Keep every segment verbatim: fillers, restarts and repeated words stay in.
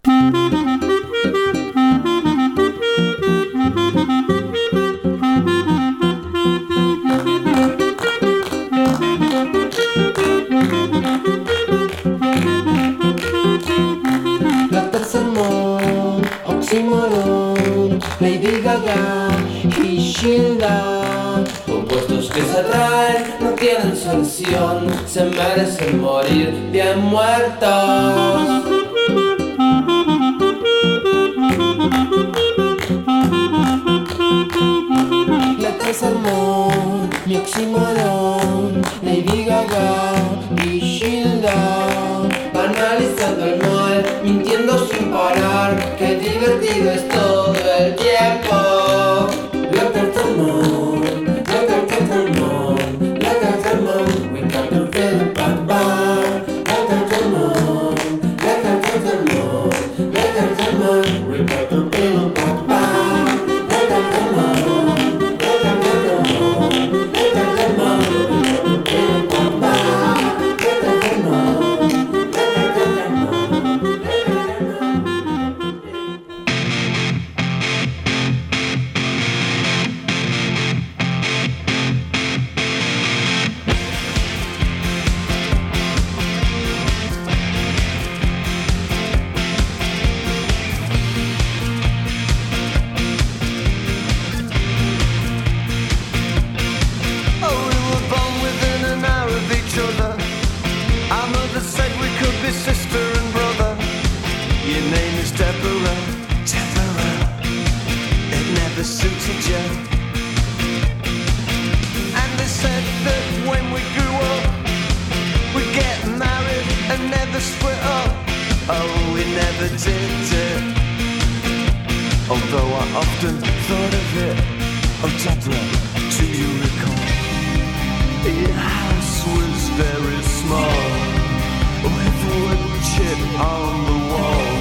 La Tercermon, Oxymoron, Lady Gaga y Shilda, opuestos que se atraen, no tienen solución, se merecen morir bien muertos. La Tercermon, mi Oxymoron, Lady Gaga y Shilda, analizando el mal, mintiendo sin parar, qué divertido es todo el tiempo. La Tercermon, la Tercermon, la Tercermon, we got to feel the bad bad. La Tercermon, la Tercermon, la Tercermon, we got to feel the bad bad. La Tercermon, la Tercermon, la Tercermon, we got to feel the bad bad. La Tercermon. Sister and brother, your name is Deborah, Deborah, it never suited you. And they said that when we grew up, we'd get married and never split up. Oh, we never did it, although I often thought of it. Oh, Deborah, do you recall? Your house was very small, with wood chip on the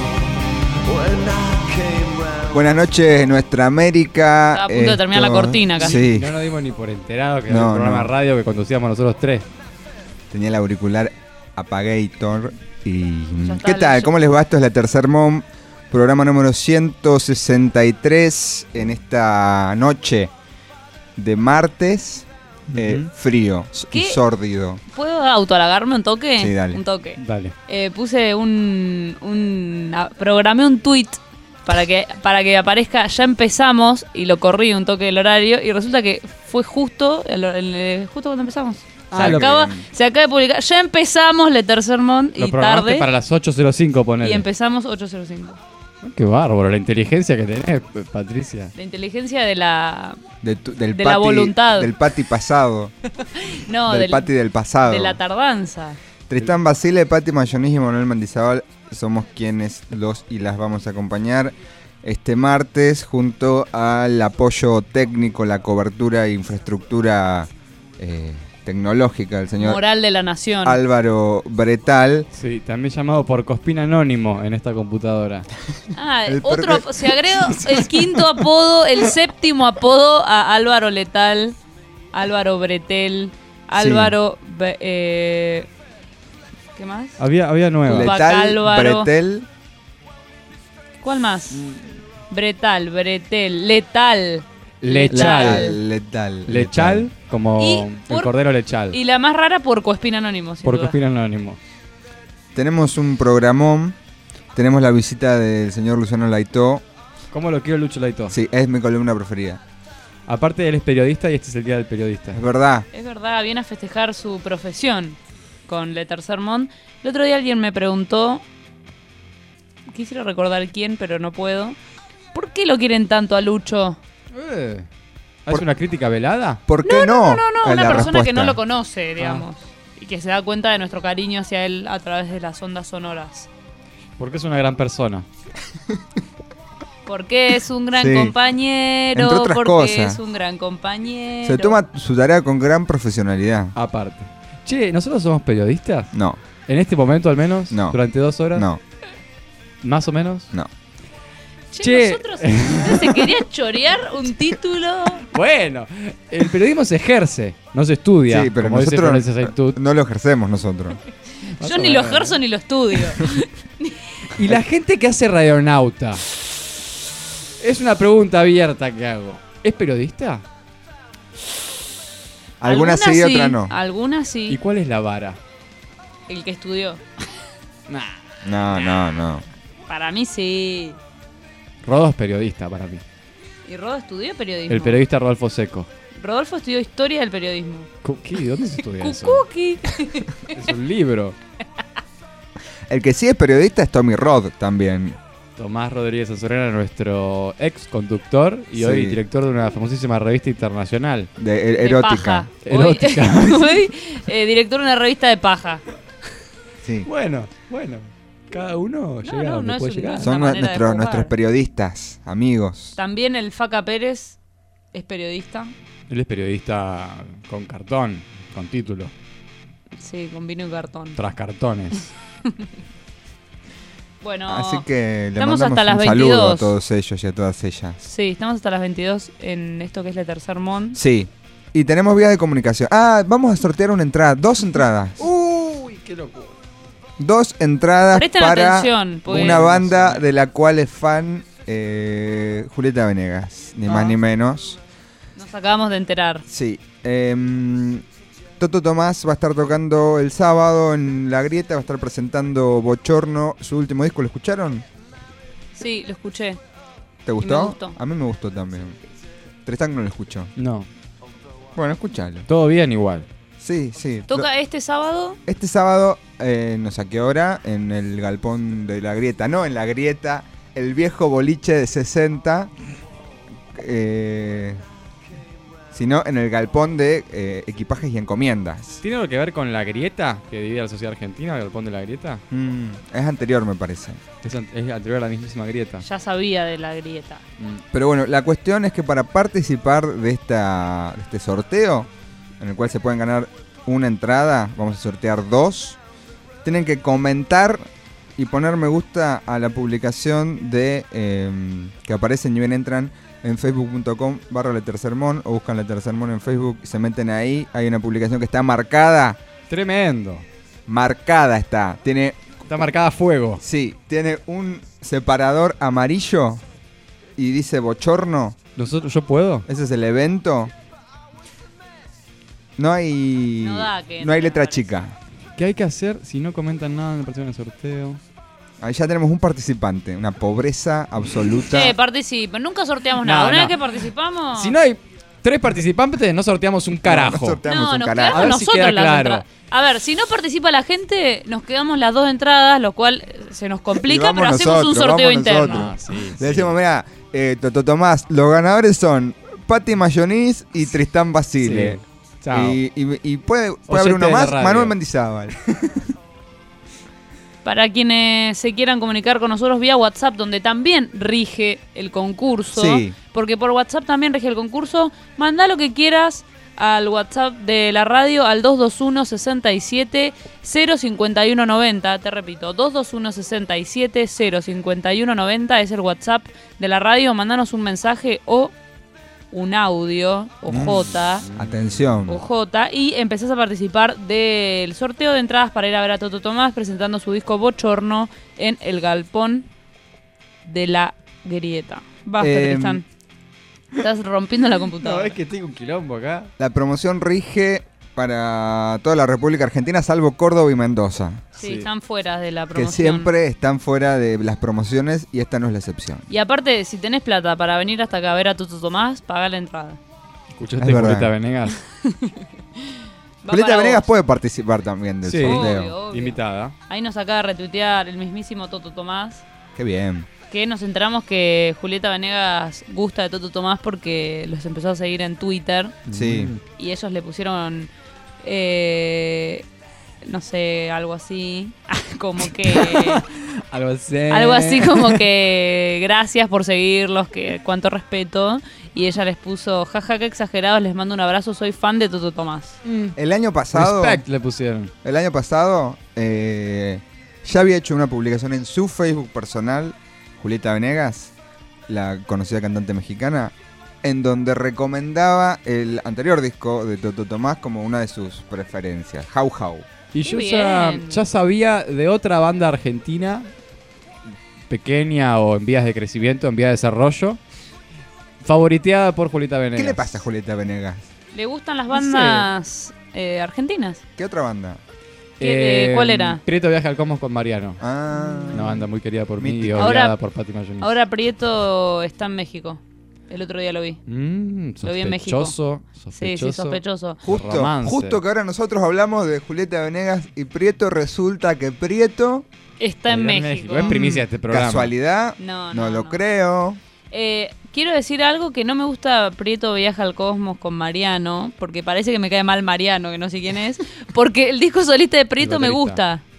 wall. When I came round. Buenas noches, nuestra América. Estaba a punto de terminar la cortina casi. Sí. No nos dimos ni por enterado que No, era un programa no. de radio que conducíamos nosotros tres. Tenía el auricular apagator. Y Ya está, ¿qué tal? ya- ¿Cómo les va? Esto es La Tercermon, programa número ciento sesenta y tres en esta noche de martes. Eh, Ujú. frío y ¿Qué? sórdido. ¿Puedo autohalagarme un toque? Sí, dale. Un toque. Dale. Eh, puse un, un a- programé un tweet para que para que aparezca ya empezamos y lo corrí un toque del horario y resulta que fue justo el, el- el- justo cuando empezamos. Ah, se, lo acaba, que- se acaba de publicar. Ya empezamos Le Tercermon Lo y programaste tarde para las ocho cero cinco, ponele. y empezamos ocho cero cinco. Qué bárbaro, la inteligencia que tenés, Patricia. La inteligencia de la De tu- del De la pati- voluntad. Del pati pasado. no del del- pati del pasado. de la tardanza. Tristán Basile, Pati Mayonís y Manuel Mendizábal somos quienes los y las vamos a acompañar este martes junto al apoyo técnico, la cobertura e infraestructura eh, tecnológica del señor Moral de la nación. Álvaro Bretal. Sí, también llamado por Cospin Anónimo en esta computadora. Ah, El otro, per- se agrega el quinto apodo, el séptimo apodo a Álvaro Letal, Álvaro Bretel, Álvaro... Be- eh, ¿Qué más? Había, había nueva. Le- Letal, Bacálvaro. Bretel. ¿Cuál más? Bretal, Bretel, Letal. Lechal. Letal. Lechal, como Y el por- cordero lechal. Y la más rara por Coespín Anónimo, sin Por duda. Cospin Anónimo. Tenemos un programón. Tenemos la visita del señor Luciano Laitó. ¿Cómo lo quiero Lucho Laito? Sí, es mi columna preferida. Aparte, él es periodista y este es el día del periodista. Es verdad. Es verdad, viene a festejar su profesión con Le Tercermon. El otro día alguien me preguntó, quisiera recordar quién, pero no puedo. ¿Por qué lo quieren tanto a Lucho? Eh, ¿Es Por- una crítica velada? ¿Por qué no? No, no, no, Es una la persona que respuesta. no lo conoce, digamos. Y que se da cuenta de nuestro cariño hacia él a través de las ondas sonoras. Porque es una gran persona. Porque es un gran Sí. compañero. Entre otras porque cosas. es un gran compañero. Se toma su tarea con gran profesionalidad. Aparte. Che, ¿nosotros somos periodistas? No, En este momento al menos. No. Durante dos horas. no, Más o menos. no. Che, Che. nosotros entonces se quería chorear un título. Bueno, el periodismo se ejerce, no se estudia. Sí, pero como dice nosotros Florencia Saitut. no lo ejercemos nosotros. Más Yo o ni lo menos. ejerzo ni lo estudio. ¿Y la gente que hace radionauta? Es una pregunta abierta que hago. ¿Es periodista? Algunas sí, otras no. Algunas ¿Y sí. cuál es la vara? El que estudió. Nah. No, no, no. Para mí sí. Rodo es periodista para mí. ¿Y Rodo estudió periodismo? El periodista Rodolfo Seco. Rodolfo estudió historia del periodismo. ¿Qué? ¿Dónde se estudia eso? Cucuki. Es un libro. El que sí es periodista es Tommy Rod también. Tomás Rodríguez Azorena, nuestro ex conductor y Sí. hoy director de una famosísima revista internacional. De, er- De erótica. paja. Erótica. Hoy, hoy, eh, director de una revista de paja. Sí. Bueno, bueno. Cada uno llega no, a donde no es puede un- llegar. Una Son manera de nuestros, jugar. nuestros periodistas, amigos. También el Faca Pérez es periodista. Él es periodista con cartón, con título, Sí, con vino y cartón. tras cartones. Bueno, Así que le estamos mandamos hasta un las saludo veintidós. a todos ellos y a todas ellas. sí, estamos hasta las veintidós en esto que es la Tercer Mon. Sí. Y tenemos vías de comunicación. Ah, vamos a sortear una entrada, dos entradas. Uy, qué locura. Dos entradas Presten para atención, porque- una banda de la cual es fan eh, Julieta Venegas, ni Ah. más ni menos. Nos acabamos de enterar. Sí. em, Toto Tomás va a estar tocando el sábado en La Grieta, va a estar presentando Bochorno, su último disco. ¿Lo escucharon? Sí, lo escuché. ¿Te gustó? me gustó. A mí me gustó también. Tristán no lo escuchó. No, Bueno, escúchalo. todo bien igual. Sí, sí. Toca este sábado. Este sábado, eh, no sé a qué hora, en el galpón de La Grieta. No, en La Grieta, el viejo boliche de sesenta. Eh, sino en el galpón de eh, equipajes y encomiendas. ¿Tiene algo que ver con la grieta que divide a la sociedad argentina, el galpón de la grieta? Mm, es anterior, me parece. Es, an- es anterior a la mismísima grieta. Ya sabía de la grieta. Mm. Pero bueno, la cuestión es que para participar de, esta, de este sorteo, en el cual se pueden ganar una entrada, vamos a sortear dos, tienen que comentar y poner me gusta a la publicación de eh, que aparecen y bien entran en facebook punto com barra Letercermón o buscan Letercermón en Facebook y se meten ahí. Hay una publicación que está marcada, Tremendo. marcada está, tiene, Está marcada a fuego. sí, tiene un separador amarillo y dice Bochorno. ¿Nosotros, ¿Yo puedo? Ese es el evento. No hay. No da que no hay entre, letra me parece. chica. ¿Qué hay que hacer si no comentan nada en el partido del sorteo? Ahí ya tenemos un participante. Una pobreza absoluta. Che, participen. Nunca sorteamos No, nada. Una no. vez que participamos. Si no hay tres participantes, no sorteamos un carajo. No, no sorteamos No, un nos carajo. A quedamos ver si nosotros queda las claro. entradas. A ver, si no participa la gente, nos quedamos las dos entradas, lo cual eh, se nos Y complica, vamos pero hacemos un nosotros, sorteo vamos interno. nosotros. Ah, sí, Le sí. decimos, mira, eh, Toto Tomás, los ganadores son Patti Mayonís y Tristán Basile. Sí. Chao. Y, y- y puede, puede haber Oyente uno de la más, radio. Manuel Mendizábal. Para quienes se quieran comunicar con nosotros vía WhatsApp, donde también rige el concurso, Sí. porque por WhatsApp también rige el concurso, manda lo que quieras al WhatsApp de la radio al dos dos uno, seis siete, cero cinco uno nueve cero. Te repito, dos dos uno, seis siete, cero cinco uno nueve cero es el WhatsApp de la radio. Mandanos un mensaje o un audio, o J. Atención. O J, y empezás a participar del sorteo de entradas para ir a ver a Toto Tomás presentando su disco Bochorno en el galpón de la Grieta. Basta, Em, Tristán. Estás rompiendo la computadora. No, es que tengo un quilombo acá. La promoción rige para toda la República Argentina, salvo Córdoba y Mendoza, sí, sí. están fuera de la que promoción. siempre están fuera de las promociones y esta no es la excepción. Y aparte, si tenés plata para venir hasta acá a ver a Toto Tomás, pagá la entrada. ¿Escuchaste Es verdad. Julieta Venegas? Va Julieta para Venegas vos. puede participar también del Sí. sorteo. Obvio, obvio. Invitada. Ahí nos acaba de retuitear el mismísimo Toto Tomás, Qué bien. que nos enteramos que Julieta Venegas gusta de Toto Tomás porque los empezó a seguir en Twitter. Sí. Y ellos le pusieron, eh, no sé, algo así, como que, Algo así. algo así como que gracias por seguirlos, que cuánto respeto. Y ella les puso, jaja, qué exagerados, les mando un abrazo, soy fan de Toto Tomás. El año pasado, Respect le pusieron. el año pasado eh, ya había hecho una publicación en su Facebook personal, Julieta Venegas, la conocida cantante mexicana, en donde recomendaba el anterior disco de Toto Tomás como una de sus preferencias, How How. Y Qué yo ya, bien. ya sabía de otra banda argentina pequeña o en vías de crecimiento, en vías de desarrollo. Favoriteada por Julieta Venegas. ¿Qué le pasa a Julieta Venegas? ¿Le gustan las bandas eh, argentinas? ¿Qué otra banda? ¿Qué- ¿Cuál era? Prieto viaja al Cosmos con Mariano. Ah, Una banda muy querida por mí y Mítica. odiada Ahora- por Patti Mayonnaise. Ahora Prieto está en México. El otro día lo vi. Mm, Lo vi en México. sospechoso, Sí, sospechoso. sí, sospechoso. justo, Romance. justo que ahora nosotros hablamos de Julieta Venegas y Prieto, resulta que Prieto, Está en Está en México. México. Es primicia de este programa. casualidad, No, no, no, lo no. creo. Eh, quiero decir algo que no me gusta Prieto viaja al cosmos con Mariano, porque parece que me cae mal Mariano, que no sé quién es, porque el disco solista de Prieto me baterista. gusta.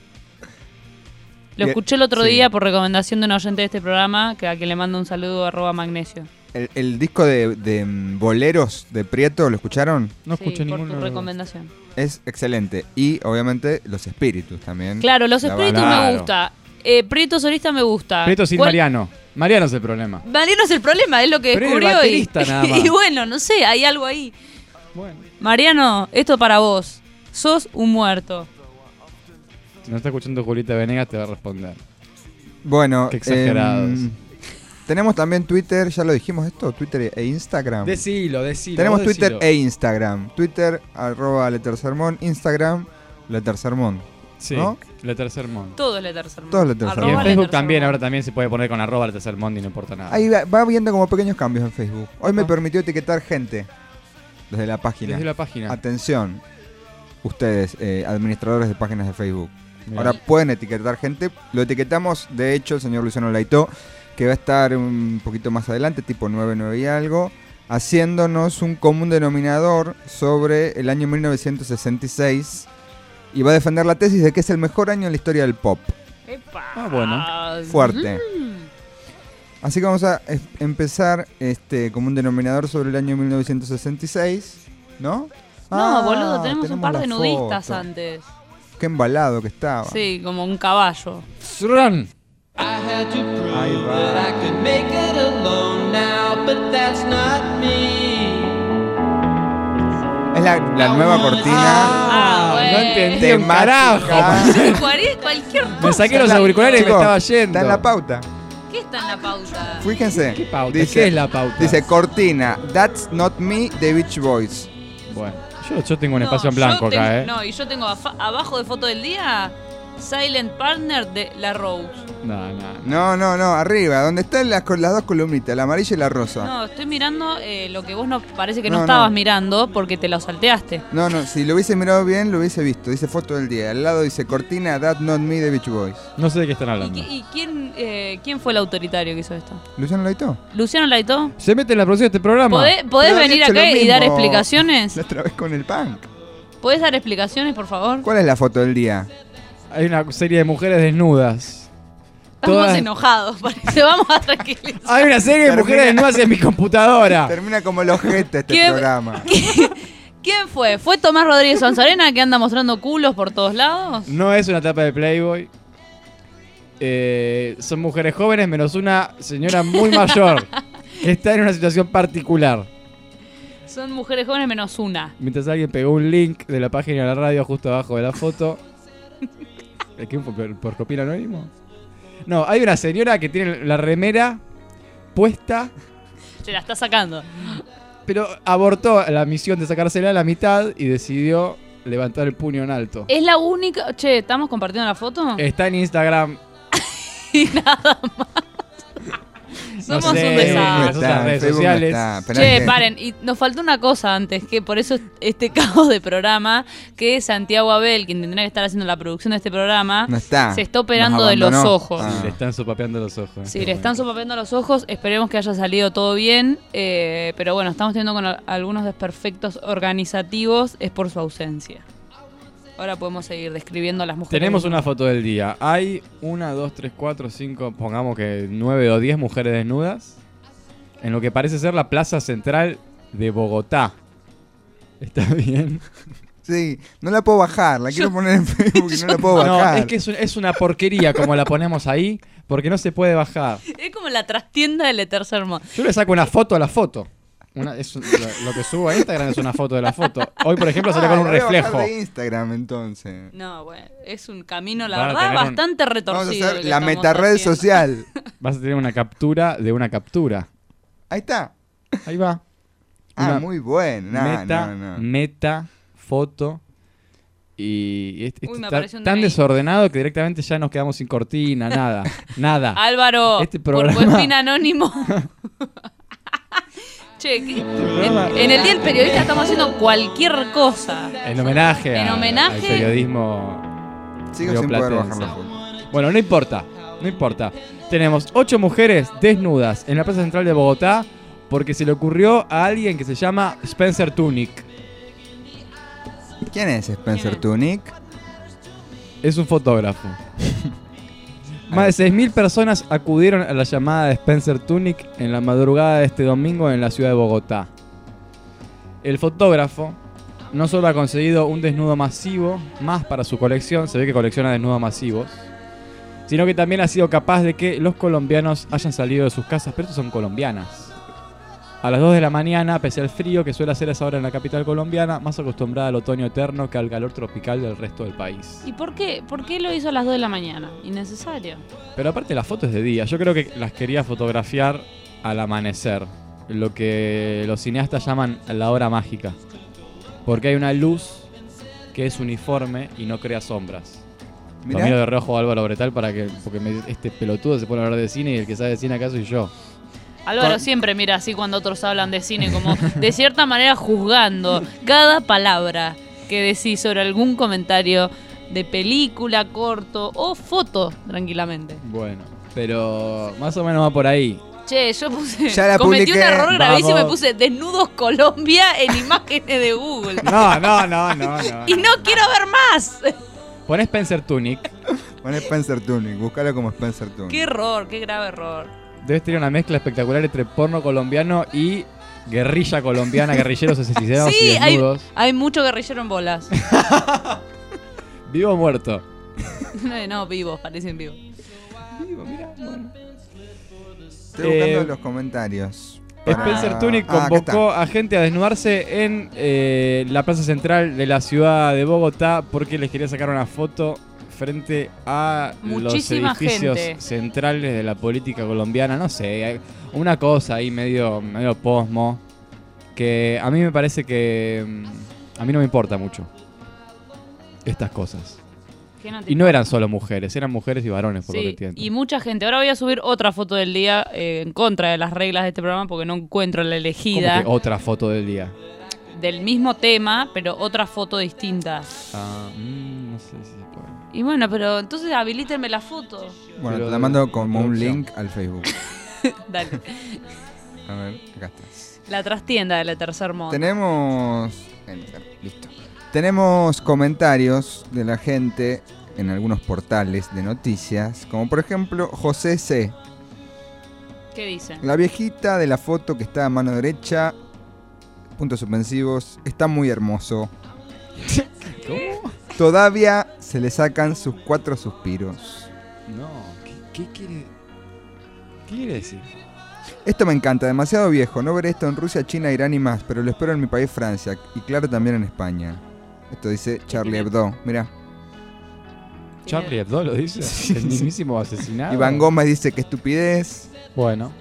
Lo Bien, escuché el otro sí. día por recomendación de un oyente de este programa, que a quien le mando un saludo, arroba magnesio. El, el disco de, de, mm, boleros de Prieto, ¿lo escucharon? No Sí, escucho por ninguno. tu recomendación. Es excelente. Y obviamente los espíritus también. Claro, los La espíritus banda. me gusta. Eh, Prieto solista me gusta. Prieto sin ¿Cuál- Mariano. Mariano es el problema. Mariano es el problema, es lo que Pero es el descubrió. y- baterista nada más. y bueno, no sé, hay algo ahí. Bueno. Mariano, esto para vos. Sos un muerto. Si no está escuchando Julieta Venegas, te va a responder. Bueno, Qué exagerados. em, tenemos también Twitter, ya lo dijimos esto, Twitter e Instagram. Decilo, decilo. Tenemos vos Twitter decilo. e Instagram. Twitter, arroba Lettersermon, Instagram, Lettersermon. Sí, ¿no? Le Tercer Mundo. Todo es Lettersermon. Todo es Lettersermon. Y en Arroba Facebook Lettersermon. también, ahora también se puede poner con arroba el tercer mundo y no importa nada. Ahí va, va viendo como pequeños cambios en Facebook. Hoy me Ah. permitió etiquetar gente desde la página. Desde la página. Atención, ustedes, eh, administradores de páginas de Facebook. Mirá. Ahora pueden etiquetar gente. Lo etiquetamos, de hecho, el señor Luciano Laitó, que va a estar un poquito más adelante, tipo nueve, nueve y algo, haciéndonos un común denominador sobre el año mil novecientos sesenta y seis. Y va a defender la tesis de que es el mejor año en la historia del pop. Epa. Ah, bueno. Fuerte. Mm. Así que vamos a es- empezar este como un denominador sobre el año mil novecientos sesenta y seis, ¿no? No, Ah, boludo, tenemos, un par la de nudistas foto. antes. Qué embalado que estaba. Sí, como un caballo. Run. I had to prove Ahí va. that I could make it alone now, but that's not me. Es la, la nueva cortina. Ah, no bueno. entendí un Temática. carajo. Cualquier, cualquier cosa. Me saqué los Está- auriculares y me Chicos, estaba yendo. Está en la pauta. ¿Qué está en la pauta? Fíjense. ¿Qué pauta? Dice, ¿Qué es la pauta? Dice cortina. That's not me, The Beach Boys. Bueno, yo, yo tengo un No, espacio en yo blanco tengo- acá, ¿eh? No, y yo tengo afa- abajo de foto del día Silent Partner de La Rose. No, no. No, no, no. Arriba, donde están las, con las dos columnitas, la amarilla y la rosa. No, estoy mirando eh, lo que vos no parece que No, no, estabas no. mirando porque te lo salteaste. No, no, si lo hubiese mirado bien, lo hubiese visto. Dice foto del día. Al lado dice cortina, That's not me, The Beach Boys. No sé de qué están ¿Y, hablando. qui- y quién, eh, quién fue el autoritario que hizo esto? ¿Luciano Laitó? ¿Luciano Laitó? Se mete en la producción de este programa. ¿Podés, podés Pero han venir hecho acá lo y dar mismo explicaciones? La otra vez con el punk. ¿Podés dar explicaciones, por favor? ¿Cuál es la foto del día? Hay una serie de mujeres desnudas. Estamos Todas- enojados, parece. Vamos a tranquilizar. Hay una serie de Termina- mujeres desnudas en mi computadora. Termina como el ojete este ¿Qué- programa. ¿Quién fue? ¿Fue Tomás Rodríguez Sanzarena que anda mostrando culos por todos lados? No es una tapa de Playboy. Eh, son mujeres jóvenes menos una señora muy mayor que está en una situación particular. Son mujeres jóvenes menos una. Mientras alguien pegó un link de la página de la radio justo abajo de la foto. ¿El qué? ¿Por, por copiar anónimo? No, hay una señora que tiene la remera puesta, Se la está sacando. pero abortó la misión de sacársela a la mitad y decidió levantar el puño en alto. Es la única... Che, ¿estamos compartiendo la foto? Está en Instagram. Y nada más. No Somos sé, un no desastre. está. las redes Facebook no sociales. está. Esperá Che, que- paren, y nos faltó una cosa antes, que por eso este caos de programa, que Santiago Abel, quien tendría que estar haciendo la producción de este programa, No está. se está operando Nos de los abandonó. ojos. Ah. Le están sopapeando los ojos. Sí, le están sopapeando los ojos, esperemos que haya salido todo bien, eh, pero bueno, estamos teniendo con al- algunos desperfectos organizativos, es por su ausencia. Ahora podemos seguir describiendo a las mujeres. Tenemos una foto del día. Hay una, dos, tres, cuatro, cinco, pongamos que nueve o diez mujeres desnudas en lo que parece ser la plaza central de Bogotá. ¿Está bien? Sí, no la puedo bajar. La quiero poner en Facebook y no la puedo No, bajar. es que es, un- es una porquería como la ponemos ahí, porque no se puede bajar. Es como la trastienda del tercer mundo. Yo le saco una foto a la foto. Una, es, un- lo, lo que subo a Instagram es una foto de la foto. Hoy, por ejemplo, salió Ah, con un la voy a bajar reflejo. de Instagram, entonces. No, bueno, es un camino, la Van a verdad, tener un- bastante Vamos a retorcido. hacer el que la estamos metared haciendo. social. Vas a tener una captura de una captura. Ahí está. Ahí va. Ah, Una muy bueno. No, meta, no, no. meta, foto. Y es- Uy, es me ta- apareció un tan D N I. desordenado que directamente ya nos quedamos sin cortina, nada. Nada. Álvaro, Este por programa- buen fin anónimo. Che, que- en, programa- en el Día del Periodista estamos haciendo cualquier cosa. En homenaje, En a- homenaje- al periodismo. Sigo sin poder rioplatense. bajar la foto. Bueno, no importa, no importa. Tenemos ocho mujeres desnudas en la Plaza Central de Bogotá porque se le ocurrió a alguien que se llama Spencer Tunick. ¿Quién es Spencer ¿Quién es? Tunick? Es un fotógrafo. Más de seis mil personas acudieron a la llamada de Spencer Tunick en la madrugada de este domingo en la ciudad de Bogotá. El fotógrafo no solo ha conseguido un desnudo masivo más para su colección, se ve que colecciona desnudos masivos, sino que también ha sido capaz de que los colombianos hayan salido de sus casas, pero estos son colombianas. A las dos de la mañana, pese al frío que suele hacer a esa hora en la capital colombiana, más acostumbrada al otoño eterno que al calor tropical del resto del país. ¿Y por qué? ¿Por qué lo hizo a las dos de la mañana? Innecesario. Pero aparte la foto es de día, yo creo que las quería fotografiar al amanecer, lo que los cineastas llaman la hora mágica, porque hay una luz que es uniforme y no crea sombras. Lo Mirá. miro de reojo a Álvaro Bretal para que, porque me- este pelotudo se pone a hablar de cine y el que sabe de cine acá soy yo. Álvaro Con- siempre mira así cuando otros hablan de cine, como de cierta manera juzgando cada palabra que decís sobre algún comentario de película, corto o foto, tranquilamente. Bueno, pero más o menos va por ahí. Che, yo puse. Ya la cometí un publiqué. error gravísimo y me Vamos. puse Desnudos Colombia en imágenes de Google. No, no, no, no, no. Y no quiero ver más. Pon Spencer Tunick. Pon Spencer Tunick, búscalo como Spencer Tunick. Qué error, qué grave error. Debes tener una mezcla espectacular entre porno colombiano y guerrilla colombiana, guerrilleros asesinados y Sí, hay, desnudos. hay mucho guerrillero en bolas. ¿Vivo o muerto? No, no, vivos, parecen vivos. Vivo, mira, bueno. Estoy buscando Eh, los comentarios. para- Spencer Tunick Ah, acá convocó a gente a desnudarse en eh, la plaza central de la ciudad de Bogotá porque les quería sacar una foto frente a Muchísima los edificios gente. centrales de la política colombiana. No sé, hay una cosa ahí medio, medio posmo que a mí me parece que mm, a mí no me importa mucho estas cosas. ¿Qué no te Y no eran solo mujeres, eran mujeres y varones por lo que Sí, entiendo. y mucha gente. Ahora voy a subir otra foto del día eh, en contra de las reglas de este programa porque no encuentro la ¿Cómo elegida que otra foto del día? del mismo tema, pero otra foto distinta. Ah, mm, no sé si se puede. Y bueno, pero entonces habilítenme la foto. Bueno, Pero te la mando como un producción. link al Facebook. Dale. A ver, acá está. La trastienda de la tercer moda. Tenemos. Enter, listo. Tenemos comentarios de la gente en algunos portales de noticias, como por ejemplo José C. ¿Qué dicen? La viejita de la foto que está a mano derecha, puntos suspensivos, está muy hermoso. ¿Cómo? Todavía se le sacan sus cuatro suspiros. No, ¿qué, qué quiere qué quiere decir? Esto me encanta, demasiado viejo. No veré esto en Rusia, China, Irán y más, pero lo espero en mi país, Francia, y claro también en España. Esto dice Charlie tiene? Hebdo, mirá. Charlie Hebdo lo dice, Sí, el sí. mismísimo asesinado. Iván Gómez dice que estupidez. Bueno,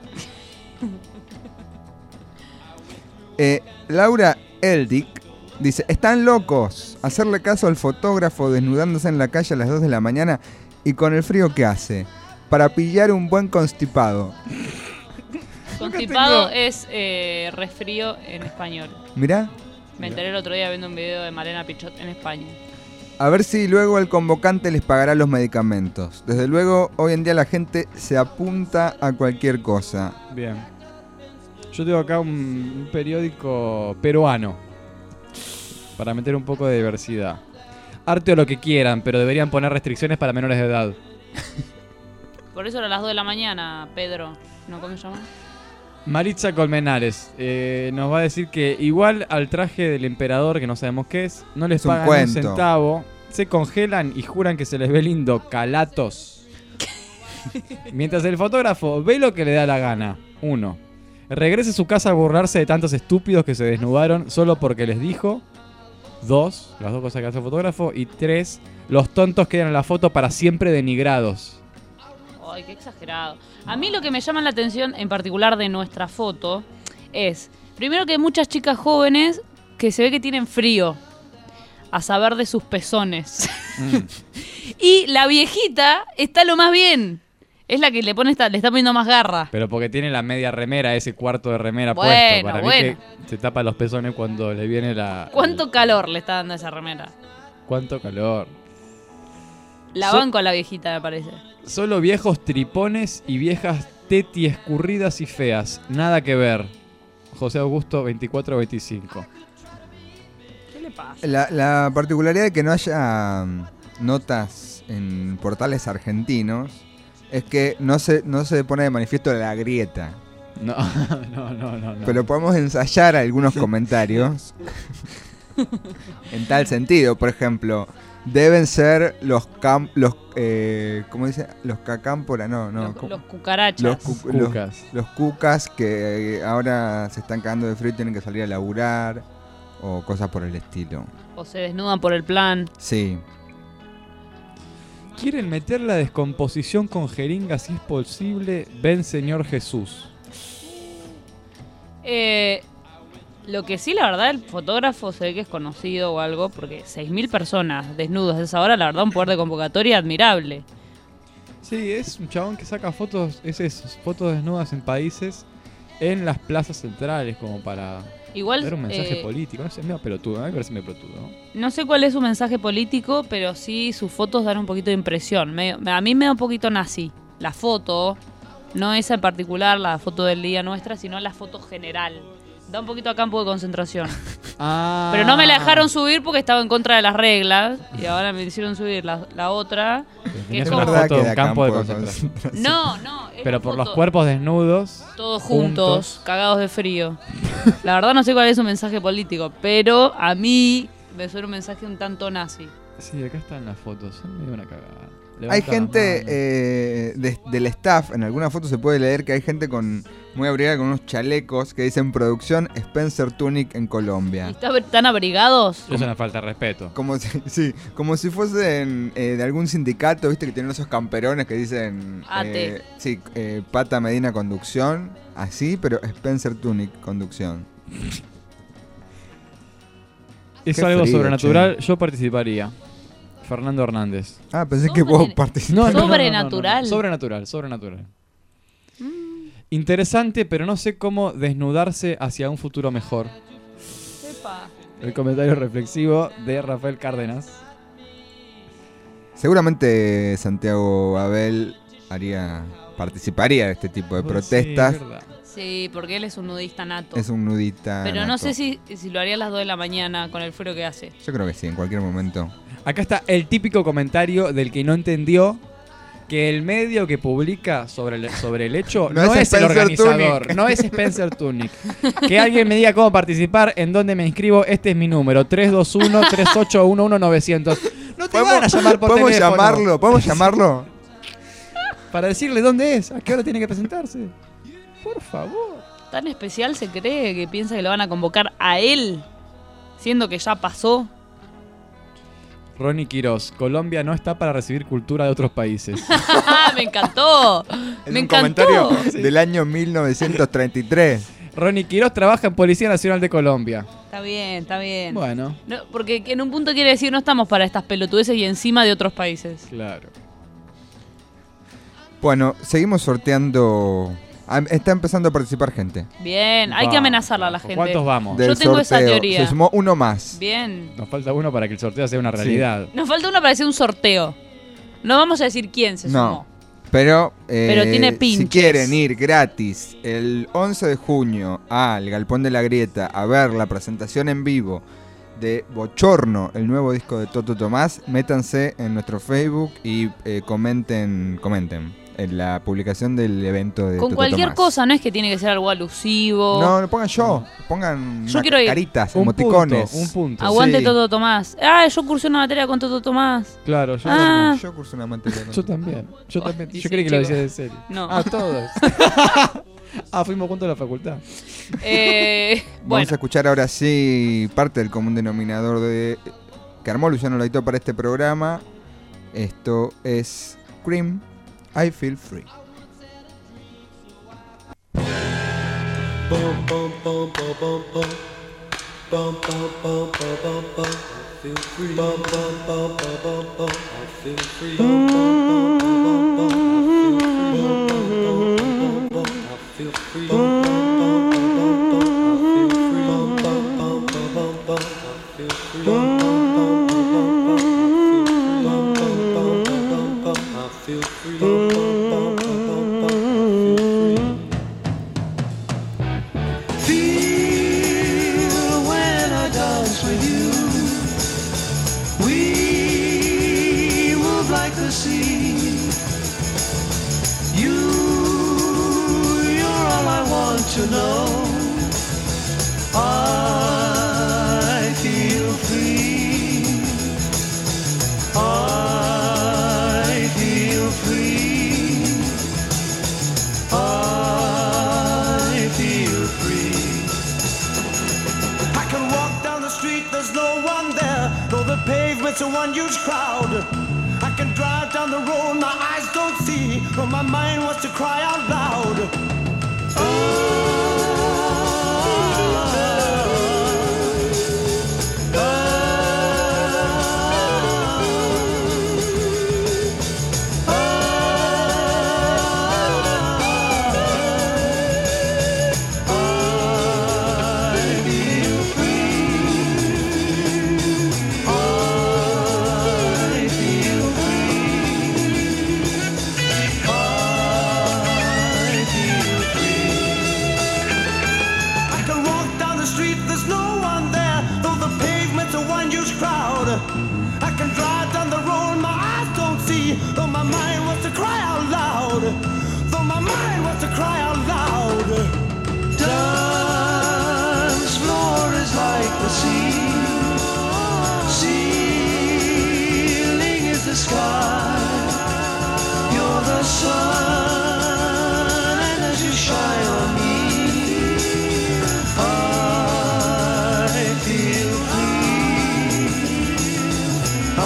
Eh, Laura Eldick dice, están locos. Hacerle caso al fotógrafo desnudándose en la calle a las dos de la mañana y con el frío que hace. Para pillar un buen constipado. Constipado tengo- es eh, resfrío en español. Mirá. Me enteré el otro día viendo un video de Malena Pichot en España. A ver si luego el convocante les pagará los medicamentos. Desde luego, hoy en día la gente se apunta a cualquier cosa. bien. Yo tengo acá un, un periódico peruano para meter un poco de diversidad. Arte o lo que quieran, pero deberían poner restricciones para menores de edad. Por eso era a las dos de la mañana, Pedro. ¿No cómo se llama? Maritza Colmenares eh, nos va a decir que igual al traje del emperador, que no sabemos qué es, no les Es un pagan un cuento. centavo, se congelan y juran que se les ve lindo, calatos. Mientras el fotógrafo ve lo que le da la gana. Uno. Regrese a su casa a burlarse de tantos estúpidos que se desnudaron solo porque les dijo. Dos, las dos cosas que hace el fotógrafo. Y tres, los tontos quedan en la foto para siempre denigrados. Ay, qué exagerado. A mí lo que me llama la atención, en particular de nuestra foto, es, primero que hay muchas chicas jóvenes que se ve que tienen frío, a saber de sus pezones. Mm. Y la viejita está lo más bien. Es la que le pone esta, le está poniendo más garra. Pero porque tiene la media remera, ese cuarto de remera bueno, puesto. Para bueno. mí que se tapa los pezones cuando le viene la... ¿Cuánto el, calor le está dando esa remera? ¿Cuánto calor? La So- banco a la viejita, me parece. Solo viejos tripones y viejas teti escurridas y feas. Nada que ver. José Augusto veinticuatro veinticinco. ¿Qué le pasa? La, la particularidad de que no haya mm, notas en portales argentinos es que no se, no se pone de manifiesto la grieta. No, no, no, no, no. Pero podemos ensayar algunos comentarios en tal sentido. Por ejemplo, deben ser los cam, los eh, ¿cómo dice? Los cacámpora, no, no. Los, ¿cómo? los cucarachas. Los, cu- los- Cucas. los cucas que eh, ahora se están cagando de frío y tienen que salir a laburar o cosas por el estilo. O se desnudan por el plan. Sí. ¿Quieren meter la descomposición con jeringa si es posible? Ven, Señor Jesús. Eh, lo que sí, la verdad, el fotógrafo se ve que es conocido o algo, porque seis mil personas desnudas a esa hora, la verdad, un poder de convocatoria admirable. Sí, es un chabón que saca fotos, es eso, fotos desnudas en países, en las plazas centrales, como para Igual, dar un mensaje eh, político. No sé, es medio pelotudo, a mí me parece medio pelotudo, ¿no? no sé cuál es su mensaje político, pero sí sus fotos dan un poquito de impresión. Medio- a mí me da un poquito nazi. La foto, no esa en particular, la foto del día nuestra, sino la foto general. Da un poquito a campo de concentración. Ah. Pero no me la dejaron subir porque estaba en contra de las reglas. Y ahora me hicieron subir la, la otra. Que Es es una como- foto de un da campo de campo concentración. No, no. es Pero la por foto- los cuerpos desnudos. Todos juntos, juntos. cagados de frío. La verdad no sé cuál es su mensaje político, pero a mí me suena un mensaje un tanto nazi. Sí, acá están las fotos, son medio una cagada. Hay Levanta gente las manos. eh, de- del staff, en alguna foto se puede leer que hay gente con muy abrigada con unos chalecos que dicen producción Spencer Tunic en ¿Y Colombia. está- están abrigados? Es una falta de respeto. Como si, sí, como si fuesen eh, de algún sindicato, viste que tienen esos camperones que dicen A T. eh, sí, eh, Pata Medina Conducción, así, pero Spencer Tunic Conducción. Es Qué algo frío, sobrenatural, yo participaría. Fernando Hernández. Ah, pensé que vos Sobre- participabas. No, Sobrenatural. Sobrenatural, sobrenatural. Interesante, pero no sé cómo desnudarse hacia un futuro mejor. Epa. El comentario reflexivo de Rafael Cárdenas. Seguramente Santiago Abel haría, participaría de este tipo de protestas. Sí, es verdad. Sí, porque él es un nudista nato. Es un nudista. Pero no nato. sé si, si lo haría a las dos de la mañana con el frío que hace. Yo creo que sí, en cualquier momento. Acá está el típico comentario del que no entendió que el medio que publica sobre el, sobre el hecho No no, es es, el Spencer organizador, Tunic. no es Spencer Tunic. Que alguien me diga cómo participar, en dónde me inscribo, este es mi número, tres dos uno, tres ocho uno uno, nueve cero cero. No te van a llamar por ¿podemos teléfono llamarlo? ¿Podemos llamarlo? para decirle dónde es, a qué hora tiene que presentarse. Por favor. Tan especial se cree que piensa que lo van a convocar a él, siendo que ya pasó. Ronnie Quiroz, Colombia no está para recibir cultura de otros países. Me encantó. Es Me un encantó. comentario del año mil novecientos treinta y tres. Ronnie Quiroz trabaja en Policía Nacional de Colombia. Está bien, está bien. Bueno, No, porque en un punto quiere decir no estamos para estas pelotudeces y encima de otros países. claro. Bueno, seguimos sorteando. Ah, está empezando a participar gente. Bien, hay que Vamos, amenazarla a la vamos. gente. ¿Cuántos vamos? Del tengo esa sorteo. teoría. Se sumó uno más. Bien. Nos falta uno para que el sorteo sea una realidad. Nos falta uno para hacer un sorteo. No vamos a decir quién se No. sumó. Pero, eh, Pero tiene si pinches. quieren ir gratis el once de junio al Galpón de la Grieta a ver la presentación en vivo de Bochorno, el nuevo disco de Toto Tomás, métanse en nuestro Facebook y eh, comenten, comenten en la publicación del evento de Con Toto cualquier Tomás. cosa, no es que tiene que ser algo alusivo. No, no pongan yo, pongan Yo una- quiero ir. caritas, Un emoticones. punto, un punto. Aguante Sí. Toto Tomás. Ah, yo cursé una materia con Toto Tomás. Claro, yo, Ah. Yo curso una materia. también. yo también. Yo Oh, también. y Yo sí, creí que lo chico. decía de serio. No. A todos. Ah, fuimos juntos a la facultad. Eh, Vamos bueno, a escuchar ahora sí parte del común denominador de que armó Luciano Laito para este programa. Esto es Cream, I Feel Free. Bum bum bum bum bum bum. Bum bum bum bum bum bum. I feel free. Bum bum bum bum bum bum. I feel free. Bum bum bum bum bum bum. I feel free. Bum bum bum bum bum. I feel free. Bum bum bum bum bum. I feel free. Bum bum bum bum bum. I feel free. Bum bum bum bum bum. I feel free. Bum bum bum bum bum. The sea, you, you're all I want to know. I feel free. I feel free. I feel free. I can walk down the street, there's no one there, though the pavement's a one huge crowd. I can drive down the road, my eyes don't see, but my mind wants to cry out loud. Oh. I can drive down the road, my eyes don't see, though my mind wants to cry out loud. Though my mind wants to cry out loud. Dance floor is like the sea, ceiling is the sky. You're the sun, and as you shine on me, I feel free. I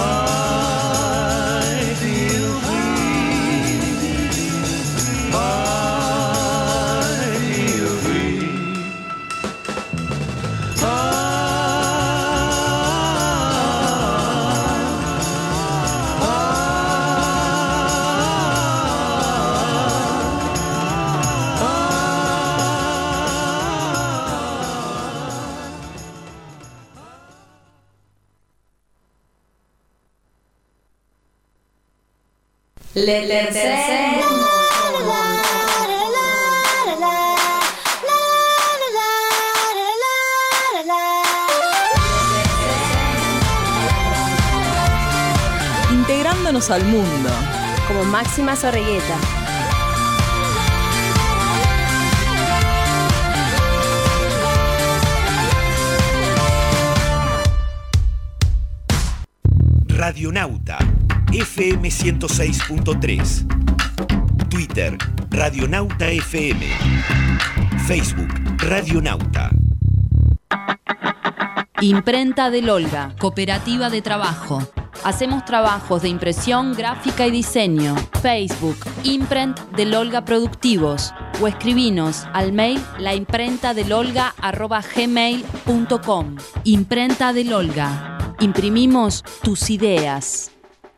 feel free. I feel free. I Le tercer integrándonos al mundo. Como Máxima Zorreguieta. Radionauta F M ciento seis punto tres. Twitter Radionauta F M. Facebook Radionauta. Imprenta del Olga, cooperativa de trabajo. Hacemos trabajos de impresión, gráfica y diseño. Facebook, Imprent del Olga Productivos. O escribinos al mail laimprentadelolga arroba gmail punto com. Imprenta del Olga. Imprimimos tus ideas.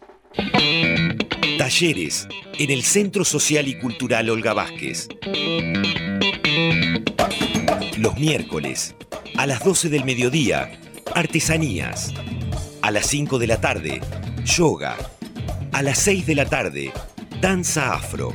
Talleres en el Centro Social y Cultural Olga Vázquez. Los miércoles, a las doce del mediodía, artesanías. A las cinco de la tarde, yoga. A las seis de la tarde, danza afro.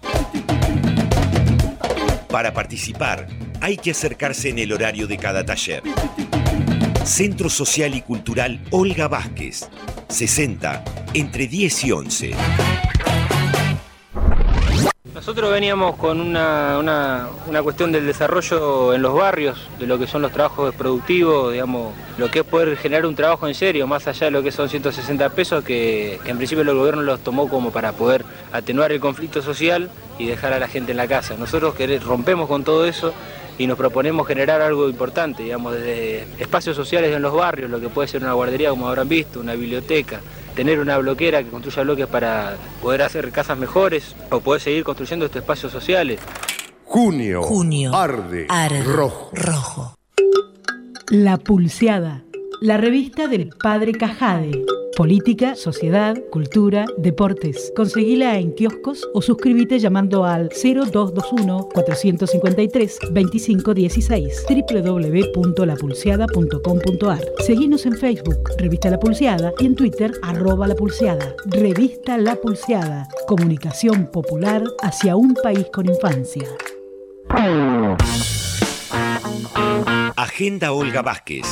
Para participar, hay que acercarse en el horario de cada taller. Centro Social y Cultural Olga Vázquez, sesenta, entre diez y once. Nosotros veníamos con una, una, una cuestión del desarrollo en los barrios, de lo que son los trabajos productivos, digamos, lo que es poder generar un trabajo en serio, más allá de lo que son ciento sesenta pesos, que, que en principio el gobierno los tomó como para poder atenuar el conflicto social y dejar a la gente en la casa. Nosotros queremos, rompemos con todo eso y nos proponemos generar algo importante, digamos, desde espacios sociales en los barrios, lo que puede ser una guardería, como habrán visto, una biblioteca, tener una bloquera que construya bloques para poder hacer casas mejores o poder seguir construyendo estos espacios sociales. Junio, Junio. arde, Arde. rojo. Rojo. La Pulseada, la revista del Padre Cajade. Política, sociedad, cultura, deportes. Conseguila en kioscos o suscríbete llamando al cero dos dos uno, cuatro cinco tres, dos cinco uno seis doble u doble u doble u punto la pulseada punto com punto a r. Seguinos en Facebook, Revista La Pulseada, y en Twitter, arroba La Pulseada. Revista La Pulseada, comunicación popular hacia un país con infancia. Agenda Olga Vázquez.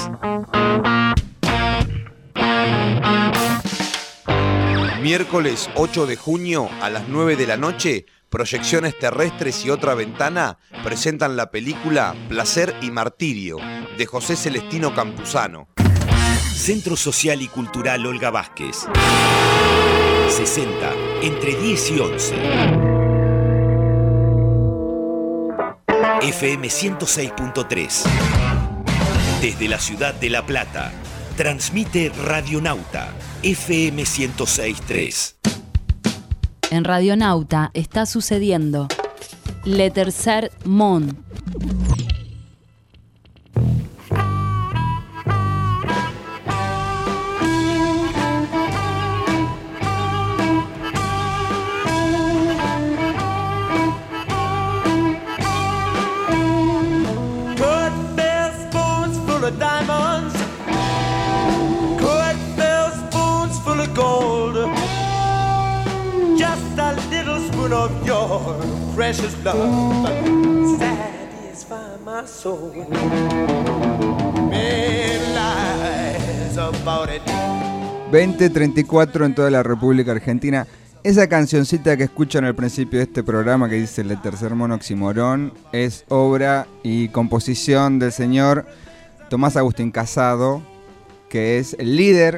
Miércoles ocho de junio a las nueve de la noche, Proyecciones Terrestres y Otra Ventana presentan la película Placer y Martirio, de José Celestino Campuzano. Centro Social y Cultural Olga Vázquez. sesenta, entre diez y once. F M ciento seis punto tres. Desde la ciudad de La Plata, transmite Radionauta, F M ciento seis punto tres. En Radionauta está sucediendo Le Tercer Món. Diamonds, could fill spoons full of gold, just a little spoon of your precious love satisfy my soul. Many lies about it. veinte treinta y cuatro en toda la República Argentina. Esa cancioncita que escuchan al principio de este programa que dice El Tercer Mono Oximorón es obra y composición del señor Tomás Agustín Casado, que es el líder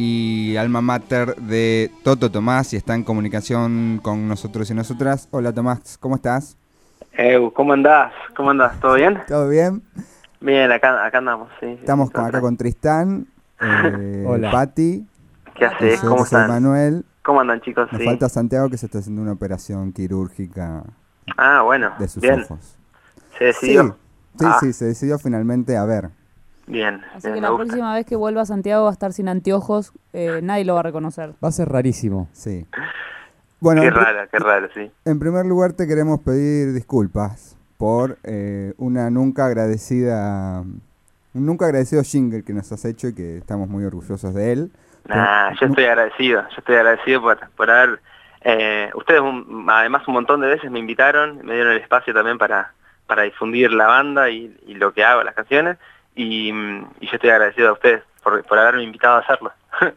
y alma mater de Toto Tomás y está en comunicación con nosotros y nosotras. Hola Tomás, ¿cómo estás? Eh, ¿Cómo andás? ¿Cómo andás? ¿Todo bien? ¿Todo bien? Bien, acá, acá andamos, sí. Estamos con, acá con Tristán, eh, Hola. Pati. ¿Qué haces? ¿Cómo José están? Manuel. ¿Cómo andan, chicos? Nos Sí. falta Santiago, que se está haciendo una operación quirúrgica Ah, bueno, de sus bien. ojos. ¿Se decidió? Sí, sí, Ah. sí, se decidió finalmente a ver. Bien, Así bien, que me la gusta. próxima vez que vuelva a Santiago va a estar sin anteojos, eh, nadie lo va a reconocer. Va a ser rarísimo. Sí. Bueno, Qué en, pri- raro, qué raro, sí. en primer lugar te queremos pedir disculpas por eh, una nunca agradecida, un nunca agradecido jingle que nos has hecho y que estamos muy orgullosos de él. Nah, Pero- yo estoy agradecido, yo estoy agradecido por, por haber... Eh, ustedes un- además un montón de veces me invitaron, me dieron el espacio también para, para difundir la banda y, y lo que hago, las canciones, y, mm, y yo estoy agradecido a ustedes por, por haberme invitado a hacerlo.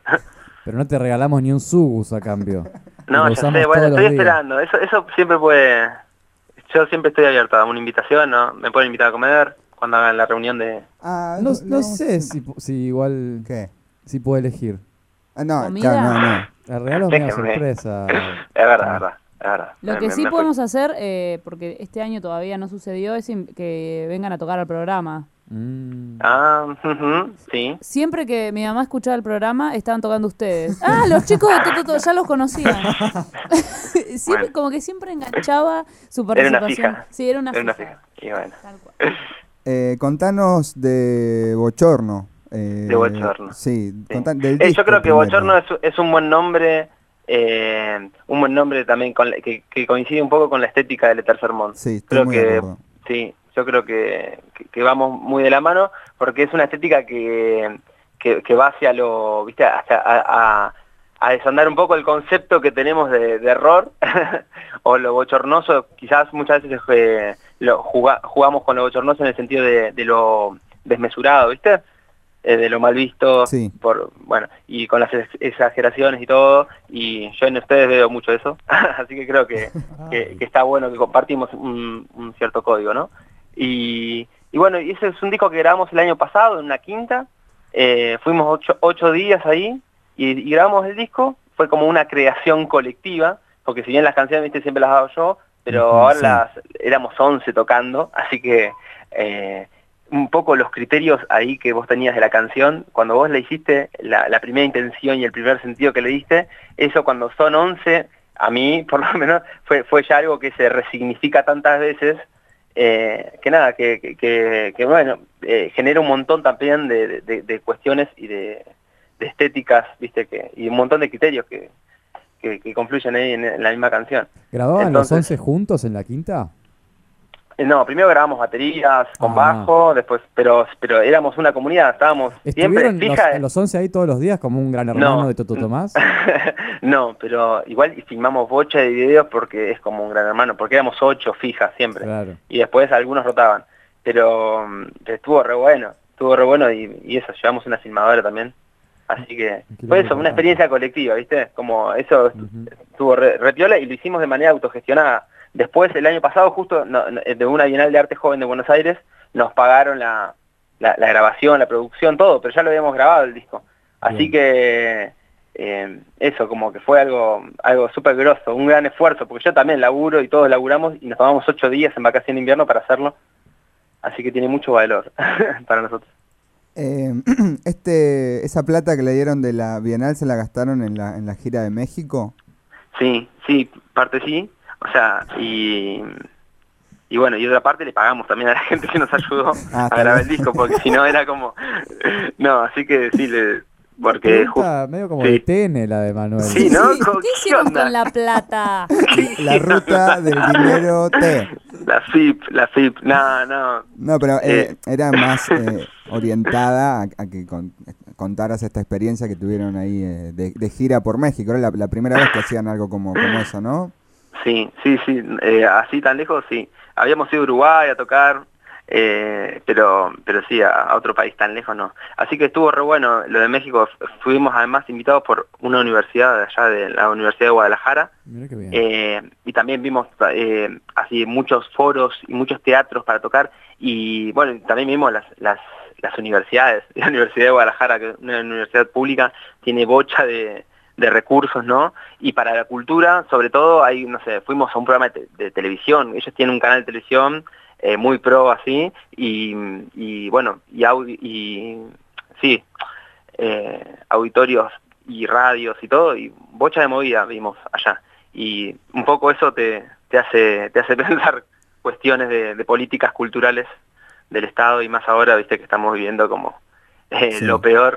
Pero no te regalamos ni un subus a cambio. No, Lo ya usamos sé, bueno, todos los estoy días. esperando, eso, eso siempre puede... Yo siempre estoy abierto a una invitación, ¿no? Me pueden invitar a comer cuando hagan la reunión de... Ah, No, no- no no- sé si, pu- si igual... ¿Qué? Si puede elegir. Ah, no, ¿Comida? claro, no, no. El regalo es una Déjenme. sorpresa. Es verdad, es verdad, es verdad. Lo Me- que me- sí me fui. podemos hacer, eh, porque este año todavía no sucedió, es in- que vengan a tocar al programa. Mm. Ah, ujú, sí. Siempre que mi mamá escuchaba el programa, estaban tocando ustedes. Ah, los chicos de Toto, Toto, ya los conocían. Siempre- Bueno. Como que siempre enganchaba su Era una participación. fija. Sí, era una Era una fija. fija. Y bueno. Tal cual. Eh, contanos de Bochorno. eh, De Bochorno. Sí, Sí. contá- del Eh, disco yo creo que primero. Bochorno es, es un buen nombre, eh, un buen nombre también con la- que, que coincide un poco con la estética del Tercer Món. Sí, estoy Creo muy de que acuerdo. sí, yo creo que, que, que vamos muy de la mano porque es una estética que, que, que va hacia lo, viste, hasta a, a, a desandar un poco el concepto que tenemos de, de error o lo bochornoso. Quizás muchas veces eh, lo juga- jugamos con lo bochornoso en el sentido de, de lo desmesurado, ¿viste? eh, de lo mal visto, Sí. por bueno, y con las ex- exageraciones y todo, y yo en ustedes veo mucho eso, así que creo que, que, que está bueno que compartimos un, un cierto código, ¿no? Y, y bueno, y ese es un disco que grabamos el año pasado en una quinta, eh, fuimos ocho, ocho días ahí y, y grabamos el disco, fue como una creación colectiva, porque si bien las canciones, viste, siempre las hago yo, pero Ujú, ahora sí. las éramos once tocando, así que eh, un poco los criterios ahí que vos tenías de la canción, cuando vos le hiciste la, la primera intención y el primer sentido que le diste, eso cuando son once, a mí por lo menos fue, fue ya algo que se resignifica tantas veces, eh, que nada, que, que, que, que bueno, eh, genera un montón también de, de, de cuestiones y de, de estéticas, viste, que y un montón de criterios que, que, que confluyen ahí en, en la misma canción. ¿Grababan Entonces, los once juntos en la quinta? Eh, No, primero grabamos baterías con Ah. bajo, después, pero pero éramos una comunidad, estábamos siempre ¿Estuvieron los, fija. los once ahí todos los días como un gran hermano No. de Toto Tomás? No, pero igual y filmamos bocha de videos porque es como un gran hermano, porque éramos ocho fijas siempre. Claro. Y después algunos rotaban. Pero mm, estuvo re bueno, estuvo re bueno y, y eso, llevamos una filmadora también. Así que fue eso, una experiencia colectiva, ¿viste? Como eso estuvo re, re piola y lo hicimos de manera autogestionada. Después, el año pasado, justo no, no, de una Bienal de Arte Joven de Buenos Aires, nos pagaron la, la, la grabación, la producción, todo, pero ya lo habíamos grabado el disco. Así Bien. que eh, eso, como que fue algo algo súper grosso, un gran esfuerzo, porque yo también laburo y todos laburamos y nos tomamos ocho días en vacación de invierno para hacerlo. Así que tiene mucho valor para nosotros. Eh, este, ¿Esa plata que le dieron de la Bienal se la gastaron en la, en la gira de México? Sí, sí, parte sí. O sea, y, y bueno, y otra parte le pagamos también a la gente que nos ayudó Ah, a está grabar bien. el disco, porque si no era como... No, así que sí, le, porque... Pregunta medio como sí. de T N la de Manuel. Sí, ¿no? ¿Qué ¿Qué hicieron onda? con la plata? La ruta del dinero T. La F I P, la F I P, no, no. No, pero eh, Eh. era más eh, orientada a, a que con- contaras esta experiencia que tuvieron ahí eh, de, de gira por México. Era la, la primera vez que hacían algo como, como eso, ¿no? Sí, sí, sí, eh, así tan lejos, sí. Habíamos ido a Uruguay a tocar, eh, pero pero sí, a, a otro país tan lejos no. Así que estuvo re bueno lo de México. F- Fuimos además invitados por una universidad de allá, de la Universidad de Guadalajara, Mira qué bien. eh, y también vimos eh, así muchos foros y muchos teatros para tocar, y bueno, también vimos las, las, las universidades. La Universidad de Guadalajara, que es una universidad pública, tiene bocha de... de recursos, ¿no? Y para la cultura, sobre todo, hay, no sé, fuimos a un programa de, te- de televisión, ellos tienen un canal de televisión eh, muy pro así, y, y bueno, y, audi y sí, eh, auditorios y radios y todo, y bocha de movida vimos allá. Y un poco eso te, te hace te hace pensar cuestiones de, de políticas culturales del Estado, y más ahora, viste, que estamos viviendo como Eh, Sí. lo peor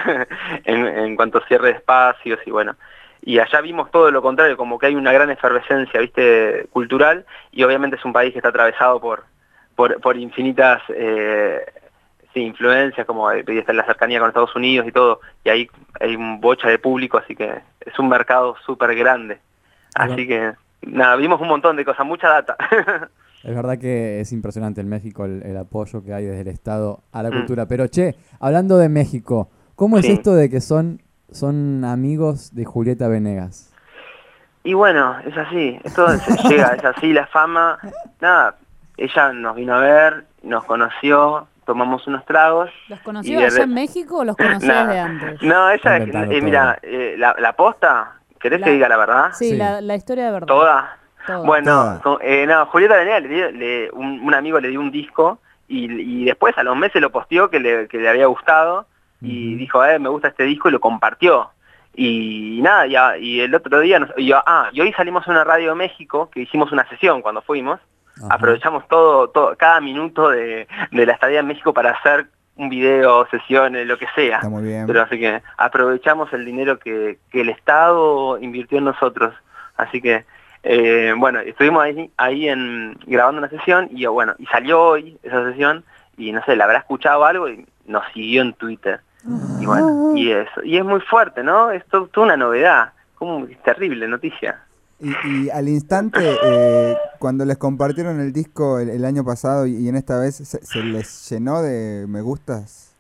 en, en cuanto a cierre de espacios y bueno, y allá vimos todo lo contrario, como que hay una gran efervescencia, viste, cultural, y obviamente es un país que está atravesado por por, por infinitas eh, sí, influencias, como ahí está la cercanía con Estados Unidos y todo, y ahí hay un bocha de público, así que es un mercado súper grande, así que nada, vimos un montón de cosas, mucha data. Es verdad que es impresionante en México el, el apoyo que hay desde el Estado a la Mm. cultura. Pero, che, hablando de México, ¿cómo es Sí. esto de que son, son amigos de Julieta Venegas? Y bueno, es así, esto se llega, es así la fama. Nada, ella nos vino a ver, nos conoció, tomamos unos tragos. ¿Los conoció Y de allá re- en México o los conoció Nah. desde antes? No, ella, Inventando eh, todo. mira, eh, la, la posta, ¿querés La- que diga la verdad? Sí, Sí. La, la historia de verdad. ¿Toda? Toda. Bueno, Toda. con- eh, no, Julieta Venegas, le dio- le- un, un amigo le dio un disco y, y después a los meses lo posteó que le, que le había gustado y Ujú. dijo, eh, me gusta este disco, y lo compartió. Y, nada, ya, y el otro día, nos, y, ah, y hoy salimos a una radio de México, que hicimos una sesión cuando fuimos, Ajá. aprovechamos todo, todo cada minuto de, de la estadía en México para hacer un video, sesiones, lo que sea. Está muy bien. Pero así que aprovechamos el dinero que, que el Estado invirtió en nosotros. Así que, eh, bueno, estuvimos ahí, ahí en, grabando una sesión y bueno, y salió hoy esa sesión y no sé, la habrá escuchado algo y nos siguió en Twitter. Y bueno, y eso, y es muy fuerte, ¿no? Es to- toda una novedad, como es terrible noticia. Y, y al instante, eh, cuando les compartieron el disco el, el año pasado y, y en esta vez, se, se les llenó de me gustas?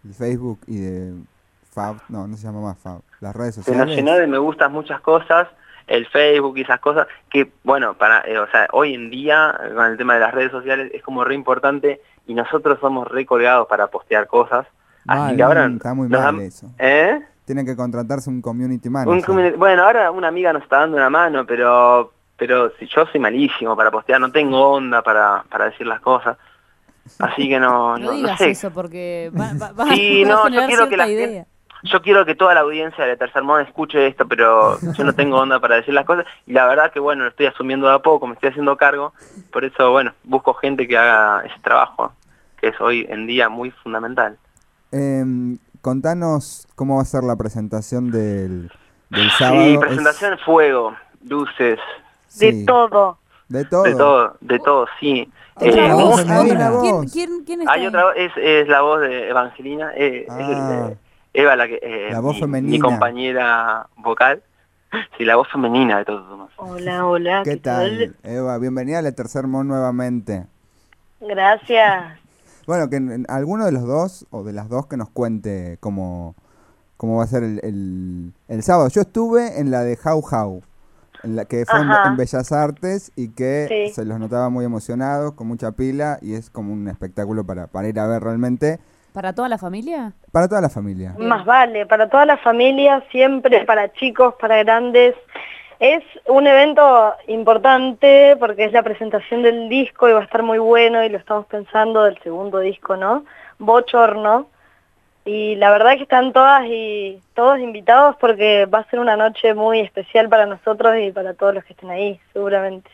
el Facebook y de Fab, no, no se llama más Fab, las redes Se nos sociales. llenó de me gustas muchas cosas, el Facebook y esas cosas, que bueno, para eh, o sea, hoy en día con el tema de las redes sociales es como re importante y nosotros somos re colgados para postear cosas. Así Mal, que ahora mm, está muy nos mal dan- eso. ¿Eh? Tienen que contratarse un community Un manager. community- bueno, ahora una amiga nos está dando una mano, pero pero si yo soy malísimo para postear, no tengo onda para, para decir las cosas. Así que no, No no, no digas sé. eso porque va, va- va- Sí, va a no, yo generar quiero que cierta la idea. gente, yo quiero que toda la audiencia de Tercer Modo escuche esto, pero yo no tengo onda para decir las cosas y la verdad que bueno, lo estoy asumiendo de a poco, me estoy haciendo cargo, por eso bueno, busco gente que haga ese trabajo, que es hoy en día muy fundamental. Em, contanos cómo va a ser la presentación del, del sábado. Sí, Es- presentación, fuego, luces, sí, Todo. de todo. de todo, de todo, sí. Otra Eh, voz, música. Medina. ¿Quién, voz. quién, quién está Hay ahí? otra voz, es, es la voz de Evangelina, eh, Ah. es, eh, Eva, la que, eh, La voz mi, femenina. mi compañera vocal, sí, la voz femenina de todo Tomás. Hola, hola. ¿Qué tal, Eva? Bienvenida a la Tercer Mon nuevamente. Gracias. Bueno, que en- en alguno de los dos, o de las dos, que nos cuente cómo, cómo va a ser el, el, el sábado. Yo estuve en la de How How, en la que fue en, Ajá. en Bellas Artes y que Sí. se los notaba muy emocionados, con mucha pila, y es como un espectáculo para, para ir a ver realmente, ¿Para toda la familia? para toda la familia. Más vale, para toda la familia, siempre, para chicos, para grandes. Es un evento importante porque es la presentación del disco y va a estar muy bueno y lo estamos pensando del segundo disco, ¿no? Bochorno. Y la verdad que están todas y todos invitados porque va a ser una noche muy especial para nosotros y para todos los que estén ahí, seguramente.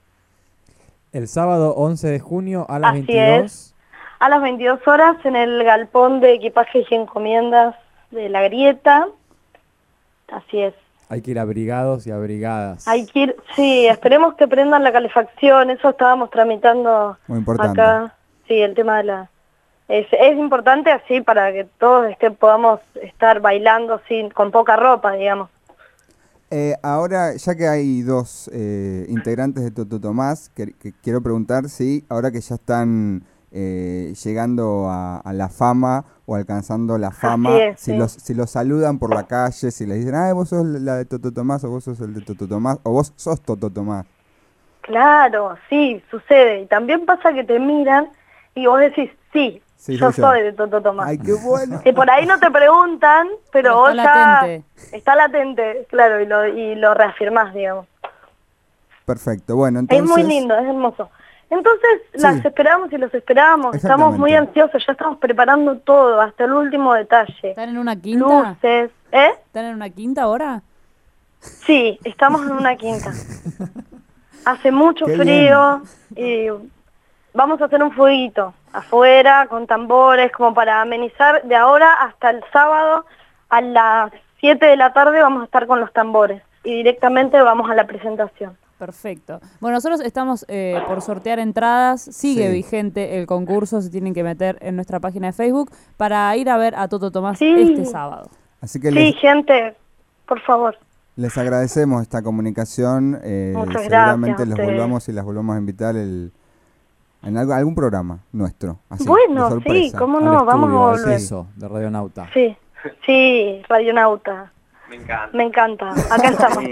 El sábado once de junio a las Así veintidós. es. A las veintidós horas en el galpón de equipajes y encomiendas de La Grieta. Así es. Hay que ir abrigados y abrigadas. Hay que ir, sí, esperemos que prendan la calefacción, eso estábamos tramitando Muy importante. acá. Sí, el tema de la... Es, es importante así para que todos este, podamos estar bailando sin con poca ropa, digamos. Eh, ahora, ya que hay dos eh, integrantes de Toto Tomás, que, que quiero preguntar si ahora que ya están eh, llegando a, a la fama o alcanzando la fama, es, si, sí. los, si los saludan por la calle, si les dicen, ah, vos sos la de Toto Tomás, o vos sos el de Toto Tomás, o vos sos Toto Tomás. Claro, sí, sucede. Y también pasa que te miran y vos decís, sí, Sí, yo soy yo. soy de Toto Tomás. Ay, qué bueno. Que por ahí no te preguntan, pero, Pero vos está ya latente. está latente, claro, y lo, y lo reafirmás, digamos. Perfecto, bueno, entonces... Es muy lindo, es hermoso. Entonces las Sí. esperamos y los esperamos, estamos muy Exactamente. ansiosos, ya estamos preparando todo, hasta el último detalle. ¿Están en una quinta? Luces, ¿eh? ¿Están en una quinta ahora? Sí, estamos en una quinta. Hace mucho Qué frío y vamos a hacer un fueguito afuera con tambores como para amenizar de ahora hasta el sábado a las siete de la tarde vamos a estar con los tambores y directamente vamos a la presentación. Perfecto. Bueno, nosotros estamos eh, por sortear entradas. Sigue Sí. vigente el concurso, se tienen que meter en nuestra página de Facebook para ir a ver a Toto Tomás Sí. este sábado. Así que Sí, les, gente, por favor. les agradecemos esta comunicación. eh, Muchas seguramente gracias a los ustedes. volvamos y las volvamos a invitar el, en algo- algún programa nuestro. Así, Bueno, de sorpresa. sí, cómo Al no, vamos a estudio, al volver. piso de Radionauta. Sí, sí, Radionauta. Me encanta. Me encanta. Acá estamos.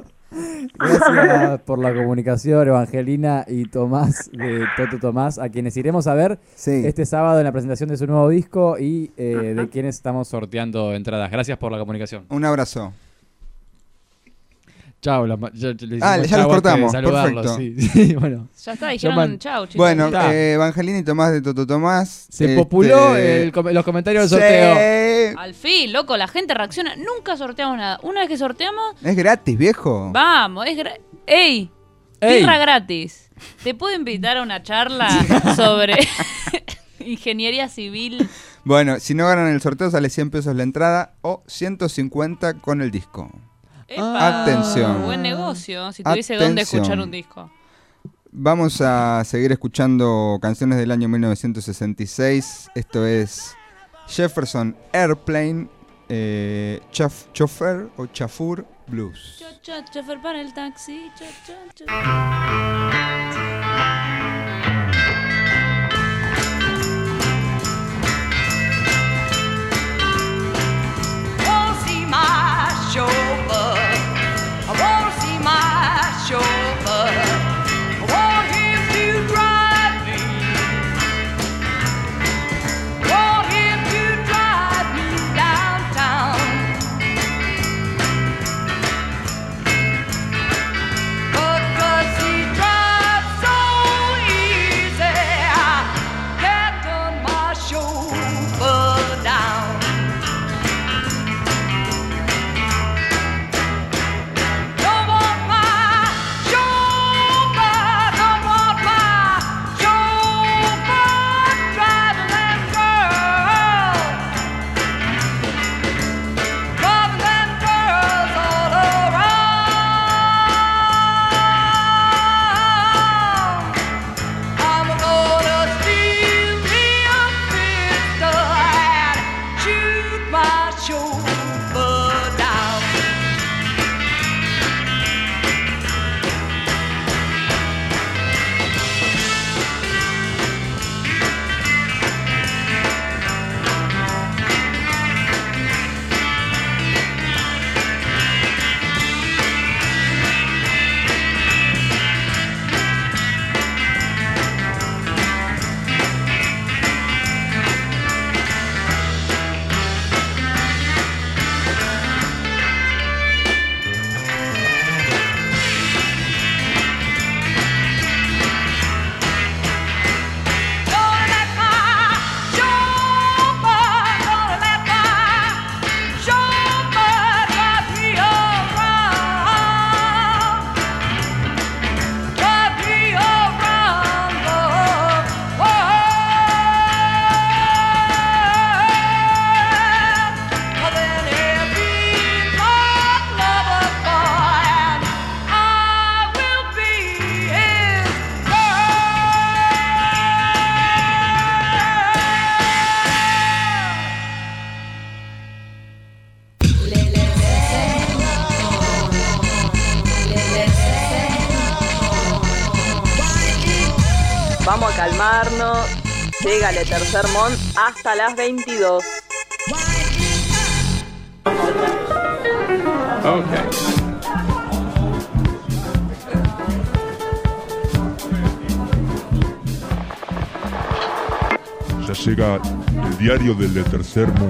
Gracias por la comunicación, Evangelina y Tomás de Toto Tomás, a quienes iremos a ver Sí. este sábado en la presentación de su nuevo disco y eh, de quienes estamos sorteando entradas. Gracias por la comunicación. Un abrazo. Chao. La, ma- ya, ya le Ah, hicimos ya los chau antes de cortamos, saludarlos, perfecto. sí. Sí, bueno. Ya está, Yo dijeron man- chau, chicos. Bueno, Está. eh, Evangelina y Tomás de Toto Tomás. Se este, populó el com- los comentarios del sorteo. Sí. Al fin, loco, la gente reacciona. Nunca sorteamos nada. Una vez que sorteamos, Es gratis, viejo. vamos, es gra- ¡Ey! Ey. Birra gratis. ¿Te puedo invitar a una charla sobre ingeniería civil? Bueno, si no ganan el sorteo sale cien pesos la entrada o ciento cincuenta con el disco. Epa, Atención. Buen negocio, si tuviese dónde Atención. escuchar un disco. Vamos a seguir escuchando canciones del año mil novecientos sesenta y seis. Esto es Jefferson Airplane, eh, Chaf- Chofer o Chafur Blues. Cho, cho, chofer para el taxi. Cho, cho, cho. vamos a calmarnos. Llega el tercer mon hasta las veintidós. Ok. Ya llega el diario del de Tercer Mundo.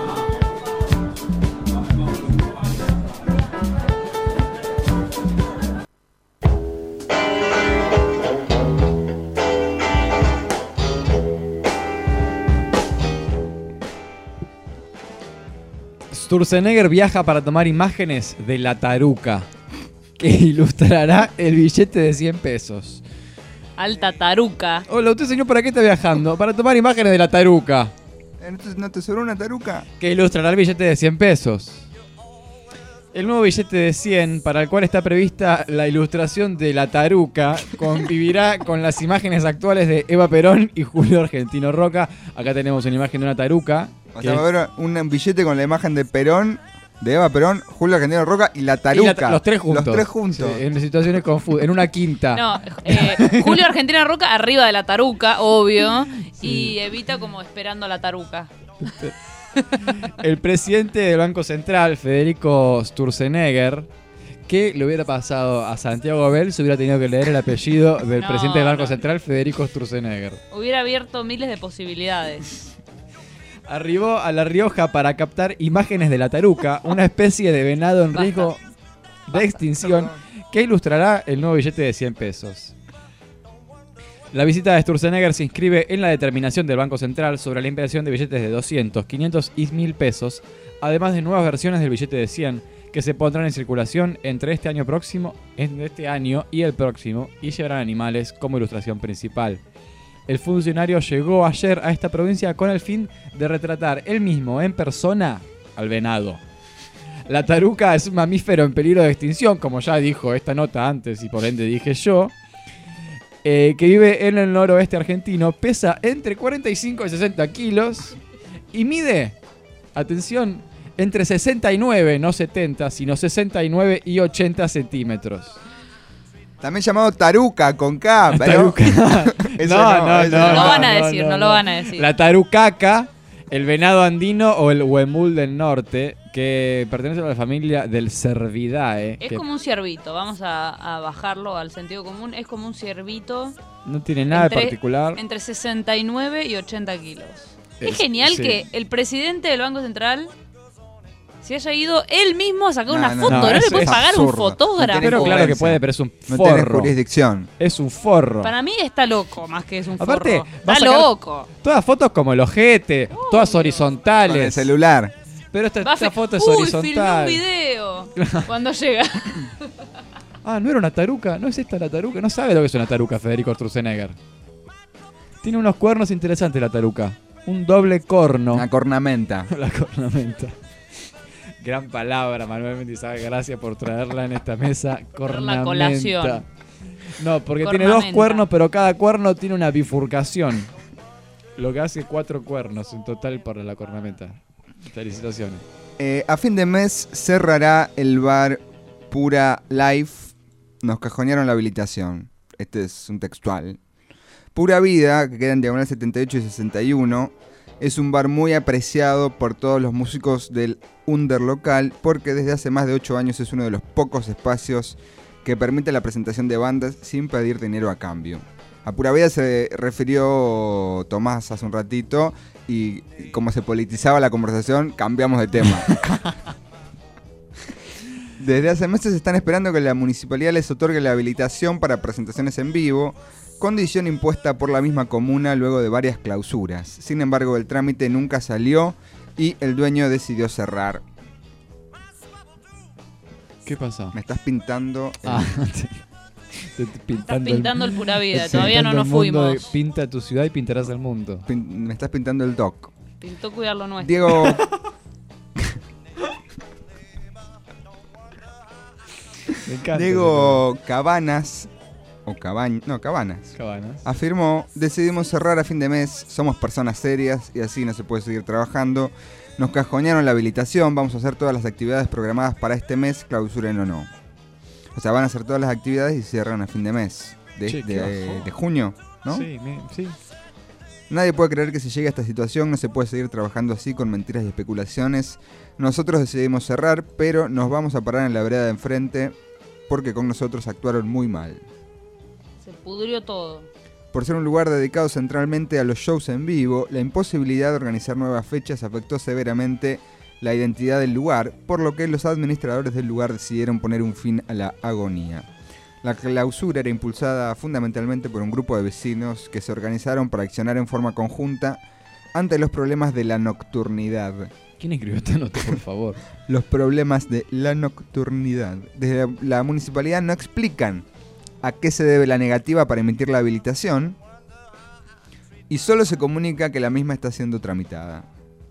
Sturzenegger viaja para tomar imágenes de la taruca, que ilustrará el billete de cien pesos. Alta taruca. Hola, ¿usted señor para qué está viajando? Para tomar imágenes de la taruca, Entonces, ¿no te sobró una taruca? que ilustrará el billete de cien pesos. El nuevo billete de cien, para el cual está prevista la ilustración de la taruca, convivirá con las imágenes actuales de Eva Perón y Julio Argentino Roca. Acá tenemos una imagen de una taruca. O que sea, va a haber un billete con la imagen de Perón, de Eva Perón, Julio Argentino Roca y la taruca. y la- los tres juntos. Los tres juntos. Sí, en situaciones confusas. En una quinta. No, eh, Julio Argentina Roca arriba de la taruca, obvio. Y Evita como esperando a la taruca. El presidente del Banco Central, Federico Sturzenegger, ¿qué le hubiera pasado a Santiago Abel si hubiera tenido que leer el apellido del No, presidente del Banco no. Central, Federico Sturzenegger? Hubiera abierto miles de posibilidades. Arribó a La Rioja para captar imágenes de la taruca, una especie de venado en Basta. riesgo de extinción que ilustrará el nuevo billete de cien pesos. La visita de Sturzenegger se inscribe en la determinación del Banco Central sobre la impresión de billetes de doscientos, quinientos y mil pesos, además de nuevas versiones del billete de cien, que se pondrán en circulación entre este año próximo, entre este año y el próximo, y llevarán animales como ilustración principal. El funcionario llegó ayer a esta provincia con el fin de retratar él mismo en persona al venado. La taruca es un mamífero en peligro de extinción, como ya dijo esta nota antes y por ende dije yo, eh, que vive en el noroeste argentino, pesa entre cuarenta y cinco y sesenta kilos y mide, atención, entre sesenta y nueve, no setenta, sino sesenta y nueve y ochenta centímetros. También llamado taruca con K, pero... Taruca. Eso no, no, eso no, No, no, van a no, decir, no, no, lo no. van a decir. La tarucaca, el venado andino o el huemul del norte, que pertenece a la familia del Cervidae. Es que como un ciervito, vamos a, a bajarlo al sentido común. Es como un ciervito. no tiene nada entre, de particular. Entre sesenta y nueve y ochenta kilos. Es, Es- genial sí. que el presidente del Banco Central se haya ido él mismo a sacar No, una no, foto. no, No, le es- puedes es pagar un absurdo. fotógrafo. No tiene Pero claro que vergüenza. puede, pero es un No tiene forro. jurisdicción. Es un forro. Para mí está loco más que es un Aparte, forro. va a Está sacar loco. Todas fotos como el ojete, todas Con el horizontales. celular. Pero esta, Va a esta fi- foto es Uy, filmé un horizontal. video. Cuando llega. Ah, no era una taruca, no es esta la taruca. No sabe lo que es una taruca, Federico Sturzenegger. Tiene unos cuernos interesantes la taruca. Un doble corno. Una cornamenta. La cornamenta. Gran palabra, Manuel Mendizábal. Gracias por traerla en esta mesa. Cornamenta. colación. No, porque tiene dos Cornamenta. cuernos, pero cada cuerno tiene una bifurcación. Lo que hace cuatro cuernos en total para la cornamenta. Felicitaciones. Eh, a fin de mes cerrará el bar Pura Life. Nos cajonearon la habilitación. Este es un textual. Pura Vida, que queda en diagonal setenta y ocho y sesenta y uno, es un bar muy apreciado por todos los músicos del under local porque desde hace más de ocho años es uno de los pocos espacios que permite la presentación de bandas sin pedir dinero a cambio. A Pura Vida se refirió Tomás hace un ratito y como se politizaba la conversación, cambiamos de tema. Desde hace meses están esperando que la municipalidad les otorgue la habilitación para presentaciones en vivo, condición impuesta por la misma comuna luego de varias clausuras. Sin embargo, el trámite nunca salió y el dueño decidió cerrar. ¿Qué pasa? Me estás pintando... el- Ah, te- te pintando, Estás pintando el Pura Vida. Sí, Todavía no pintando nos el mundo de- fuimos. pinta tu ciudad y pintarás el mundo. pin- me estás pintando el doc. Pintó cuidar lo nuestro. Diego... Me encanta. Diego Cabanas, o Cabañas, no, Cabanas, ese- Cabanas. afirmó: decidimos cerrar a fin de mes, somos personas serias y así no se puede seguir trabajando. Nos cajonearon la habilitación, vamos a hacer todas las actividades programadas para este mes, clausuren o no. O sea, van a hacer todas las actividades y cierran a fin de mes. De, Che, qué de- bajón. de junio. ¿no? Sí, me- sí. Nadie puede creer que se llegue a esta situación, no se puede seguir trabajando así con mentiras y especulaciones. Nosotros decidimos cerrar, pero nos vamos a parar en la vereda de enfrente porque con nosotros actuaron muy mal. Se pudrió todo. Por ser un lugar dedicado centralmente a los shows en vivo, la imposibilidad de organizar nuevas fechas afectó severamente la identidad del lugar, por lo que los administradores del lugar decidieron poner un fin a la agonía. La clausura era impulsada fundamentalmente por un grupo de vecinos que se organizaron para accionar en forma conjunta ante los problemas de la nocturnidad. ¿Quién escribió esta nota, por favor? Los problemas de la nocturnidad. Desde la, la municipalidad no explican a qué se debe la negativa para emitir la habilitación y solo se comunica que la misma está siendo tramitada.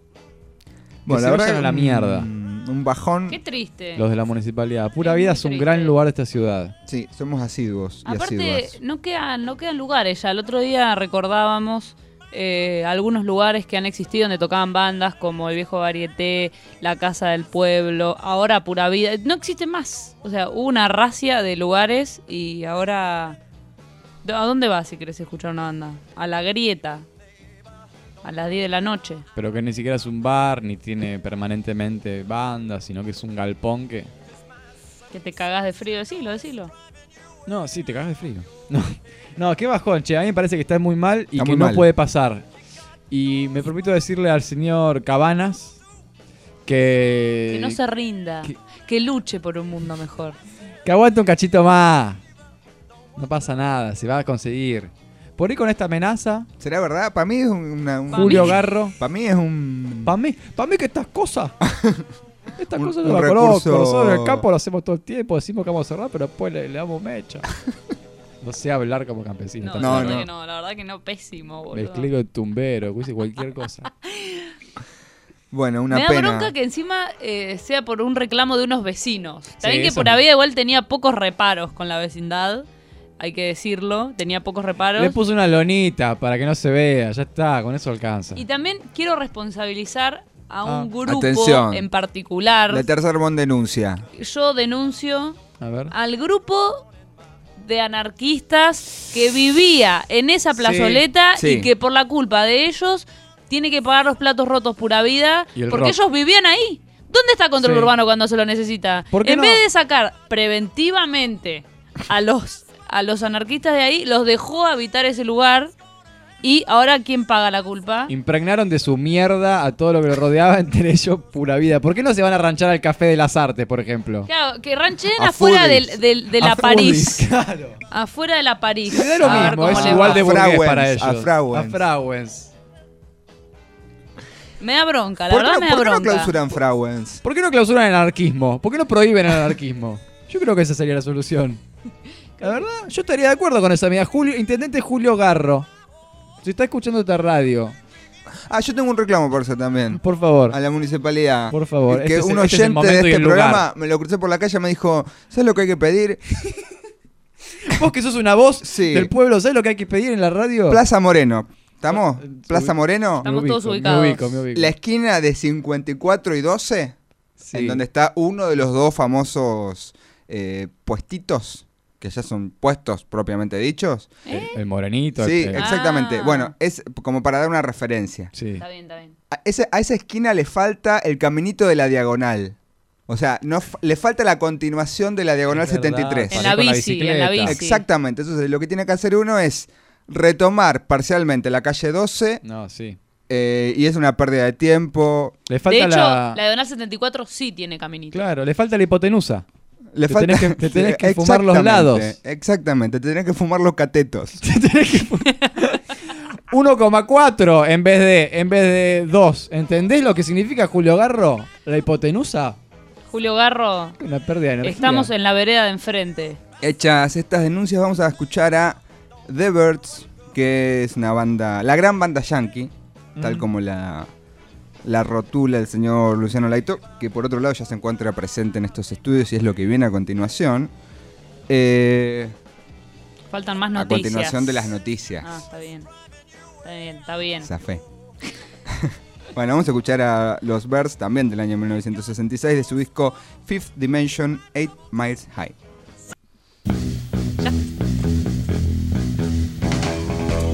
Que se vayan a la un- mierda. Un bajón. Qué triste. Los de la municipalidad. Pura Es Vida muy es un triste. gran lugar de esta ciudad. Sí, somos asiduos y Aparte, asiduas. no quedan, no quedan lugares ya. El otro día recordábamos eh, algunos lugares que han existido donde tocaban bandas como el Viejo Varieté, la Casa del Pueblo, ahora Pura Vida. No existe más. O sea, hubo una racia de lugares y ahora... ¿A dónde vas si querés escuchar una banda? A La Grieta. A las diez de la noche. Pero que ni siquiera es un bar, ni tiene permanentemente bandas, sino que es un galpón que... Que te cagás de frío. Decilo, decilo. No, sí, te cagas de frío. No, no, qué bajón, che. A mí me parece que está muy mal y Está que muy no mal. puede pasar. Y me permito decirle al señor Cabanas que... Que no se rinda. que- Que luche por un mundo mejor. Que aguante un cachito más. No pasa nada, se va a conseguir. Por ahí con esta amenaza, ¿Será verdad? Para mí es una, un... Julio Garro. Para mí es un... Para mí, para mí que estas cosas... Estas Un- cosas un no las conozco. recurso- Nosotros en el campo lo hacemos todo el tiempo, decimos que vamos a cerrar, pero después le, le damos mecha. No sé hablar como campesino. No, está la No, verdad bien. no. que no, la verdad que no, pésimo, Me boludo. explico el tumbero, dice cualquier cosa. Bueno, una Me da pena. bronca que encima eh, sea por un reclamo de unos vecinos. También Sí, que eso Pura es- Vida igual tenía pocos reparos con la vecindad, hay que decirlo, tenía pocos reparos. Le puse una lonita para que no se vea, ya está, con eso alcanza. Y también quiero responsabilizar a Ah, un grupo atención. en particular. La Tercer Mon denuncia. Yo denuncio A ver. al grupo de anarquistas que vivía en esa plazoleta sí. y que por la culpa de ellos tiene que pagar los platos rotos Pura Vida Y el porque rock. ellos vivían ahí. ¿Dónde está Control Sí. Urbano cuando se lo necesita? ¿Por qué En no? vez de sacar preventivamente a los, a los anarquistas de ahí, los dejó habitar ese lugar y ahora ¿quién paga la culpa? Impregnaron de su mierda a todo lo que lo rodeaba, entre ellos Pura Vida. ¿Por qué no se van a ranchar al Café de las Artes, por ejemplo? Claro, que ranchen A afuera Foodies. del, del- de A la París. Foodies, Claro. Afuera de la París. Me da lo A ver mismo, cómo es les igual va. de A burgués Frauens, para ellos. a Frauens. A Frauens. Me da bronca, la ¿Por qué, verdad no, me da por qué no bronca. clausuran Frauens? ¿Por qué no clausuran el anarquismo? ¿Por qué no prohíben el anarquismo? Yo creo que esa sería la solución. La verdad, yo estaría de acuerdo con esa amiga. Julio, Intendente Julio Garro. Si está escuchando esta radio, Ah, yo tengo un reclamo por eso también. por favor. A la municipalidad. Por favor, Que este es el- un este es el oyente de momento y este el lugar. programa me lo crucé por la calle y me dijo, ¿sabes lo que hay que pedir? Vos que sos una voz Sí. del pueblo, ¿sabes lo que hay que pedir en la radio? Plaza Moreno. ¿Estamos? Eh, Plaza ubi- Moreno. Estamos Me todos ubico, ubicados. Me ubico, me ubico. La esquina de cincuenta y cuatro y doce, Sí. en donde está uno de los dos famosos eh, puestitos, que ya son puestos propiamente dichos. El, el morenito. Sí, el- exactamente. Ah. Bueno, es como para dar una referencia. sí. Está bien, está bien. A, ese- a esa esquina le falta el caminito de la diagonal. O sea, no f- le falta la continuación de la diagonal Es verdad, setenta y tres. En para la ir con la bici, en la bicicleta. bici. Exactamente. Entonces, lo que tiene que hacer uno es retomar parcialmente la calle doce No, sí. eh, y es una pérdida de tiempo. Le falta De hecho, la... la diagonal setenta y cuatro sí tiene caminito. Claro, le falta la hipotenusa. Le Te falta tenés que- te tenés que fumar los Exactamente, lados. Exactamente, te tenés que fumar los catetos. uno coma cuatro en vez de en vez de dos. ¿Entendés lo que significa, Julio Garro? La hipotenusa. Julio Garro, Una pérdida de energía. estamos en la vereda de enfrente. Hechas estas denuncias, vamos a escuchar a The Birds, que es una banda, la gran banda yankee, tal Mm. como la, la rotula el señor Luciano Laito, que por otro lado ya se encuentra presente en estos estudios y es lo que viene a continuación. Eh, Faltan más a noticias. continuación de las noticias. Ah, está bien. Está bien, está bien. Zafé. Bueno, vamos a escuchar a los Birds, también del año mil novecientos sesenta y seis, de su disco Fifth Dimension, Eight Miles High.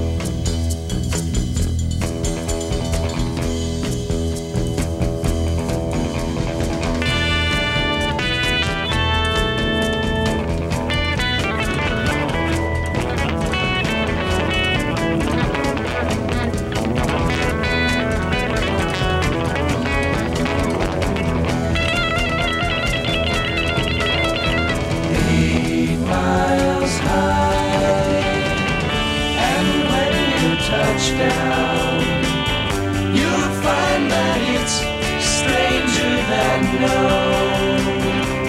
touchdown. You'll find that it's stranger than known.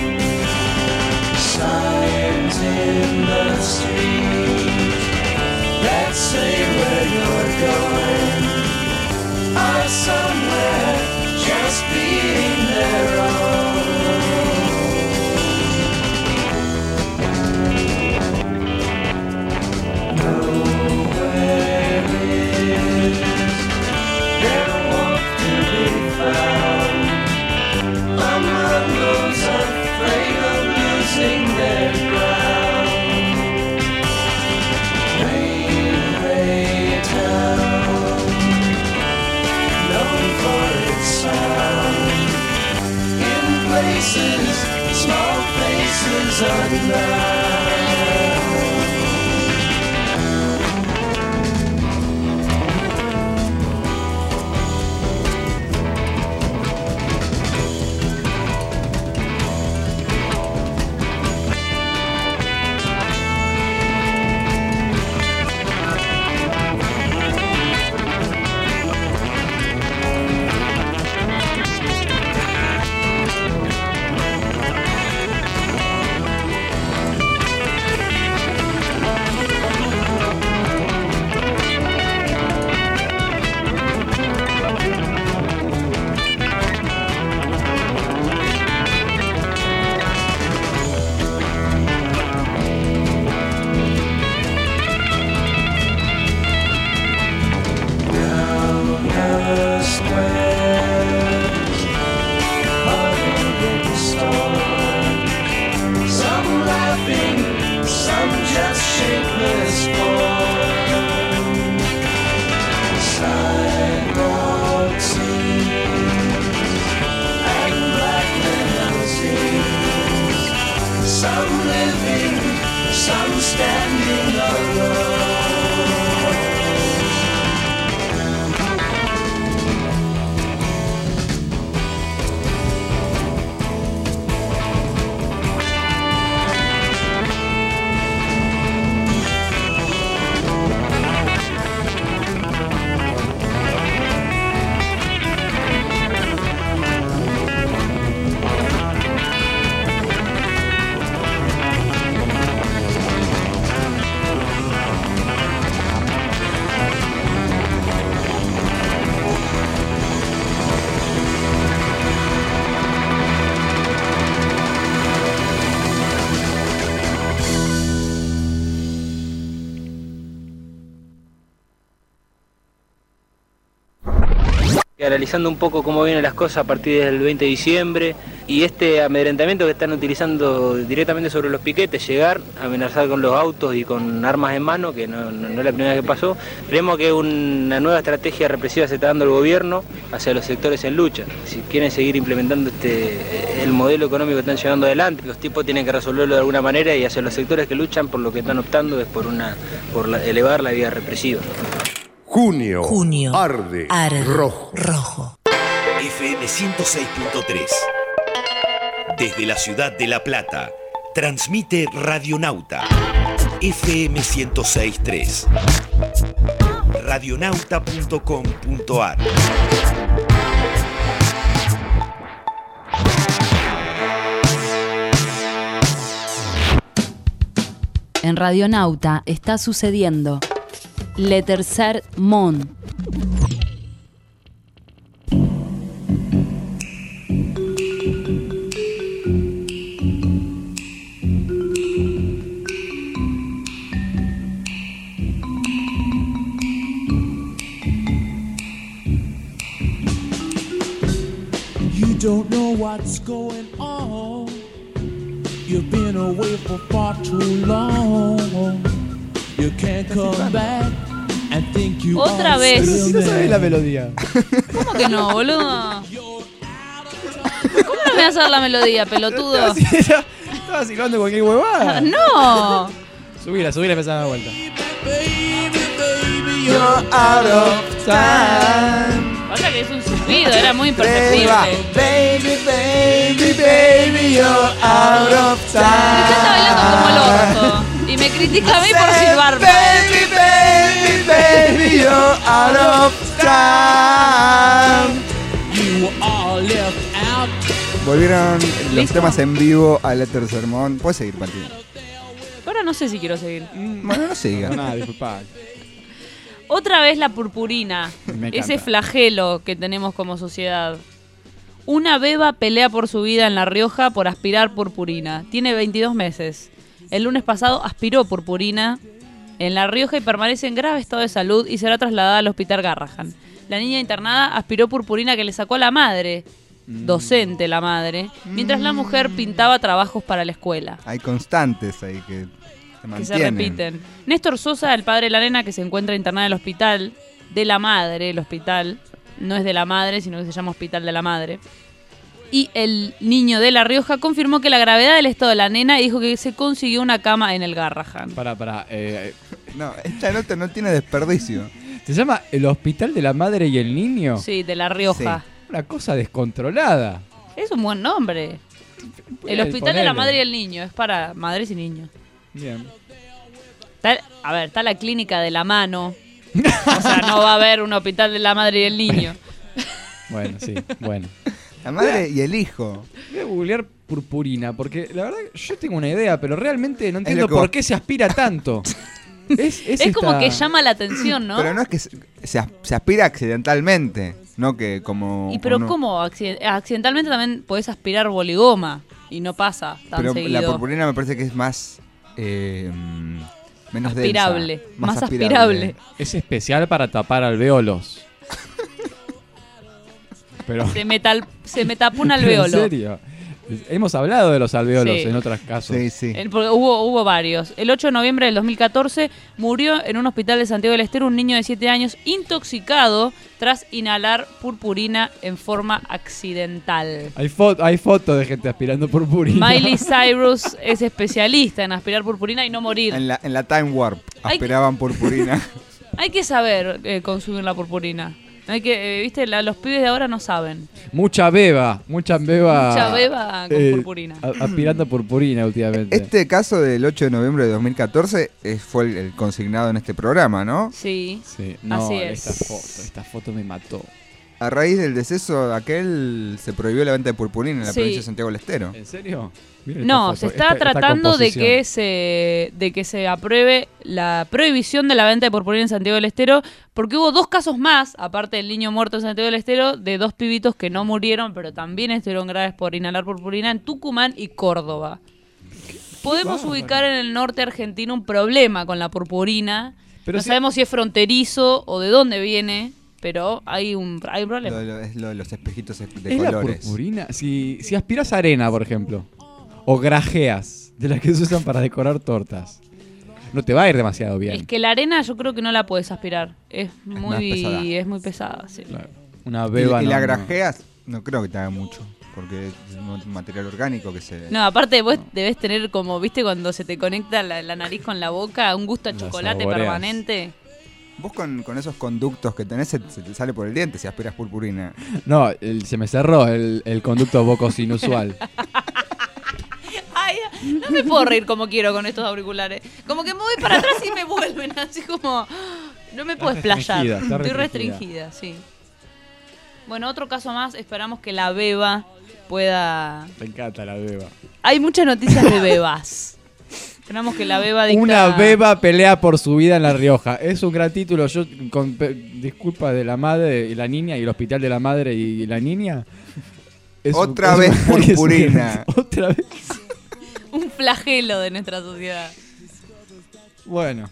Signs in the street that say where you're going are somewhere just being their own. Nowhere is there warmth to be found among those afraid of losing their ground. Rain, rain town, known for its sound, in places, small places unbound. Analizando un poco cómo vienen las cosas a partir del veinte de diciembre y este amedrentamiento que están utilizando directamente sobre los piquetes, llegar, amenazar con los autos y con armas en mano, que no, no, no es la primera vez que pasó. Creemos que una nueva estrategia represiva se está dando el gobierno hacia los sectores en lucha. Si quieren seguir implementando este el modelo económico que están llevando adelante, los tipos tienen que resolverlo de alguna manera y hacia los sectores que luchan por lo que están optando es por una por la, elevar la vía represiva. Junio, Junio, arde, arde rojo. rojo. F M ciento seis punto tres. Desde la ciudad de La Plata, transmite Radionauta. F M ciento seis punto tres. radionauta punto com punto ar. En Radionauta está sucediendo Le Tercer Monde. You don't know what's going on. You've been away for far too long. You can't come back and think you Otra are vez. still Si no sabés there. la melodía. ¿Cómo que no, boludo? ¿Cómo no me vas a dar la melodía, pelotudo? Estaba silbando cualquier huevada. ¡No! Subila, subila y empezá a dar vuelta. You're out of time. Pasa que es un suspido, era muy imperceptible. Baby, baby, baby, you're out of time. Me está bailando como el orto. Y me critica a mí por silbarme. Baby, baby, baby, you're time. Volvieron los ¿Listo? temas en vivo al Éter Sermón. Puedes seguir, Pati. Ahora no sé si quiero seguir. Bueno, no sigas. No, disculpa. Otra vez la purpurina. Me encanta. Ese flagelo que tenemos como sociedad. Una beba pelea por su vida en La Rioja por aspirar purpurina. Tiene veintidós meses. El lunes pasado aspiró purpurina en La Rioja y permanece en grave estado de salud y será trasladada al hospital Garrahan. La niña internada aspiró purpurina que le sacó a la madre, docente la madre, mientras la mujer pintaba trabajos para la escuela. Hay constantes ahí que se Que mantienen. se repiten. Néstor Sosa, el padre de la nena que se encuentra internada en el hospital, de la madre, el hospital, no es de la madre, sino que se llama Hospital de la Madre. Y el niño de La Rioja confirmó que la gravedad del estado de la nena y dijo que se consiguió una cama en el Garrahan. Para, para. Eh, No, esta nota no tiene desperdicio. ¿Se llama el Hospital de la Madre y el Niño? Sí, de La Rioja. Una cosa descontrolada. Es un buen nombre. El Hospital de la Madre y el Niño, es para madres y niños. Bien. Está- a ver, está la clínica de la mano. O sea, no va a haber un Hospital de la Madre y el Niño. Bueno, sí, bueno. La madre y el hijo. Voy a googlear purpurina, porque la verdad que yo tengo una idea, pero realmente no entiendo lo que por vos- qué se aspira tanto. Es, es Es como esta- que llama la atención, ¿no? Pero no es que se, se as- se aspira accidentalmente, no que como... Y pero uno- ¿cómo? Acciden- accidentalmente también podés aspirar boligoma y no pasa tan Pero seguido. la purpurina me parece que es más... eh, menos Aspirable, densa, más aspirable. Es especial para tapar alveolos. Pero, Se me, tal- se me tapó un ¿en alveolo. serio? Hemos hablado de los alveolos Sí. en otros casos. Sí, sí. El- porque hubo, hubo varios. El ocho de noviembre del dos mil catorce murió en un hospital de Santiago del Estero un niño de siete años intoxicado tras inhalar purpurina en forma accidental. Hay, fo- hay fotos de gente aspirando purpurina. Miley Cyrus es especialista en aspirar purpurina y no morir. En la, en la Time Warp Hay- aspiraban purpurina. Hay que saber eh, consumir la purpurina. Hay que, eh, viste, la- los pibes de ahora no saben. Mucha beba, mucha beba. Mucha beba con eh, purpurina. a- aspirando purpurina últimamente. Este caso del ocho de noviembre de dos mil catorce es- fue el, el consignado en este programa, ¿no? Sí, Sí, no, así es. esta foto, esta foto me mató. A raíz del deceso de aquel se prohibió la venta de purpurina en la Sí. provincia de Santiago del Estero. ¿En serio? Miren No, esta se foto, está esta- esta tratando de composición. que se de que se apruebe la prohibición de la venta de purpurina en Santiago del Estero, porque hubo dos casos más, aparte del niño muerto en Santiago del Estero, de dos pibitos que no murieron, pero también estuvieron graves por inhalar purpurina en Tucumán y Córdoba. Podemos bárbaro. ubicar en el norte argentino un problema con la purpurina. Pero no si- sabemos si es fronterizo o de dónde viene, pero hay un, hay un problema. Lo de lo- es lo de los espejitos de ¿Es la colores. purpurina? Si, si aspiras arena, por ejemplo, o grajeas, de las que se usan para decorar tortas, no te va a ir demasiado bien. Es que la arena yo creo que no la puedes aspirar. Es muy, pesada. es muy pesada, sí. Claro. Una Y, beba y no- la no. grajeas no creo que te haga mucho, porque es un material orgánico que se... No, aparte vos debes tener como, viste, cuando se te conecta la, la nariz con la boca, un gusto a La chocolate saboreas. permanente. Vos con, con esos conductos que tenés se, se te sale por el diente si aspiras purpurina. No, el- se me cerró el, el conducto vocos inusual. Ay, no me puedo reír como quiero con estos auriculares. Como que me voy para atrás y me vuelven así como... No me puedo explayar. restringida, está Estoy restringida. restringida, sí. Bueno, otro caso más. Esperamos que la beba pueda... Me encanta la beba. Hay muchas noticias de bebas. Esperamos que la beba dicta... Una beba pelea por su vida en La Rioja. Es un gran título. Yo, con pe- disculpas de la madre y la niña, y el hospital de la madre y la niña. es un- Otra es vez un- purpurina. Otra vez. Un flagelo de nuestra sociedad. Bueno.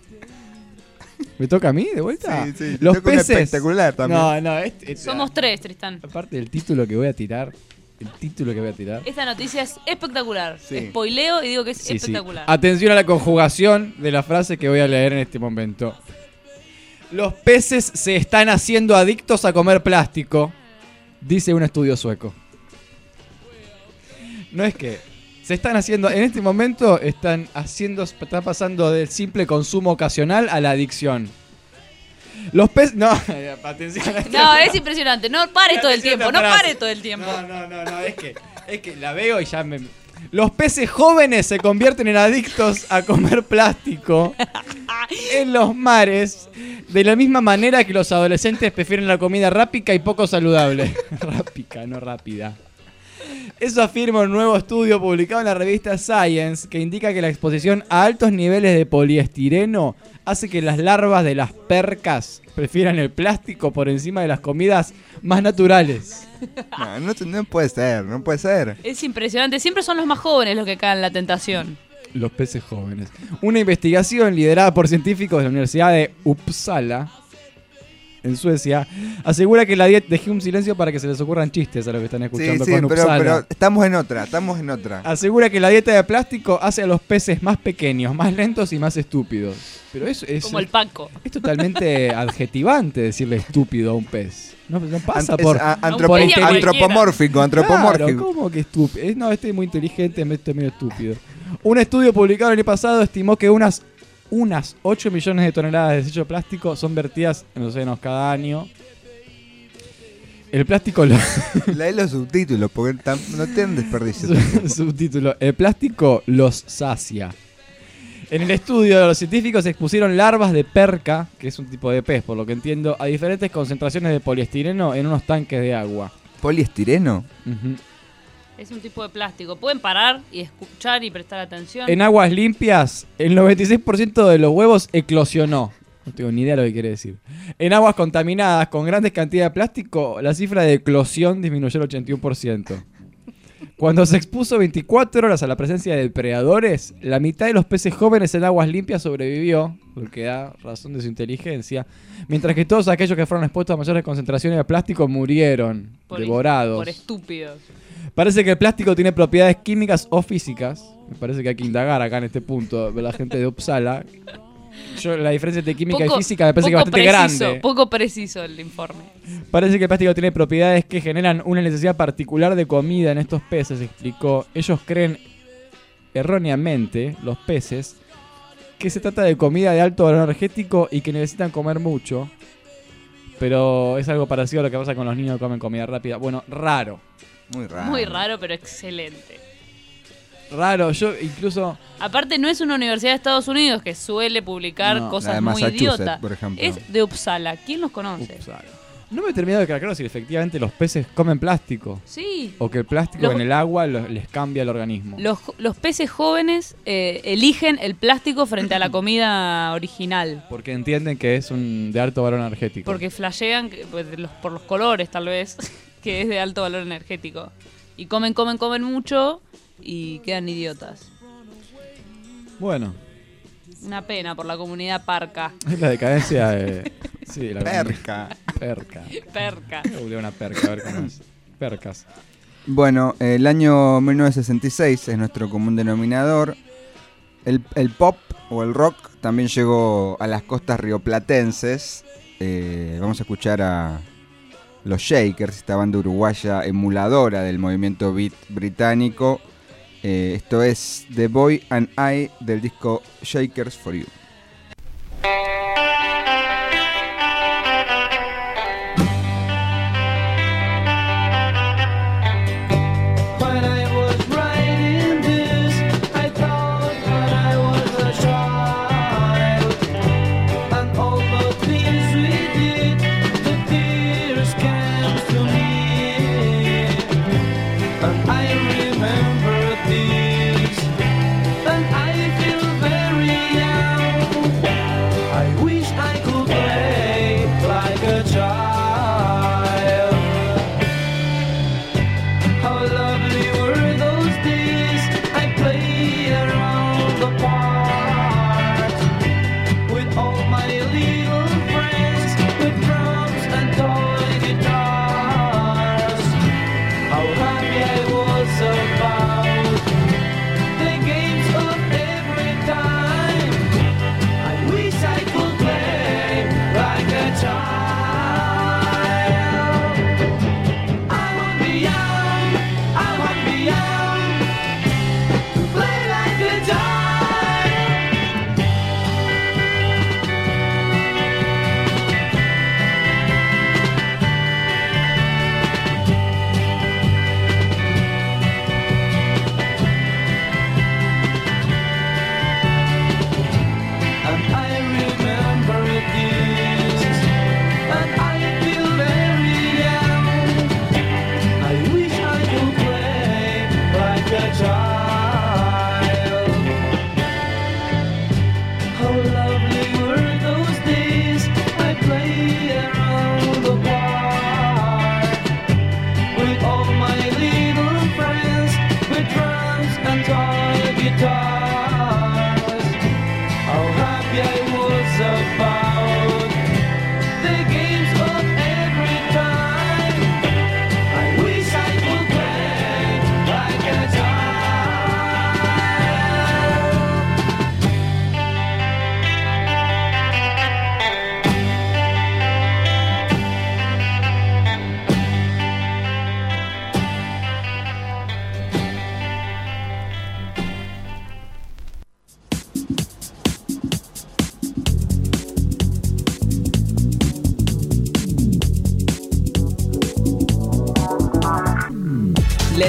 ¿Me toca a mí de vuelta? Sí, sí, te Los toca un peces. espectacular también. No, no, este, este- Somos tres, Tristán. aparte del título que voy a tirar, el título que voy a tirar. Esta noticia es espectacular. Sí. Spoileo y digo que es Sí, sí. espectacular. Atención a la conjugación de la frase que voy a leer en este momento. Los peces se están haciendo adictos a comer plástico, dice un estudio sueco. No es que se están haciendo, en este momento están haciendo, está pasando del simple consumo ocasional a la adicción. Los peces, no, atención a esto. No, es impresionante. No pare todo el Atención a tiempo. esta No frase. pare todo el tiempo. No, no, no, no, es que, es que la veo y ya me... Los peces jóvenes se convierten en adictos a comer plástico en los mares De la misma manera que los adolescentes prefieren la comida rápida y poco saludable. Rápida, no rápida. Eso afirma un nuevo estudio publicado en la revista Science que indica que la exposición a altos niveles de poliestireno hace que las larvas de las percas prefieran el plástico por encima de las comidas más naturales. No, no, no puede ser, no puede ser. Es impresionante. Siempre son los más jóvenes los que caen en la tentación. Los peces jóvenes. Una investigación liderada por científicos de la Universidad de Uppsala, en Suecia, asegura que la dieta... Dejé un silencio para que se les ocurran chistes a los que están escuchando sí, sí, con pero, Uppsala. pero estamos en otra, estamos en otra. Asegura que la dieta de plástico hace a los peces más pequeños, más lentos y más estúpidos. Pero eso es... Como el Paco. Es totalmente adjetivante decirle estúpido a un pez. No, no pasa Ant- por... es a- no, antropo- por inte- antropomórfico, antropomórfico. Claro, ¿cómo que estúpido? No, este es muy inteligente, este es medio estúpido. Un estudio publicado el año pasado estimó que unas, unas ocho millones de toneladas de desecho plástico son vertidas en los océanos cada año. El plástico... Lo... Lee los subtítulos, porque tam- no tienen desperdicio. Subtítulo. El plástico los sacia. En el estudio, los científicos expusieron larvas de perca, que es un tipo de pez, por lo que entiendo, a diferentes concentraciones de poliestireno en unos tanques de agua. ¿Poliestireno? Uh-huh. Es un tipo de plástico. Pueden parar y escuchar y prestar atención. En aguas limpias, el noventa y seis por ciento de los huevos eclosionó. No tengo ni idea de lo que quiere decir. En aguas contaminadas con grandes cantidades de plástico, la cifra de eclosión disminuyó el ochenta y uno por ciento. Cuando se expuso veinticuatro horas a la presencia de depredadores, la mitad de los peces jóvenes en aguas limpias sobrevivió, lo que da razón de su inteligencia, mientras que todos aquellos que fueron expuestos a mayores concentraciones de plástico murieron, por devorados. Por estúpidos. Parece que el plástico tiene propiedades químicas o físicas. Me parece que hay que indagar acá en este punto, la gente de Uppsala. Yo, la diferencia entre química Poco- y física me parece que es poco bastante preciso, grande. Poco preciso el informe. Parece que el plástico tiene propiedades que generan una necesidad particular de comida en estos peces, explicó. Ellos creen erróneamente, los peces, que se trata de comida de alto valor energético y que necesitan comer mucho. Pero es algo parecido a lo que pasa con los niños que comen comida rápida. Bueno, raro. Muy raro. Muy raro, pero excelente. Raro, yo incluso... Aparte, no es una universidad de Estados Unidos que suele publicar No, la cosas de muy Massachusetts, idiotas. por ejemplo. Es de Uppsala. ¿Quién los conoce? Uppsala. No me he terminado de quedar claro si efectivamente los peces comen plástico. Sí. O que el plástico Los- en el agua los- les cambia el organismo. Los, los peces jóvenes eh, eligen el plástico frente a la comida original. Porque entienden que es un de alto valor energético. Porque flashean que, pues, de los- por los colores, tal vez, que es de alto valor energético. Y comen, comen, comen mucho y quedan idiotas. Bueno, Una pena por la comunidad parca. es la decadencia de... Sí, la Perca. Perca. Perca. Voy a googlear una perca, a ver cómo es. Percas. Bueno, el año mil novecientos sesenta y seis es nuestro común denominador. El, el pop o el rock también llegó a las costas rioplatenses. Eh, vamos a escuchar a los Shakers, esta banda uruguaya emuladora del movimiento beat británico. Eh, esto es The Boy and I del disco Shakers for You. When I was writing this, I thought that I was a child. And all the things we did, the tears came to me. And I remember this, and I feel very young.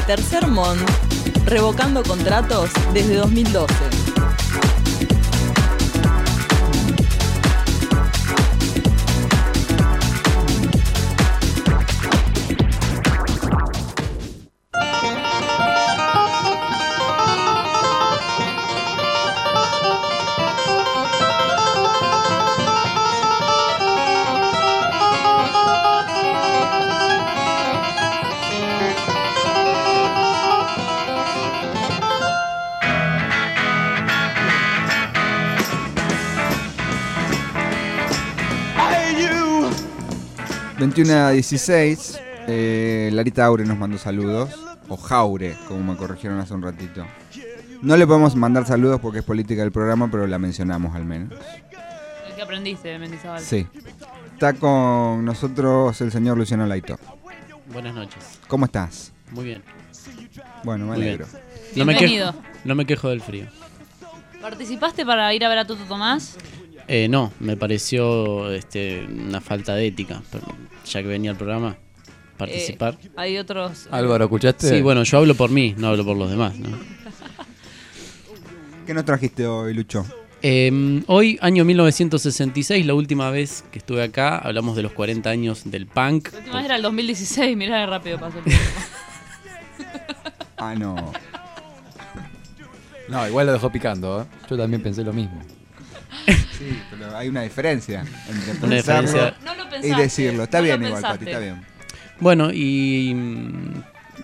Tercer Mond, revocando contratos desde dos mil doce. veintiuno a dieciséis, eh, Larita Aure nos mandó saludos, o Jaure, como me corrigieron hace un ratito. No le podemos mandar saludos porque es política del programa, pero la mencionamos al menos. El que aprendiste de Mendizábal. Sí. Está con nosotros el señor Luciano Laito. Buenas noches. ¿Cómo estás? Muy bien. Bueno, me Muy alegro. No me, Bienvenido. quejo, no me quejo del frío. ¿Participaste para ir a ver a Tuto Tomás? Eh, no, me pareció este, una falta de ética, pero ya que venía al programa, participar. Eh, hay otros... Álvaro, ¿escuchaste? Sí, bueno, yo hablo por mí, no hablo por los demás, ¿no? ¿Qué nos trajiste hoy, Lucho? Eh, hoy, año mil novecientos sesenta y seis, la última vez que estuve acá, hablamos de los cuarenta años del punk. La última vez era el dos mil dieciséis, mirá qué rápido pasó el tiempo. Ah, no. No, igual lo dejó picando, ¿eh? Yo también pensé lo mismo. Sí, pero hay una diferencia entre Una pensarlo diferencia. No lo y pensaste, decirlo. Está no bien lo igual, pensaste. Pati, está bien. Bueno, y... mm,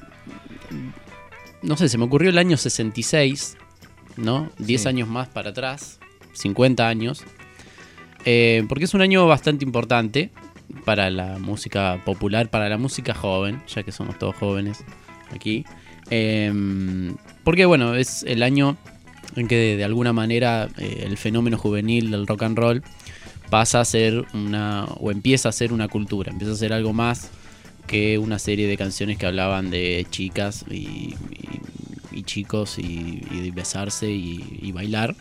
no sé, se me ocurrió el año sesenta y seis, ¿no? diez Sí. años más para atrás, cincuenta años. Eh, porque es un año bastante importante para la música popular, para la música joven, ya que somos todos jóvenes aquí. Eh, porque, bueno, es el año en que de, de alguna manera eh, el fenómeno juvenil del rock and roll pasa a ser una, o empieza a ser una cultura, empieza a ser algo más que una serie de canciones que hablaban de chicas y, y, y chicos y, y de besarse y, y bailar.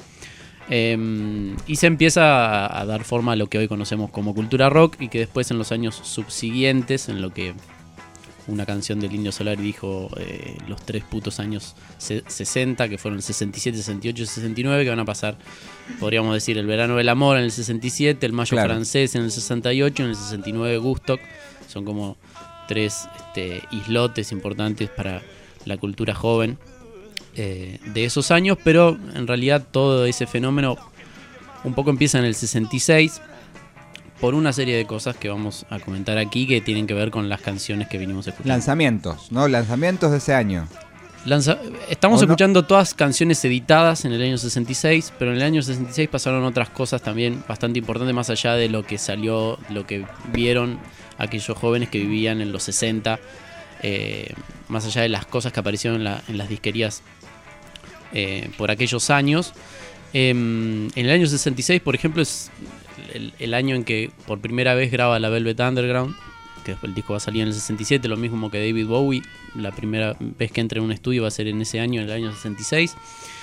Eh, y se empieza a, a dar forma a lo que hoy conocemos como cultura rock y que después en los años subsiguientes, en lo que una canción del Indio Solari dijo eh, los tres putos años sesenta, que fueron el sesenta y siete, sesenta y ocho y sesenta y nueve, que van a pasar, podríamos decir, el verano del amor en el sesenta y siete, el mayo Claro. francés en el sesenta y ocho, en el sesenta y nueve Woodstock. Son como tres este, islotes importantes para la cultura joven eh, de esos años, pero en realidad todo ese fenómeno un poco empieza en el sesenta y seis por una serie de cosas que vamos a comentar aquí que tienen que ver con las canciones que venimos escuchando. Lanzamientos, ¿no? Lanzamientos de ese año. Lanza- Estamos ¿O no? escuchando todas canciones editadas en el año sesenta y seis, pero en el año sesenta y seis pasaron otras cosas también bastante importantes, más allá de lo que salió, lo que vieron aquellos jóvenes que vivían en los sesenta, eh, más allá de las cosas que aparecieron en, la- en las disquerías eh, por aquellos años. Eh, en el año sesenta y seis, por ejemplo, es el, el año en que por primera vez graba la Velvet Underground, que después el disco va a salir en el sesenta y siete, lo mismo que David Bowie. La primera vez que entra en un estudio va a ser en ese año, en el año sesenta y seis.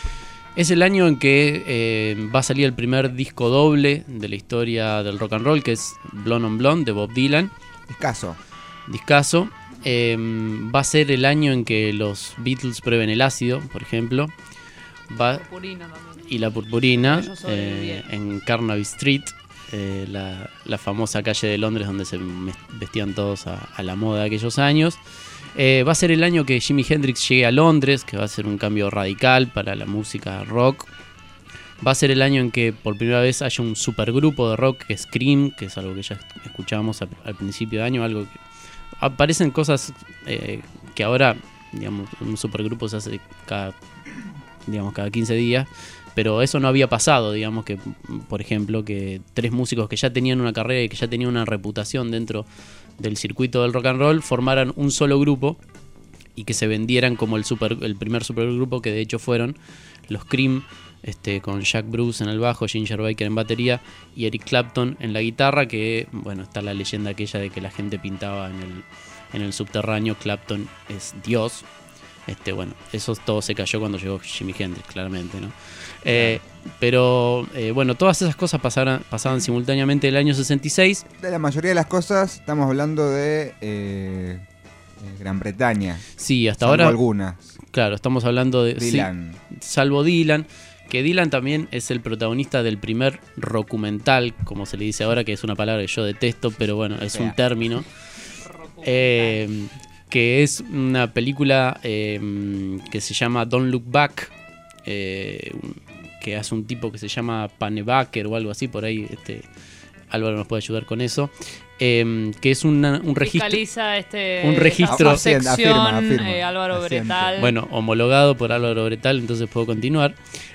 Es el año en que eh, va a salir el primer disco doble de la historia del rock and roll, que es Blonde on Blonde de Bob Dylan. Discaso. Discaso. Eh, va a ser el año en que los Beatles prueben el ácido, por ejemplo. Va, Purpurina también. y la purpurina Ellos sobrevivían. eh, en Carnaby Street, eh, la, la famosa calle de Londres donde se me- vestían todos a, a la moda de aquellos años. Eh, va a ser el año que Jimi Hendrix llegue a Londres, que va a ser un cambio radical para la música rock. Va a ser el año en que por primera vez haya un supergrupo de rock que es Cream, que es algo que ya escuchábamos al, al principio de año, algo que aparecen cosas eh, que ahora, digamos, un supergrupo se hace cada, digamos, cada quince días, pero eso no había pasado, digamos, que por ejemplo que tres músicos que ya tenían una carrera y que ya tenían una reputación dentro del circuito del rock and roll formaran un solo grupo y que se vendieran como el super, el primer supergrupo, que de hecho fueron los Cream, este, con Jack Bruce en el bajo, Ginger Baker en batería y Eric Clapton en la guitarra, que bueno, está la leyenda aquella de que la gente pintaba en el, en el subterráneo Clapton es Dios. Este, bueno, eso todo se cayó cuando llegó Jimi Hendrix, claramente, ¿no? Eh, pero eh, bueno, todas esas cosas pasaron, pasaban simultáneamente el año sesenta y seis. De la mayoría de las cosas estamos hablando de eh, Gran Bretaña. Sí, hasta Salvo ahora. algunas. Claro, estamos hablando de. Dylan. Sí, salvo Dylan. Que Dylan también es el protagonista del primer documental, como se le dice ahora, que es una palabra que yo detesto, pero bueno, es un término. Eh, que es una película eh, que se llama Don't Look Back, eh, que hace un tipo que se llama Panebaker o algo así, por ahí este, Álvaro nos puede ayudar con eso. Eh, que es una, un registro. Fiscaliza este, un registro. esta sección, afirma, afirma. eh, Álvaro Bretal. Bueno, homologado por Álvaro Bretal, entonces puedo continuar.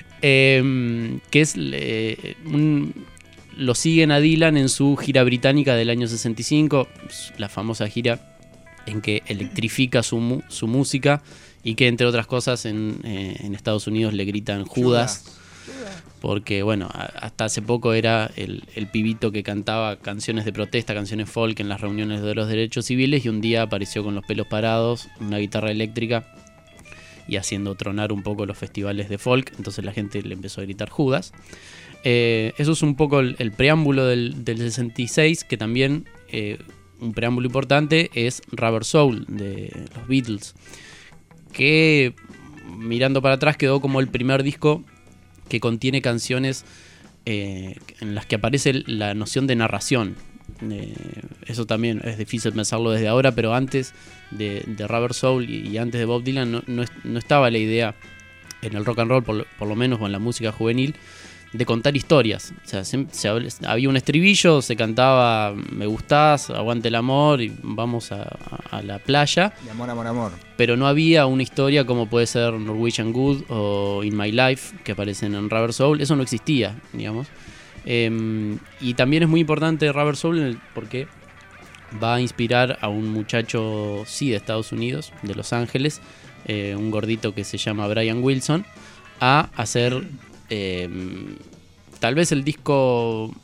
Eh, que es eh, un, lo siguen a Dylan en su gira británica del año sesenta y cinco, la famosa gira en que electrifica su, mu- su música y que entre otras cosas en, eh, en Estados Unidos le gritan Judas, porque bueno, a, hasta hace poco era el, el pibito que cantaba canciones de protesta, canciones folk en las reuniones de los derechos civiles, y un día apareció con los pelos parados, una guitarra eléctrica y haciendo tronar un poco los festivales de folk, entonces la gente le empezó a gritar Judas. Eh, eso es un poco el, el preámbulo del, del sesenta y seis, que también eh, un preámbulo importante es Rubber Soul de los Beatles, que mirando para atrás quedó como el primer disco que contiene canciones eh, en las que aparece la noción de narración. Eh, eso también es difícil pensarlo desde ahora, pero antes de, de Rubber Soul y, y antes de Bob Dylan no, no, no estaba la idea en el rock and roll, por lo, por lo menos, o en la música juvenil, de contar historias. O sea, se, se, había un estribillo, se cantaba me gustás, aguante el amor y vamos a, a, a la playa. De amor, amor, amor. Pero no había una historia como puede ser Norwegian Wood o In My Life, que aparecen en Rubber Soul. Eso no existía, digamos. Eh, y también es muy importante Rubber Soul porque va a inspirar a un muchacho, sí, de Estados Unidos, de Los Ángeles, eh, un gordito que se llama Brian Wilson, a hacer eh, tal vez el disco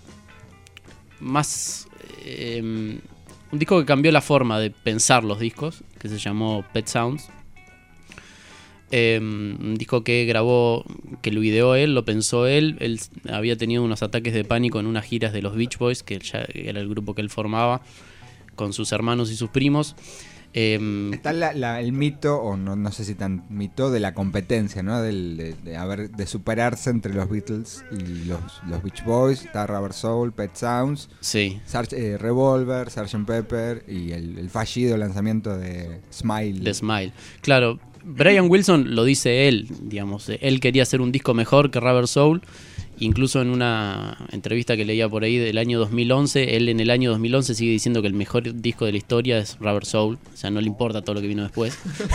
más... Eh, un disco que cambió la forma de pensar los discos, que se llamó Pet Sounds. Eh, un disco que grabó, que lo ideó él, lo pensó él. Él había tenido unos ataques de pánico en unas giras de los Beach Boys, que ya era el grupo que él formaba, con sus hermanos y sus primos. Eh, Está la, la, el mito, o no, no sé si tan mito, de la competencia, ¿no? Del, de, de, haber, de superarse entre los Beatles y los, los Beach Boys. Está Rubber Soul, Pet Sounds, sí. Sarge, eh, Revolver, sergeant Pepper y el, el fallido lanzamiento de Smile. De Smile, claro. Brian Wilson lo dice él, digamos, él quería hacer un disco mejor que Rubber Soul. Incluso en una entrevista que leía por ahí del año dos mil once, él en el año dos mil once sigue diciendo que el mejor disco de la historia es Rubber Soul. O sea, no le importa todo lo que vino después.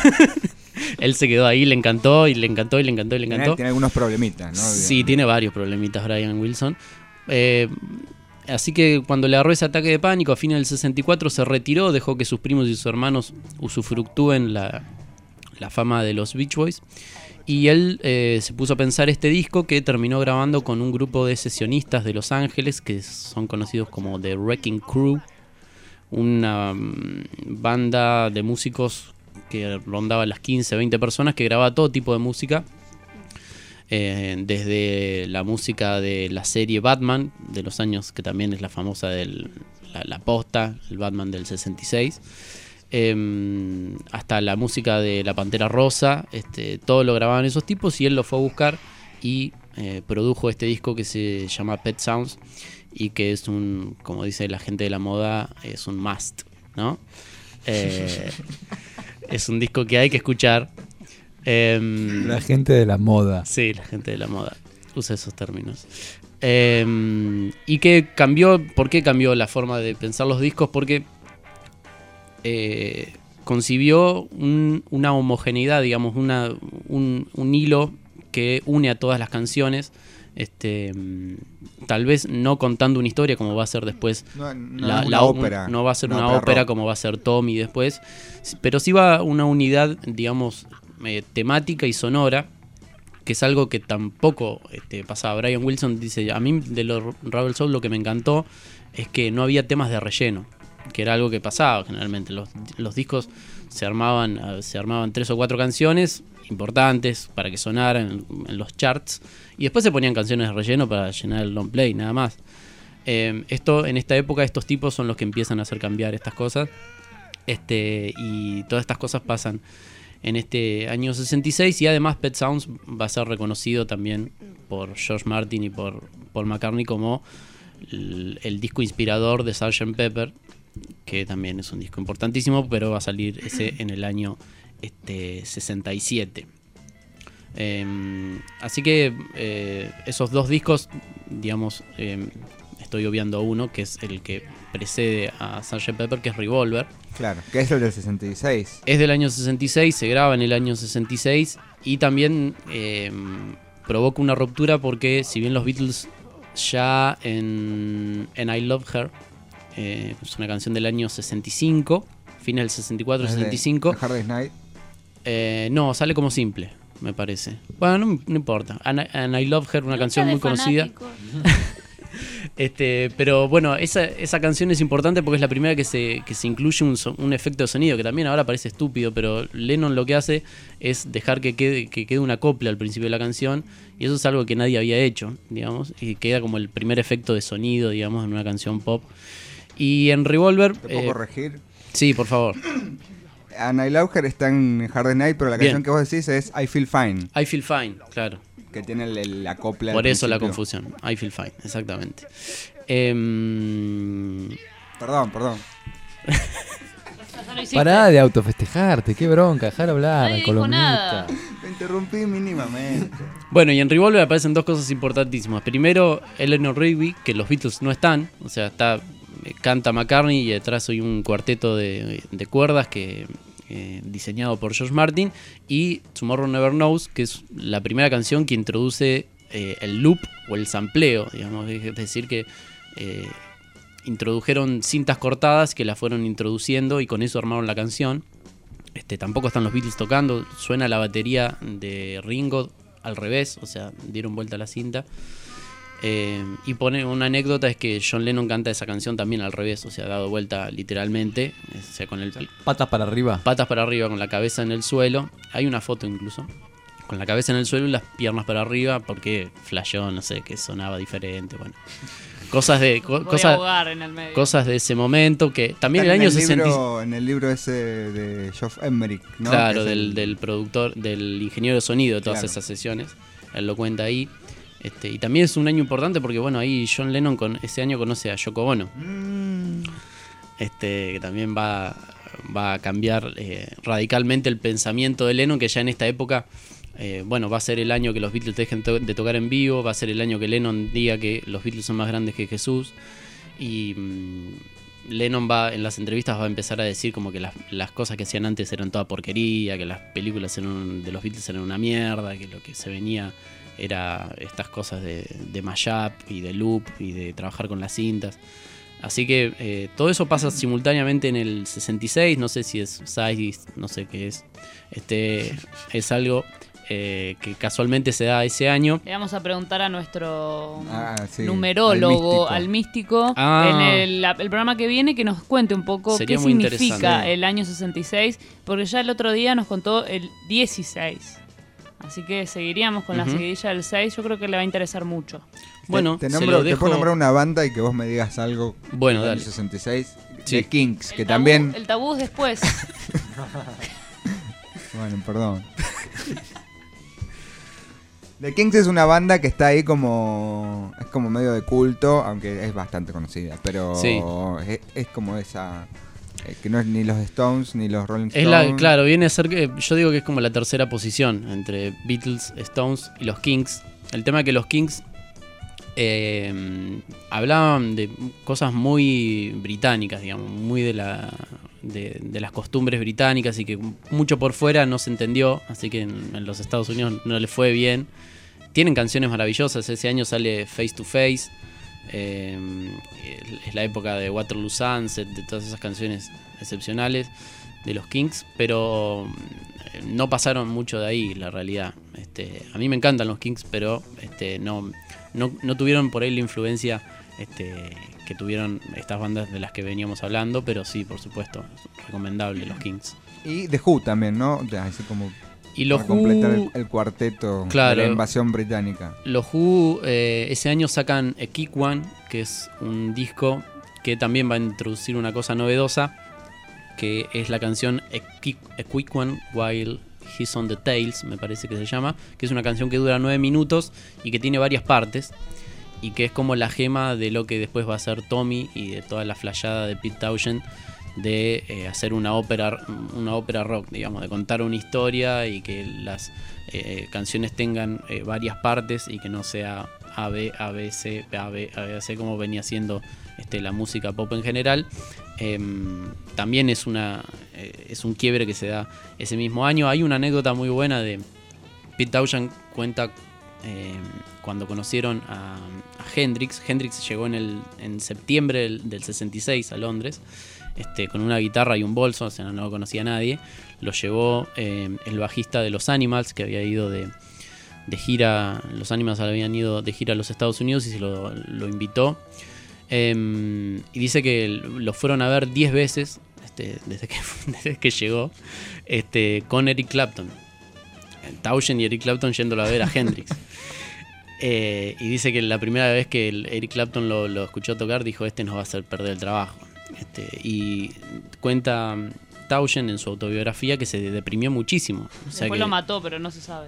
Él se quedó ahí, le encantó y le encantó y le encantó y le encantó. Tiene algunos problemitas, ¿no? Sí, tiene varios problemitas Brian Wilson. Eh, así que cuando le agarró ese ataque de pánico a fines del sesenta y cuatro se retiró, dejó que sus primos y sus hermanos usufructúen la, la fama de los Beach Boys. Y él eh, se puso a pensar este disco, que terminó grabando con un grupo de sesionistas de Los Ángeles que son conocidos como The Wrecking Crew, una um, banda de músicos que rondaba las quince, veinte personas, que grababa todo tipo de música, eh, desde la música de la serie Batman de los años, que también es la famosa de la, la posta, el Batman del sesenta y seis, Eh, hasta la música de La Pantera Rosa, este, todo lo grababan esos tipos, y él lo fue a buscar y eh, produjo este disco que se llama Pet Sounds, y que es un, como dice la gente de la moda, es un must, ¿no? Eh, es un disco que hay que escuchar. Eh, la gente de la moda. Sí, la gente de la moda usa esos términos. Eh, y que cambió, ¿por qué cambió la forma de pensar los discos? Porque Eh, concibió un, una homogeneidad, digamos, una, un, un hilo que une a todas las canciones, este, tal vez no contando una historia como va a ser después no, no la, una la ópera, un, no va a ser una una ópera ópera rock. como va a ser Tommy después, pero sí va una unidad, digamos, eh, temática y sonora, que es algo que tampoco este, pasaba. Brian Wilson dice, a mí de los Rubber Soul lo que me encantó es que no había temas de relleno, que era algo que pasaba generalmente. Los, los discos se armaban, se armaban tres o cuatro canciones importantes para que sonaran en, en los charts, y después se ponían canciones de relleno para llenar el long play, nada más. Eh, esto, en esta época, estos tipos son los que empiezan a hacer cambiar estas cosas, Este, y todas estas cosas pasan en este año sesenta y seis, y además Pet Sounds va a ser reconocido también por George Martin y por Paul McCartney como el, el disco inspirador de sergeant Pepper, que también es un disco importantísimo, pero va a salir ese en el año este, sesenta y siete. Eh, así que eh, esos dos discos, digamos, eh, estoy obviando uno, que es el que precede a sergeant Pepper, que es Revolver. Claro, que es el del sesenta y seis. Es del año sesenta y seis, se graba en el año sesenta y seis, y también eh, provoca una ruptura porque si bien los Beatles ya en, en I Love Her, eh, es una canción del año sesenta y cinco, fin del sesenta y cuatro, sesenta y cinco. ¿The Hard Day's Night? Eh, no, sale como simple, me parece. Bueno, no, no importa. And I, and I Love Her, una canción muy conocida. Este, pero bueno, esa, esa canción es importante porque es la primera que se, que se incluye un, un efecto de sonido, que también ahora parece estúpido, pero Lennon lo que hace es dejar que quede, que quede una copla al principio de la canción, y eso es algo que nadie había hecho, digamos, y queda como el primer efecto de sonido, digamos, en una canción pop. Y en Revolver... ¿Te puedo eh, corregir? Sí, por favor. And I Love Her está en Hard Day's Night, pero la Bien. canción que vos decís es I Feel Fine. I Feel Fine, claro. Que tiene el, el, la copla. Por al eso la principio. confusión. I Feel Fine, exactamente. Eh, Perdón, perdón. Pará de autofestejarte, qué bronca, dejar hablar al columnista. Me interrumpí mínimamente. Bueno, y en Revolver aparecen dos cosas importantísimas. Primero, Eleanor Rigby, que los Beatles no están. O sea, está canta McCartney y detrás hay un cuarteto de, de cuerdas que eh, diseñado por George Martin. Y Tomorrow Never Knows, que es la primera canción que introduce eh, el loop o el sampleo, digamos. Es decir, que eh, introdujeron cintas cortadas que las fueron introduciendo y con eso armaron la canción. Este, tampoco están los Beatles tocando, suena la batería de Ringo al revés, o sea, dieron vuelta a la cinta. Eh, y pone una anécdota, es que John Lennon canta esa canción también al revés, o sea, dado vuelta literalmente, o sea, con el patas para arriba. Patas para arriba, con la cabeza en el suelo. Hay una foto incluso. Con la cabeza en el suelo y las piernas para arriba, porque flasheó, no sé, que sonaba diferente, bueno. Cosas de co- Voy a cosas, ahogar en el medio. cosas de ese momento que también Está el en año sesenta. libro, en el libro ese de Geoff Emerick, ¿no? Claro, Que es del, el- del productor, del ingeniero de sonido de todas Claro. esas sesiones. Él lo cuenta ahí. Este, y también es un año importante porque, bueno, ahí John Lennon con, ese año conoce a Yoko Ono. Mm. Este, que también va, va a cambiar eh, radicalmente el pensamiento de Lennon, que ya en esta época, eh, bueno, va a ser el año que los Beatles dejen to- de tocar en vivo, va a ser el año que Lennon diga que los Beatles son más grandes que Jesús. Y mmm, Lennon va en las entrevistas va a empezar a decir como que las, las cosas que hacían antes eran toda porquería, que las películas eran, de los Beatles eran una mierda, que lo que se venía era estas cosas de, de mashup y de loop y de trabajar con las cintas. Así que eh, todo eso pasa simultáneamente en el sesenta y seis, no sé si es Size, no sé qué es. Este es algo eh, que casualmente se da ese año. Le vamos a preguntar a nuestro Ah, sí, numerólogo, al al místico, Ah. en el, la- el programa que viene, que nos cuente un poco Sería qué muy significa interesante. el año sesenta y seis, porque ya el otro día nos contó el dieciséis. Así que seguiríamos con la Ujú. seguidilla del seis, yo creo que le va a interesar mucho. Bueno, te, te se nombro- lo te dejo- puedo nombrar una banda y que vos me digas algo. Bueno, del dale. año sesenta y seis. Sí. The Kinks, que El tabú- también. El tabú es después. Bueno, perdón. The Kinks es una banda que está ahí como. Es como medio de culto, aunque es bastante conocida. Pero Sí. es, es como esa. eh, Que no es ni los Stones ni los Rolling Es Stones. la, claro, viene a ser que yo digo que es como la tercera posición entre Beatles, Stones y los Kings. El tema es que los Kings eh, hablaban de cosas muy británicas, digamos, muy de la de, de las costumbres británicas, y que mucho por fuera no se entendió, así que en, en los Estados Unidos no les fue bien. Tienen canciones maravillosas, ese año sale Face to Face, eh, es la época de Waterloo Sunset, de todas esas canciones excepcionales de los Kings, pero eh, no pasaron mucho de ahí, la realidad. Este, a mí me encantan los Kings, pero este, no, no, no tuvieron por ahí la influencia este, que tuvieron estas bandas de las que veníamos hablando, pero sí, por supuesto, recomendable los Kings. Y The Who también, ¿no? O sea, así como. Y los para completar Who- el, el cuarteto Claro. de la invasión británica. Los Who eh, ese año sacan A Kick One, que es un disco que también va a introducir una cosa novedosa, que es la canción A Quick, A Quick One While He's on the Tails, me parece que se llama, que es una canción que dura nueve minutos y que tiene varias partes, y que es como la gema de lo que después va a ser Tommy y de toda la flayada de Pete Townshend de eh, hacer una ópera, una ópera rock, digamos, de contar una historia y que las eh, canciones tengan eh, varias partes y que no sea A, B, A, B, C, A, B, A, B, C, como venía siendo este, la música pop en general. Eh, también es, una, eh, es un quiebre que se da ese mismo año. Hay una anécdota muy buena de Pete Townshend, cuenta eh, cuando conocieron a, a Hendrix. Hendrix llegó en, el, en septiembre del, del sesenta y seis a Londres, este, con una guitarra y un bolso, o sea, no lo conocía nadie. Lo llevó eh, el bajista de los Animals, que había ido de, de gira, los Animals habían ido de gira a los Estados Unidos y se lo, lo invitó. Eh, y dice que lo fueron a ver diez veces este, desde, que, desde que llegó este, con Eric Clapton. Townshend y Eric Clapton yéndolo a ver a Hendrix. Eh, y dice que la primera vez que el Eric Clapton lo, lo escuchó tocar dijo: este nos va a hacer perder el trabajo. Este, y cuenta Townshend en su autobiografía que se deprimió muchísimo. O sea Después que, lo mató, pero no se sabe.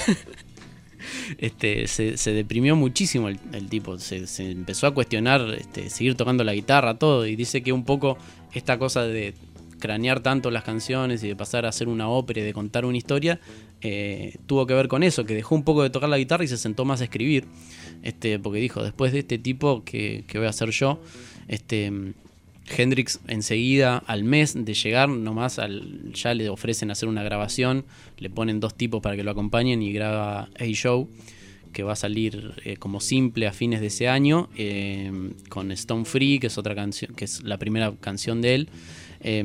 este, se, se deprimió muchísimo el, el tipo. Se, se empezó a cuestionar este, seguir tocando la guitarra, todo. Y dice que un poco esta cosa de cranear tanto las canciones y de pasar a hacer una ópera y de contar una historia eh, tuvo que ver con eso, que dejó un poco de tocar la guitarra y se sentó más a escribir, este, porque dijo: después de este tipo, ¿qué, qué voy a hacer yo? Este, Hendrix enseguida, al mes de llegar nomás, al, ya le ofrecen hacer una grabación, le ponen dos tipos para que lo acompañen y graba Hey Joe, que va a salir eh, como simple a fines de ese año, eh, con Stone Free, que es otra canción, que es la primera canción de él. Eh,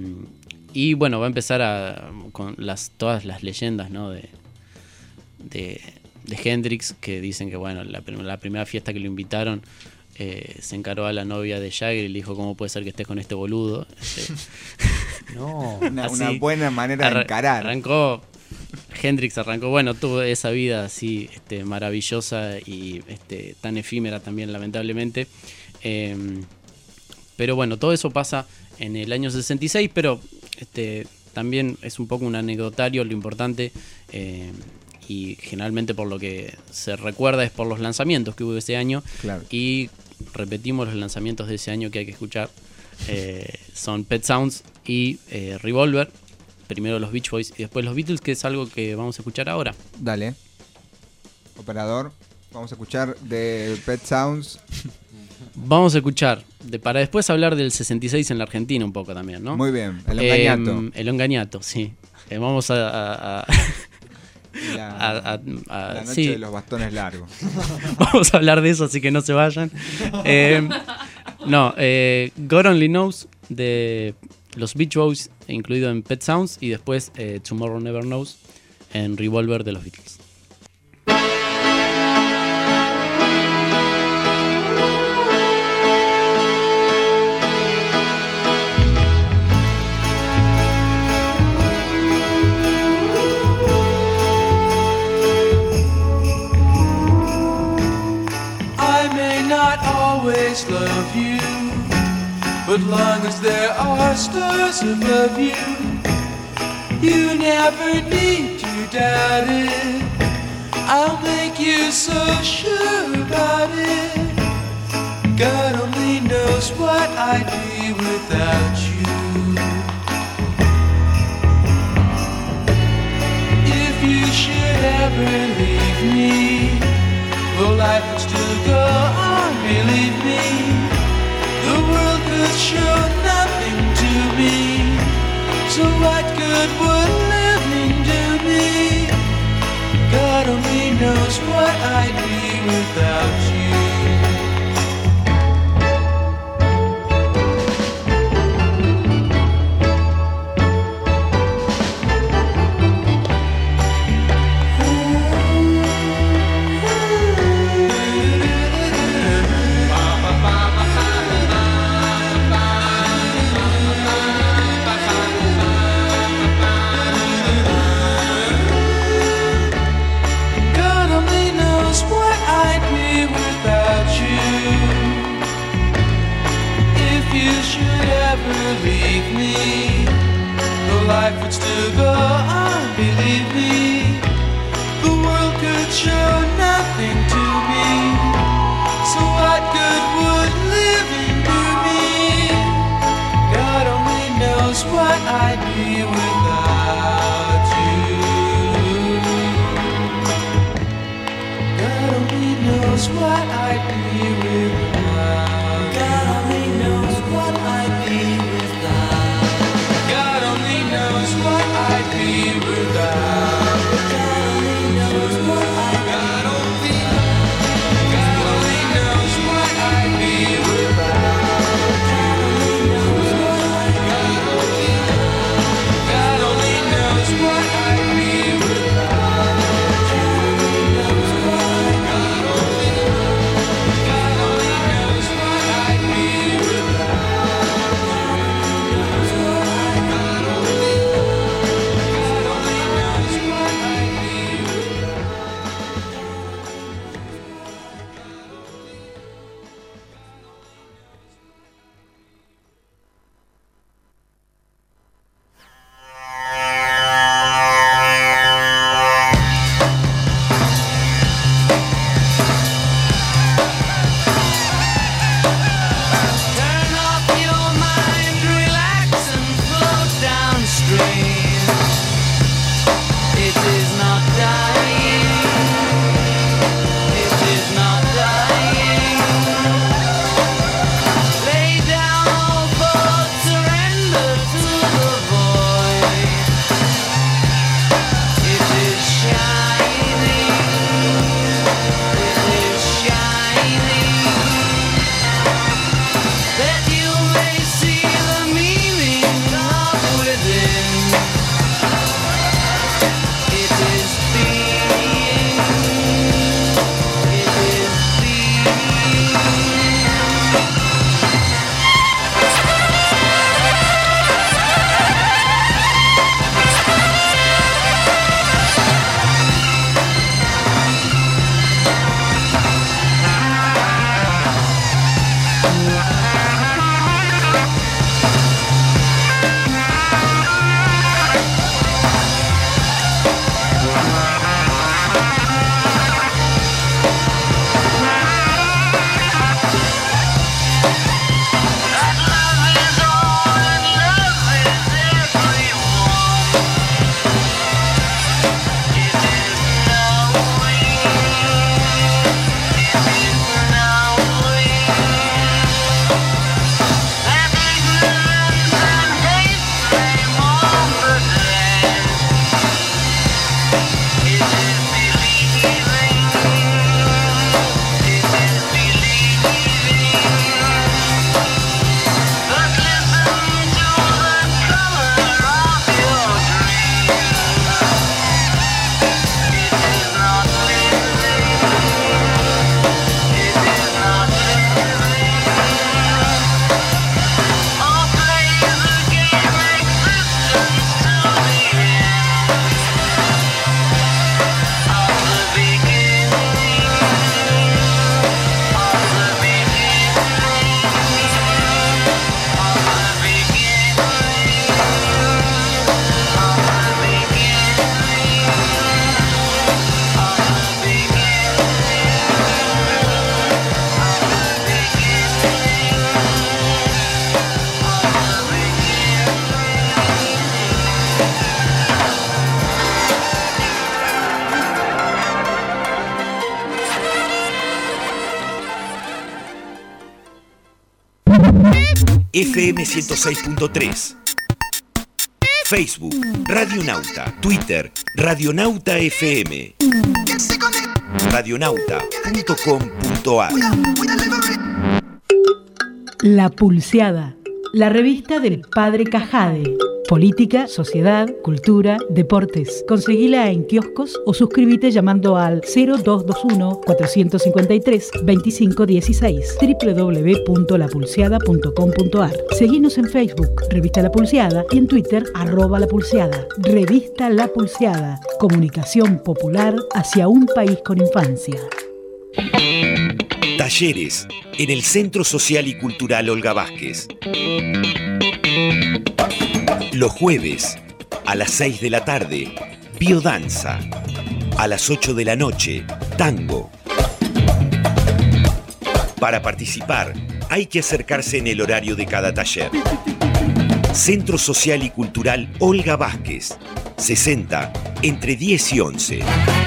y bueno, va a empezar a, con las, todas las leyendas, ¿no? de, de, de Hendrix, que dicen que bueno, la, la primera fiesta que lo invitaron, eh, se encaró a la novia de Jagger y le dijo: ¿cómo puede ser que estés con este boludo? Este, no, una, una buena manera de encarar. Arrancó, Hendrix arrancó, bueno, tuvo esa vida así este, maravillosa y este, tan efímera también, lamentablemente. Eh, pero bueno, todo eso pasa en el año sesenta y seis, pero este, también es un poco un anecdotario. Lo importante, eh, y generalmente por lo que se recuerda, es por los lanzamientos que hubo ese año. Claro. Y repetimos los lanzamientos de ese año que hay que escuchar. Eh, son Pet Sounds y eh, Revolver. Primero los Beach Boys y después los Beatles, que es algo que vamos a escuchar ahora. Dale. Operador, vamos a escuchar de Pet Sounds. Vamos a escuchar, de, para después hablar del sesenta y seis en la Argentina un poco también, ¿no? Muy bien, el Ongañato. Eh, el Ongañato, sí. Eh, vamos a... a, a La, a, a, a, la noche sí. de los bastones largos. Vamos a hablar de eso, así que no se vayan. Eh, no, eh, God Only Knows de los Beach Boys, incluido en Pet Sounds, y después eh, Tomorrow Never Knows en Revolver de los Beatles. Love you, but long as there are stars above you, you never need to doubt it. I'll make you so sure about it. God only knows what I'd be without you. If you should ever leave me, well, life would still go on, believe me. The world could show nothing to me, so what good would living do me? God only knows what I'd be without you. life would still go on, believe me. The world could show nothing to me. So what good would living do me? God only knows what I'd be without you. God only knows what I'd be without. God only knows what I'd be without. God only knows what I'd be without. God only knows what I'd be without. God only knows what I'd be without. God only knows what I'd be without. God only knows what I'd be without. God only knows what I'd God only God only knows what I'd be without. God only God only knows what I'd be without. Turn off your mind, relax and float downstream. It is not dying. It is not dying. Lay down all thoughts, surrender to the void. It is shining. It is shining. That you may see the meaning of within. It is being. It is being. F M ciento seis punto tres. Facebook, Radionauta. Twitter, Radionauta F M. radionauta punto com punto a r. La Pulseada, la revista del Padre Cajade. Política, sociedad, cultura, deportes. Conseguila en kioscos o suscríbete llamando al cero dos dos uno, cuatro cinco tres, dos cinco uno seis w w w punto la pulseada punto com punto a r. Seguinos en Facebook, Revista La Pulseada, y en Twitter, arroba La Pulseada. Revista La Pulseada, comunicación popular hacia un país con infancia. Talleres en el Centro Social y Cultural Olga Vázquez. Los jueves A las seis de la tarde, biodanza. A las ocho de la noche, tango. Para participar, hay que acercarse en el horario de cada taller. Centro Social y Cultural Olga Vázquez, sesenta, entre diez y once.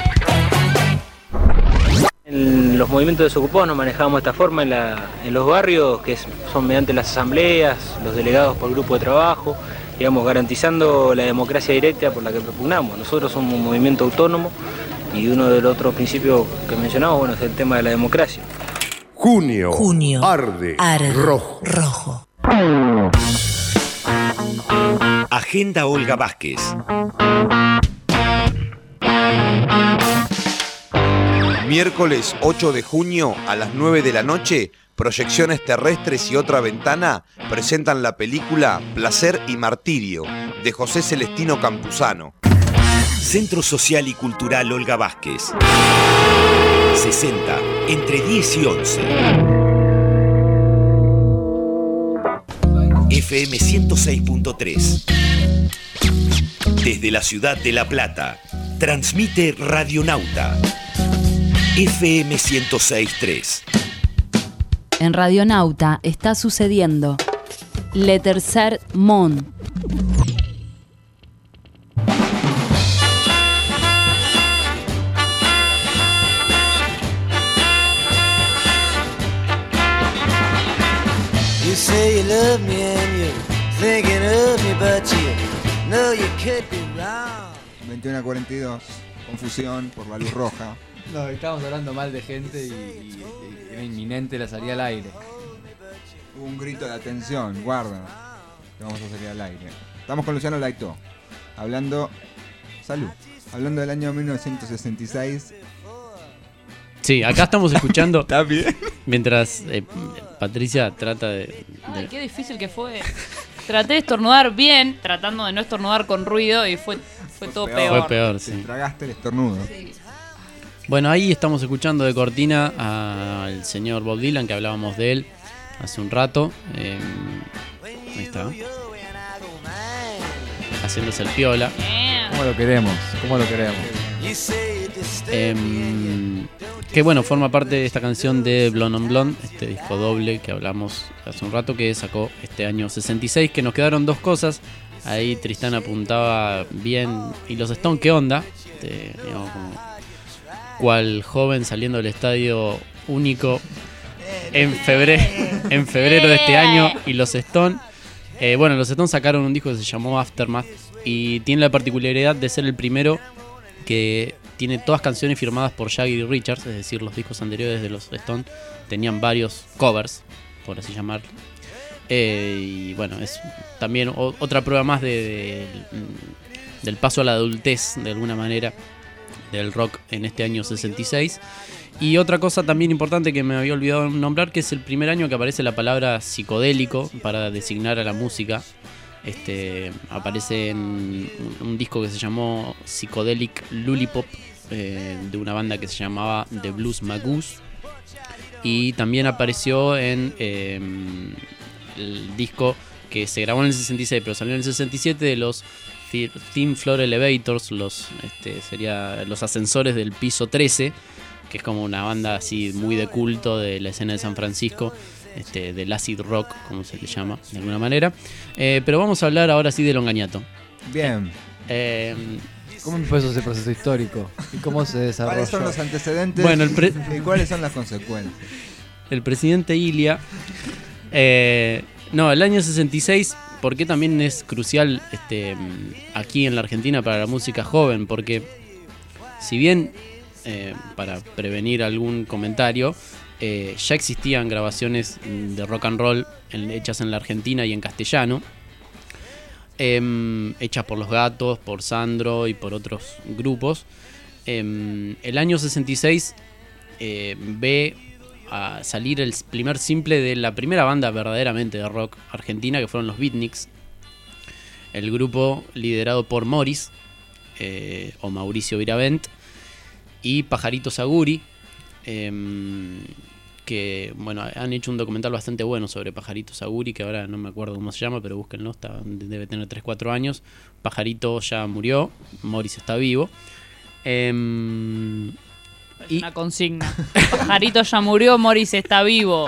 En los movimientos desocupados nos manejamos de esta forma en, la, en los barrios, que es- son mediante las asambleas, los delegados por grupo de trabajo, digamos, garantizando la democracia directa por la que propugnamos. Nosotros somos un movimiento autónomo y uno de los otros principios que mencionamos, bueno, es el tema de la democracia. Junio. Junio. Arde. Arde. Rojo. Rojo. Agenda Olga Vázquez. Miércoles ocho de junio a las nueve de la noche, Proyecciones Terrestres y Otra Ventana presentan la película Placer y Martirio, de José Celestino Campuzano. Centro Social y Cultural Olga Vázquez, sesenta, entre diez y once. F M ciento seis punto tres. Desde la ciudad de La Plata, transmite Radionauta. F M ciento seis punto tres. En Radionauta está sucediendo Le Tercer Món. You say you love me and you're thinking of me, but you know you could be wrong. veintiuno a cuarenta y dos, confusión por la luz roja. No, estábamos hablando mal de gente y, y- y era inminente la salida al aire. Hubo un grito de atención, guarda, que vamos a salir al aire. Estamos con Luciano Laito, hablando, salud, hablando del año mil novecientos sesenta y seis. Sí, acá estamos escuchando. ¿Está bien? Mientras eh, Patricia trata de. Ay, de- qué difícil que fue. Traté de estornudar bien, tratando de no estornudar con ruido y fue, fue todo peor. Fue peor, sí. Te tragaste el estornudo. Sí. Bueno, ahí estamos escuchando de cortina al señor Bob Dylan, que hablábamos de él hace un rato. Eh, ahí está. Haciéndose el piola. ¿Cómo lo queremos? ¿Cómo lo queremos? Em, que bueno, forma parte de esta canción de Blonde on Blonde, este disco doble que hablamos hace un rato, que sacó este año sesenta y seis, que nos quedaron dos cosas. Ahí Tristán apuntaba bien. ¿Y los Stones qué onda? Este, digamos, como cual joven saliendo del estadio único en febrero, en febrero de este año. Y los Stones, eh, bueno, los Stones sacaron un disco que se llamó Aftermath y tiene la particularidad de ser el primero que tiene todas canciones firmadas por Jagger y Richards, es decir, los discos anteriores de los Stones tenían varios covers, por así llamarlo. Eh, y bueno, es también o- otra prueba más de, de- del paso a la adultez, de alguna manera, del rock en este año sesenta y seis. Y otra cosa también importante que me había olvidado nombrar, que es el primer año que aparece la palabra psicodélico para designar a la música. Este, aparece en un, un disco que se llamó Psychedelic Lollipop, eh, de una banda que se llamaba The Blues Magoos. Y también apareció en eh, el disco que se grabó en el sesenta y seis, pero salió en el sesenta y siete, de los Thi- Thin Floor Elevators, los, este, sería los ascensores del piso trece, que es como una banda así muy de culto de la escena de San Francisco, este, del acid rock, como se le llama de alguna manera. Eh, pero vamos a hablar ahora sí de Longañato. Bien. Eh, ¿Cómo empezó ese proceso histórico? ¿Y cómo se desarrolló? ¿Cuáles son los antecedentes Bueno, el pre- y cuáles son las consecuencias? el presidente Ilia. Eh, no, el año sesenta y seis, ¿por qué también es crucial este, aquí en la Argentina para la música joven? Porque si bien, eh, para prevenir algún comentario, eh, ya existían grabaciones de rock and roll en- hechas en la Argentina y en castellano, em, hechas por Los Gatos, por Sandro y por otros grupos. Em, el año sesenta y seis eh, ve a salir el primer simple de la primera banda verdaderamente de rock argentina, que fueron los Beatniks, el grupo liderado por Morris, eh, o Mauricio Viravent, y Pajarito Saguri, eh, que bueno, han hecho un documental bastante bueno sobre Pajarito Saguri, que ahora no me acuerdo cómo se llama, pero búsquenlo, está, debe tener tres cuatro años. Pajarito ya murió, Morris está vivo. Eh, y... Una consigna. Pajarito ya murió, Morris está vivo.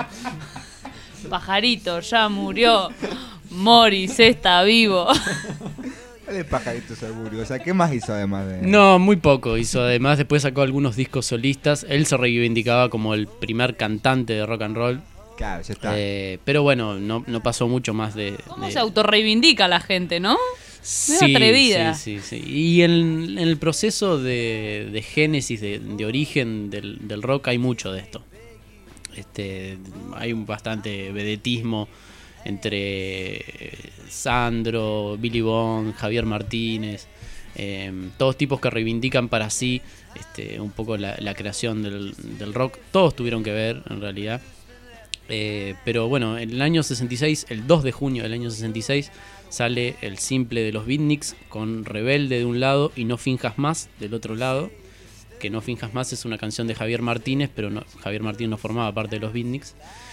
Pajarito ya murió, Morris está vivo. ¿Cuál es Pajarito Saguri? O sea, ¿qué más hizo además de...? No, muy poco hizo. Además, después sacó algunos discos solistas. Él se reivindicaba como el primer cantante de rock and roll. Claro, ya está. Eh, pero bueno, no, no pasó mucho más de... ¿Cómo de... se autorreivindica la gente, no? Sí, muy atrevida. Sí, sí, sí. Y en, en el proceso de, de génesis, de, de origen del, del rock, hay mucho de esto. Este, hay un bastante vedetismo entre Sandro, Billy Bond, Javier Martínez, eh, todos tipos que reivindican para sí este, un poco la, la creación del, del rock. Todos tuvieron que ver, en realidad. Eh, pero bueno, en el año sesenta y seis, el dos de junio del año sesenta y seis, sale el simple de los Beatniks con Rebelde de un lado y No Finjas Más del otro lado. Que No Finjas Más es una canción de Javier Martínez, pero no, Javier Martínez no formaba parte de los Beatniks.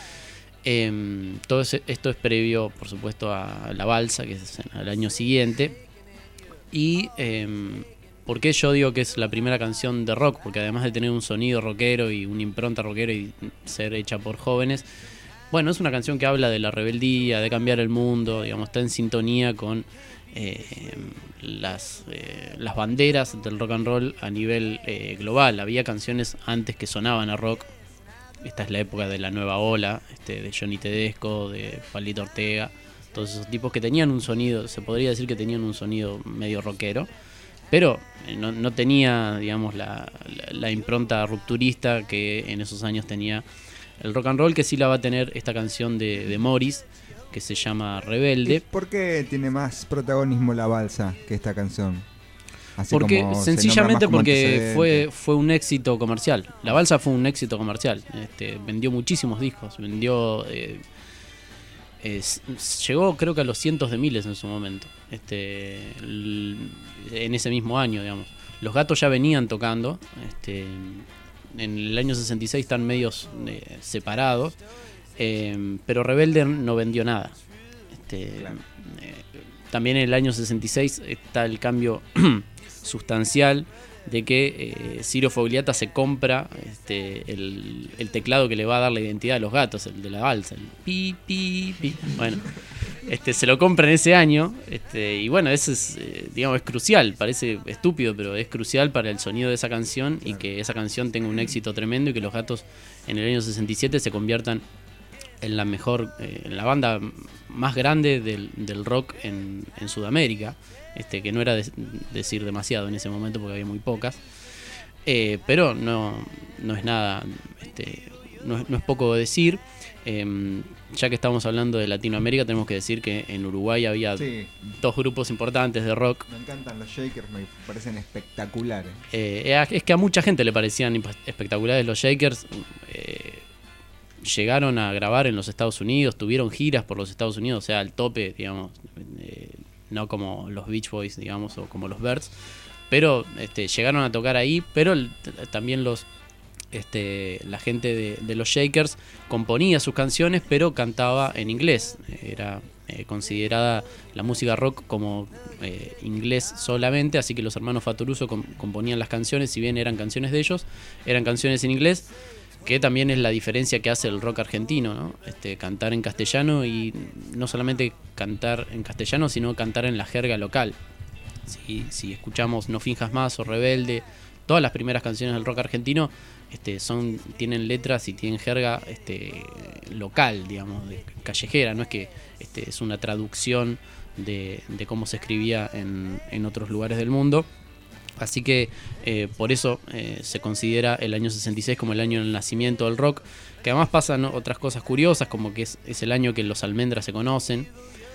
Eh, todo ese, esto es previo, por supuesto, a La Balsa, que es al año siguiente. Y eh, ¿por qué yo digo que es la primera canción de rock? Porque además de tener un sonido rockero y una impronta rockera y ser hecha por jóvenes, bueno, es una canción que habla de la rebeldía, de cambiar el mundo, digamos, está en sintonía con eh, las, eh, las banderas del rock and roll a nivel eh, global. Había canciones antes que sonaban a rock. Esta es la época de la nueva ola, este, de Johnny Tedesco, de Palito Ortega, todos esos tipos que tenían un sonido, se podría decir que tenían un sonido medio rockero, pero no, no tenía, digamos, la, la, la impronta rupturista que en esos años tenía el rock and roll, que sí la va a tener esta canción de, de Morris, que se llama Rebelde. ¿Y por qué tiene más protagonismo La Balsa que esta canción? Así porque como sencillamente como porque fue fue un éxito comercial. La Balsa fue un éxito comercial. Este, vendió muchísimos discos, vendió eh, eh, llegó creo que a los cientos de miles en su momento. Este, l, en ese mismo año, digamos. Los Gatos ya venían tocando. Este, en el año sesenta y seis están medios eh, separados, eh, pero Rebelde no vendió nada. Este, claro. eh, también en el año sesenta y seis está el cambio sustancial de que eh, Ciro Fogliata se compra este, el, el teclado que le va a dar la identidad a Los Gatos, el de La Balsa, el pi, pi, pi. Bueno, este, se lo compra en ese año, este, y bueno, eso es, eh, digamos, es crucial, parece estúpido, pero es crucial para el sonido de esa canción y que esa canción tenga un éxito tremendo y que Los Gatos en el año sesenta y siete se conviertan en la mejor, eh, en la banda más grande del, del rock en, en Sudamérica. Este, que no era de, decir demasiado en ese momento porque había muy pocas, eh, pero no, no es nada, este, no, es, no es poco decir. Eh, ya que estamos hablando de Latinoamérica, tenemos que decir que en Uruguay había sí. dos grupos importantes de rock. Me encantan los Shakers, me parecen espectaculares. Eh, es que a mucha gente le parecían espectaculares los Shakers. Eh, llegaron a grabar en los Estados Unidos, tuvieron giras por los Estados Unidos, o sea, al tope, digamos. Eh, no como los Beach Boys, digamos, o como los Byrds, pero este, llegaron a tocar ahí, pero el, también los este, la gente de, de los Shakers componía sus canciones, pero cantaba en inglés. Era eh, considerada la música rock como eh, inglés solamente, así que los hermanos Fatoruso com- componían las canciones, si bien eran canciones de ellos, eran canciones en inglés, que también es la diferencia que hace el rock argentino, ¿no? Este, cantar en castellano y no solamente cantar en castellano, sino cantar en la jerga local. Si, si escuchamos No Finjas Más o Rebelde, todas las primeras canciones del rock argentino este, son, tienen letras y tienen jerga este, local, digamos, de callejera, no es que este, es una traducción de, de cómo se escribía en, en otros lugares del mundo. Así que eh, por eso eh, se considera el año sesenta y seis como el año del nacimiento del rock, que además pasan otras cosas curiosas, como que es, es el año que los Almendras se conocen,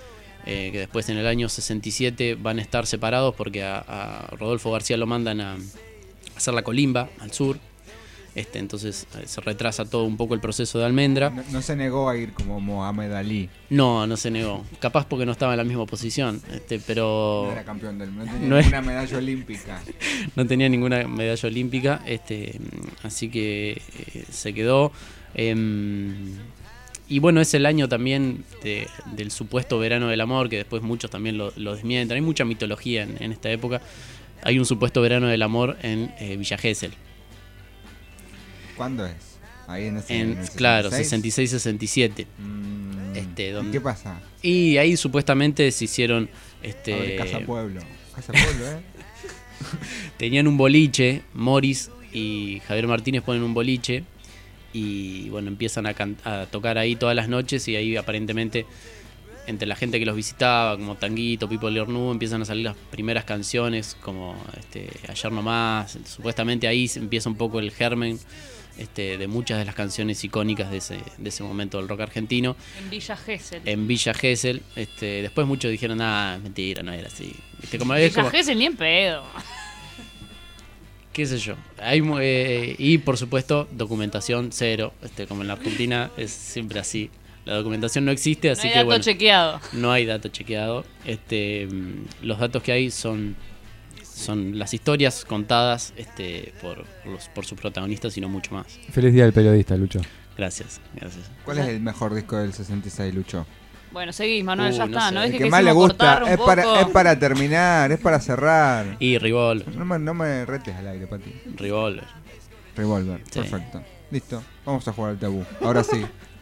eh, que después en el año sesenta y siete van a estar separados porque a, a Rodolfo García lo mandan a hacer la colimba al sur. Este, entonces eh, se retrasa todo un poco el proceso de Almendra. No, no se negó a ir como Mohamed Ali. No, no se negó. Capaz porque no estaba en la misma posición. Este, pero no era campeón del mundo, no tenía no ninguna es... medalla olímpica. No tenía ninguna medalla olímpica. Este, así que eh, se quedó. Em, y bueno, es el año también de, del supuesto verano del amor, que después muchos también lo, lo desmienten. Hay mucha mitología en, en esta época. Hay un supuesto verano del amor en eh, Villa Gesell. ¿Cuándo es? Ahí en ese En, en el claro, sesenta y seis. sesenta y seis sesenta y siete. Mm, Este, ¿Y donde- qué pasa? Y ahí supuestamente se hicieron... Este, Abre Casa Pueblo. Casa Pueblo, ¿eh? Tenían un boliche, Morris y Javier Martínez ponen un boliche y bueno, empiezan a, can- a tocar ahí todas las noches y ahí aparentemente entre la gente que los visitaba, como Tanguito, Pipo Leornú, empiezan a salir las primeras canciones como este, Ayer Nomás. Supuestamente ahí se empieza un poco el germen este, de muchas de las canciones icónicas de ese, de ese momento del rock argentino. En Villa Gesell. En Villa Gesell. Este, después muchos dijeron, ah, mentira, no era así. Viste, como, es Villa como, Gesell ni en pedo. qué sé yo. Hay, mu- eh, y por supuesto, documentación cero. Este, como en la Argentina es siempre así. La documentación no existe, así hay que dato bueno. chequeado. No hay dato chequeado. Este, mm, los datos que hay son, son las historias contadas este, por, por, los, por sus protagonistas y no mucho más. Feliz día del periodista, Lucho. Gracias, gracias. ¿Cuál es el mejor disco del sesenta y seis, Lucho? Bueno, seguís, Manuel, Uh, ya no está. sé. ¿No El es que que más le quisimos gusta cortar un es para, poco? es para terminar, es para cerrar. Y Revolver. No me, no me retes al aire, Pati. Revolver. Revolver, Sí. perfecto. Listo, vamos a jugar al tabú. Ahora sí.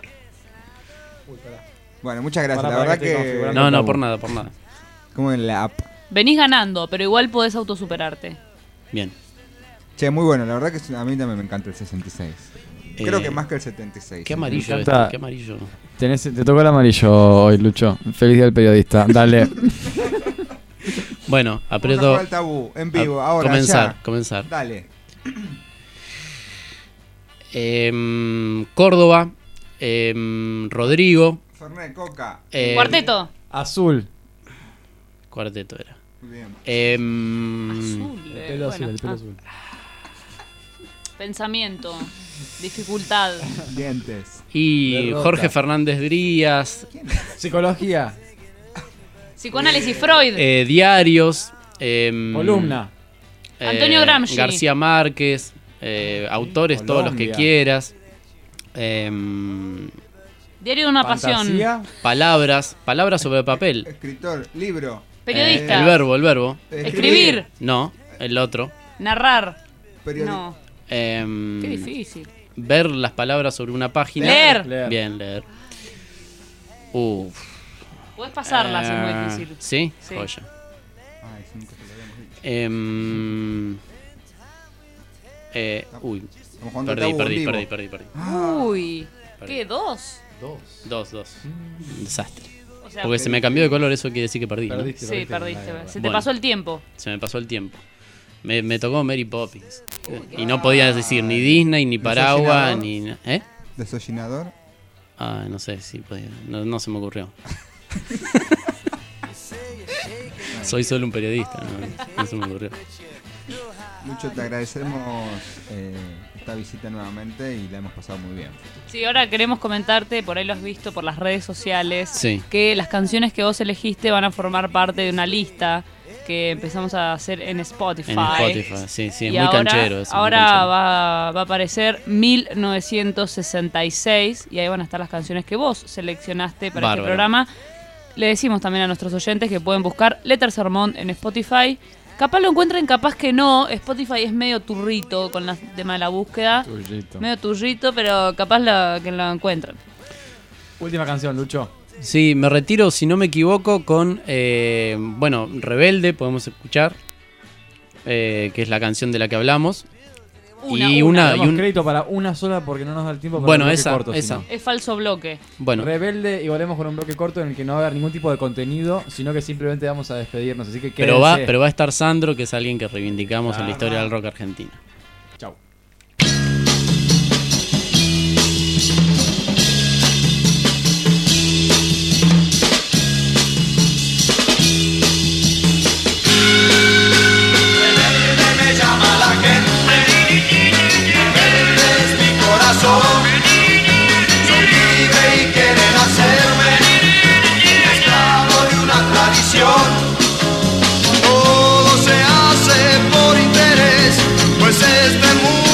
Bueno, muchas gracias. Pará, la pará verdad que estoy que. configurando No, no, por nada, por nada. Como en la app. Venís ganando, pero igual podés autosuperarte. Bien. Che, muy bueno. La verdad que a mí también me encanta el sesenta y seis. Creo Eh, que más que el setenta y seis. Qué amarillo Me esto, encanta. qué amarillo. Tenés, te tocó el amarillo hoy, Lucho. Feliz día del periodista. Dale. Bueno, Vamos a aprieto. jugar al tabú, en vivo, a- ahora, Comenzar, ya. comenzar. Dale. Em, Córdoba. em, Rodrigo. Fernet, Coca. em, Cuarteto. Azul. Cuarteto era. Muy bien. Em, Azul, El eh, pelo azul, bueno. el pelo Ah, azul. pensamiento. Dificultad. Dientes. y Derrota. Jorge Fernández Díaz. Psicología. Psicoanálisis, Freud. eh, diarios. em, Columna. eh, Antonio Gramsci. García Márquez. eh, autores, todos los que Colombia. quieras. Em, Diario de una pasión. Fantasía. palabras. Palabras sobre papel. Escritor, libro. Periodista. El verbo, el verbo. Escribir. No, el otro. Narrar. Periodi- No. Em, Qué difícil. Ver las palabras sobre una página. Leer. Leer. Bien, leer. Uf. Podés pasarla si es muy Eh, difícil. ¿Sí? Sí. Joya. Ay, sí, nunca te lo habíamos dicho. Em, eh, uy. Estamos jugando al Perdí, tabú en perdí, vivo. perdí, perdí, perdí. Uy. Perdí. ¿Qué? ¿Dos? Dos. Dos, dos. Un desastre. O sea, Porque se me cambió de color, eso quiere decir que perdí. ¿no? Perdiste, sí, perdiste. Dale, Se te Bueno. pasó el tiempo. Se me pasó el tiempo. Me, me tocó Mary Poppins. Y no podía decir ni Disney, ni Paraguas, Desollinador. ni. ¿Eh? Desollinador. Ah, no sé si podía. No, no se me ocurrió. Soy solo un periodista, no, no se me ocurrió. Mucho te agradecemos eh, esta visita nuevamente y la hemos pasado muy bien. Sí, ahora queremos comentarte, por ahí lo has visto por las redes sociales, Sí. que las canciones que vos elegiste van a formar parte de una lista que empezamos a hacer en Spotify. En Spotify, sí, sí, es Y muy ahora, canchero eso, muy ahora canchero. va, va a aparecer mil novecientos sesenta y seis y ahí van a estar las canciones que vos seleccionaste para Bárbaro. este programa. Le decimos también a nuestros oyentes que pueden buscar Letter Sermón en Spotify. Capaz lo encuentren, capaz que no. Spotify es medio turrito con el tema de la búsqueda. Turrito. Medio turrito, pero capaz la- que lo encuentran. Última canción, Lucho. Sí, me retiro, si no me equivoco, con, eh, bueno, Rebelde, podemos escuchar, eh, que es la canción de la que hablamos. Una, y una. una, y Damos un, crédito para una sola porque no nos da el tiempo para Bueno, un bloque esa, corto, si esa. no. Es falso bloque. bueno, Rebelde y volvemos con un bloque corto en el que no va a haber ningún tipo de contenido, sino que simplemente vamos a despedirnos. Así que pero va, quédense. pero va a estar Sandro, que es alguien que reivindicamos en la historia Ajá. del rock argentino. Chau. Me llama la gente, rebelde es mi corazón. Soy libre y quieren hacerme esclavo de una tradición. Todo se hace por interés, pues este mundo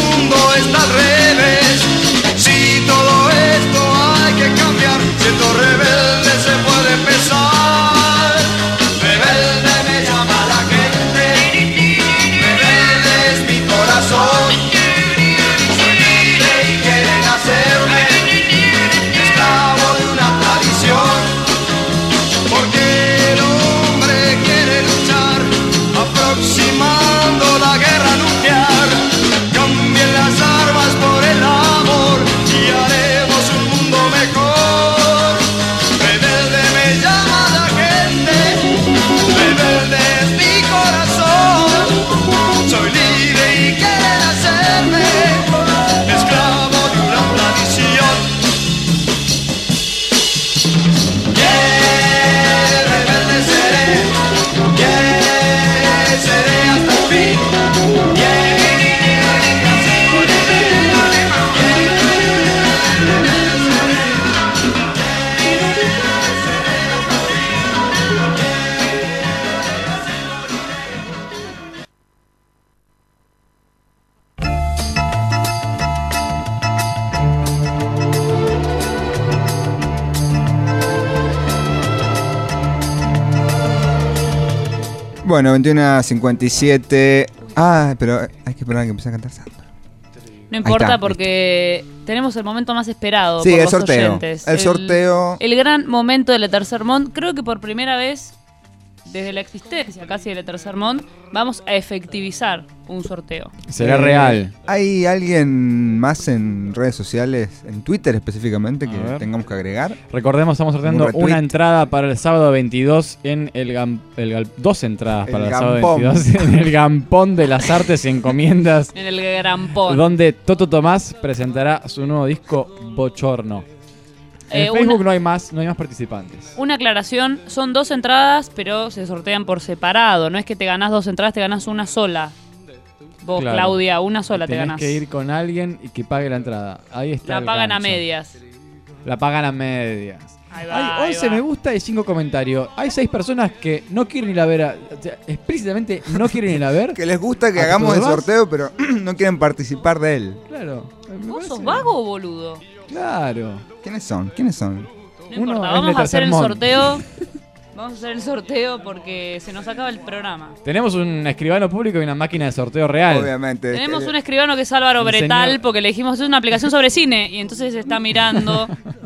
Bueno, veintiuno a cincuenta y siete. Ah, pero hay que esperar a que empiece a cantar Sandro. No importa está, porque tenemos el momento más esperado Sí, por el los sorteo. oyentes. El sorteo. El gran momento del Tercer Mont. Creo que por primera vez, desde la existencia casi del Tercer Mont, vamos a efectivizar un sorteo. Será Eh, real. ¿Hay alguien más en redes sociales, en Twitter específicamente, que ver. tengamos que agregar? Recordemos, estamos sorteando Un retweet. una entrada para el sábado veintidós en el, gam- el gal- dos entradas El para el gampón. sábado veintidós en el Gampón de las Artes y Encomiendas, En el Grampón. donde Toto Tomás presentará su nuevo disco Bochorno. En Eh, Facebook una- no hay más, no hay más participantes. Una aclaración, son dos entradas, pero se sortean por separado. No es que te ganás dos entradas, te ganás una sola. Vos, Claro. Claudia, una sola te Tenés ganás. que ir con alguien y que pague la entrada. Ahí está. La el pagan a gancho. medias. La pagan a medias. Ahí va, Hay ahí once va. me gusta y cinco comentarios. Hay seis personas que no quieren ir a ver, a- o sea, explícitamente no quieren ir a ver. Que les gusta que ¿A hagamos el todos? sorteo, pero no quieren participar de él. Claro. me ¿Vos sos parece- vago o boludo? Claro. ¿Quiénes son? ¿Quiénes son? No Uno importa, es vamos de a hacer el Tercer Mont. sorteo. Vamos a hacer el sorteo porque se nos acaba el programa. Tenemos un escribano público y una máquina de sorteo real. Obviamente. Tenemos un escribano que es Álvaro El Bretal señor- porque le dijimos es una aplicación sobre cine y entonces está mirando.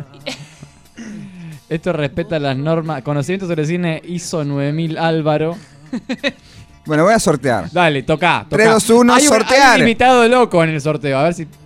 Esto respeta las normas. Conocimiento sobre cine I S O nueve mil Álvaro. Bueno, voy a sortear. Dale, toca. toca. tres, dos, uno, Hay un- sortear. Hay un invitado loco en el sorteo. A ver si.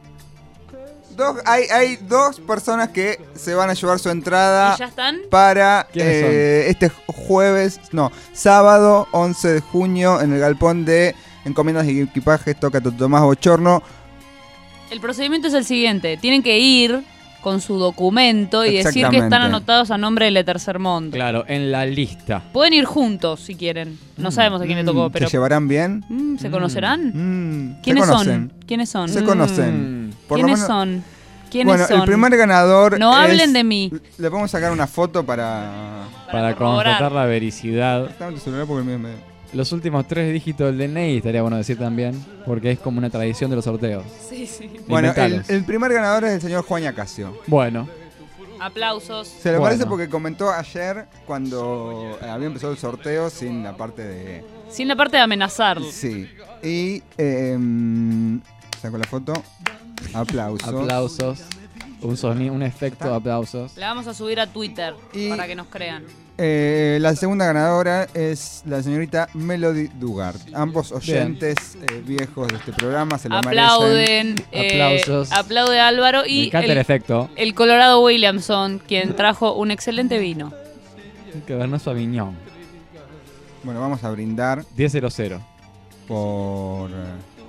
Dos, hay, hay dos personas que se van a llevar su entrada ¿Y ya están? para ¿Quiénes eh, este jueves, no, sábado once de junio en el galpón de Encomiendas y Equipajes. Toca Toto Tomás Bochorno. El procedimiento es el siguiente. Tienen que ir con su documento y decir que están Exactamente. anotados a nombre del Tercer Mont. Claro, en la lista. Pueden ir juntos si quieren. No sabemos a quién le tocó, Mm, pero... ¿Se llevarán bien? Mm, ¿Se conocerán? Mm, ¿Quiénes se conocen. son? ¿Quiénes son? Se conocen. Por lo ¿Quiénes menos- son? ¿Quiénes Bueno, son? el primer ganador No es- hablen de mí. Le podemos sacar una foto para... Para, corroborar. constatar la vericidad. Dame tu celular porque el mío me- Los últimos tres dígitos del D N I estaría bueno decir también. Porque es como una tradición de los sorteos. Sí, sí. Bueno, el, Inventalos. el primer ganador es el señor Juan Yacasio. Bueno. Aplausos. Se lo Bueno. parece porque comentó ayer cuando eh, había empezado el sorteo sin la parte de... Sin la parte de amenazar. Sí. Y eh, saco la foto. Aplausos. Aplausos. Un sonido, un efecto de aplausos. La vamos a subir a Twitter para que nos crean. Eh, la segunda ganadora es la señorita Melody Dugard. Ambos oyentes eh, viejos de este programa se lo Aplauden. merecen. eh, Aplausos. aplaude Álvaro Me y encanta el efecto. el Colorado Williamson, quien trajo un excelente vino. Que vernos su Aviñón. Bueno, vamos a brindar diez cero cero. por... eh,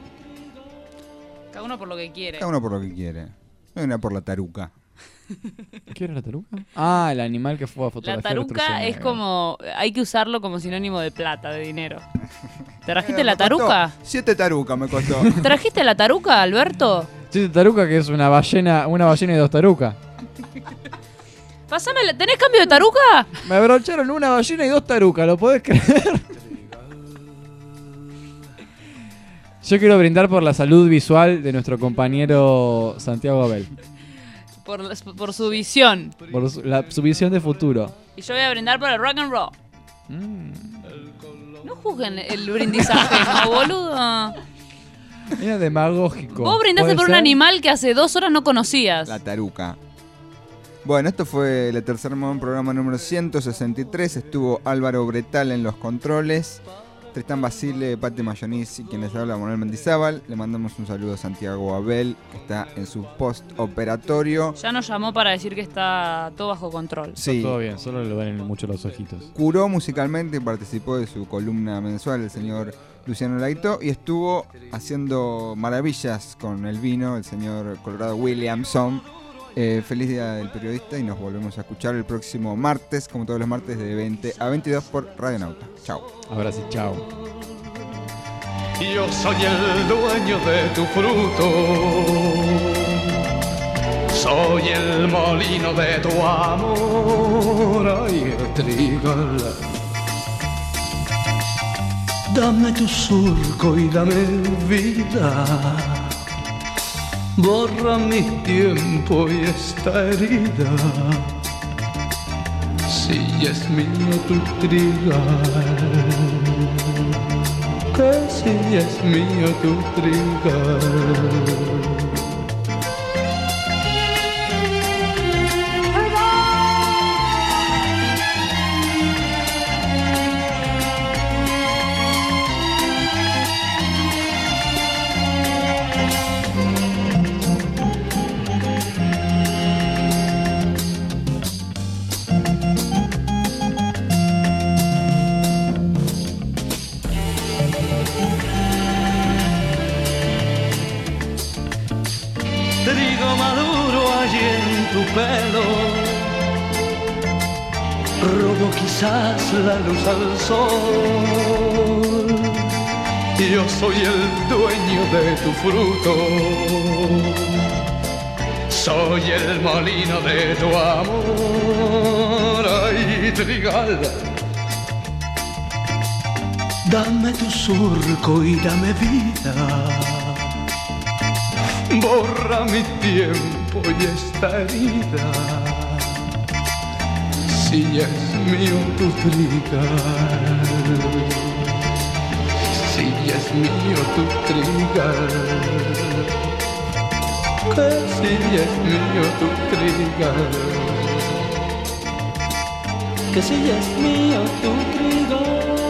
Cada uno por lo que quiere. cada uno por lo que quiere. Hay una por la taruca. ¿Qué era la taruca? Ah, el animal que fue a La fotografiar. taruca es como... Hay que usarlo como sinónimo de plata, de dinero. ¿Trajiste Eh, la me costó taruca? Siete tarucas me costó. ¿Trajiste la taruca, Alberto? Sí, taruca que es una ballena, una ballena y dos tarucas. Pásame, la- ¿tenés cambio de taruca? Me abrocharon una ballena y dos tarucas, ¿lo podés creer? Yo quiero brindar por la salud visual de nuestro compañero Santiago Abel. Por, por su visión. Por su, la, su visión de futuro. Y yo voy a brindar por el rock and roll. Mm. No juzguen el brindizaje, ¿no, boludo? Era demagógico. Vos brindaste ¿Puede por un ser? animal que hace dos horas no conocías. La taruca. Bueno, esto fue el Tercer Mont, programa número ciento sesenta y tres. Estuvo Álvaro Bretal en los controles. Tristán Basile, Pati Mayonis y quien les habla, Manuel Mendizábal. Le mandamos un saludo a Santiago Abel, que está en su post-operatorio. Ya nos llamó para decir que está todo bajo control. Sí. Todo bien, solo le duelen mucho los ojitos. Curó musicalmente y participó de su columna mensual, el señor Luciano Laito, y estuvo haciendo maravillas con el vino, el señor Colorado Williamson. Eh, feliz Día del Periodista y nos volvemos a escuchar el próximo martes, como todos los martes, de veinte a veintidós por Radio Nauta. Chao. Ahora sí, chao. Yo soy el dueño de tu fruto, soy el molino de tu amor, ay, trigal. Dame tu surco y dame vida, borra mi tiempo y esta herida, si es mío tu trigal. que si es mío tu trigal. Trigo maduro allí en tu pelo, robo quizás la luz al sol. Yo soy el dueño de tu fruto, soy el molino de tu amor. Ay, trigal, dame tu surco y dame vida. Borra mi tiempo y esta herida. Si es mío tu trigal, si es mío tu trigal, que si es mío tu trigal, que si es mío tu trigal.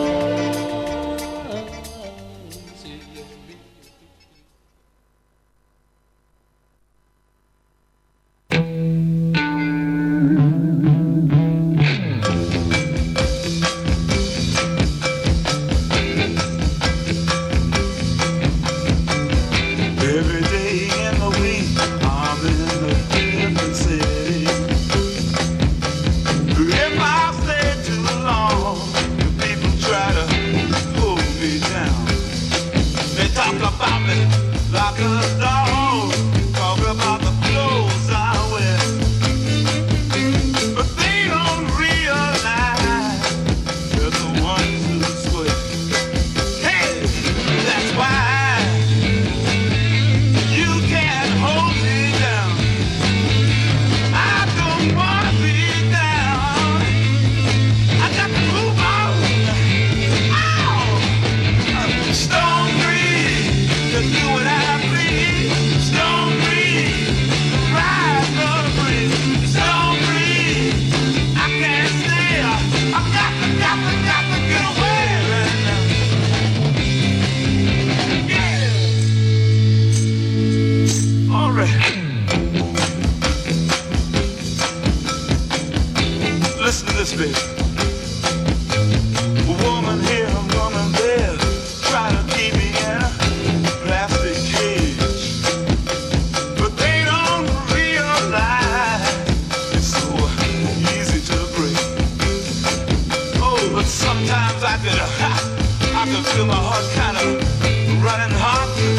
Listen to this, baby. Woman here, woman there, try to keep me in a plastic cage, but they don't realize it's so easy to break. Oh, but sometimes I could, I could feel my heart kind of running hot.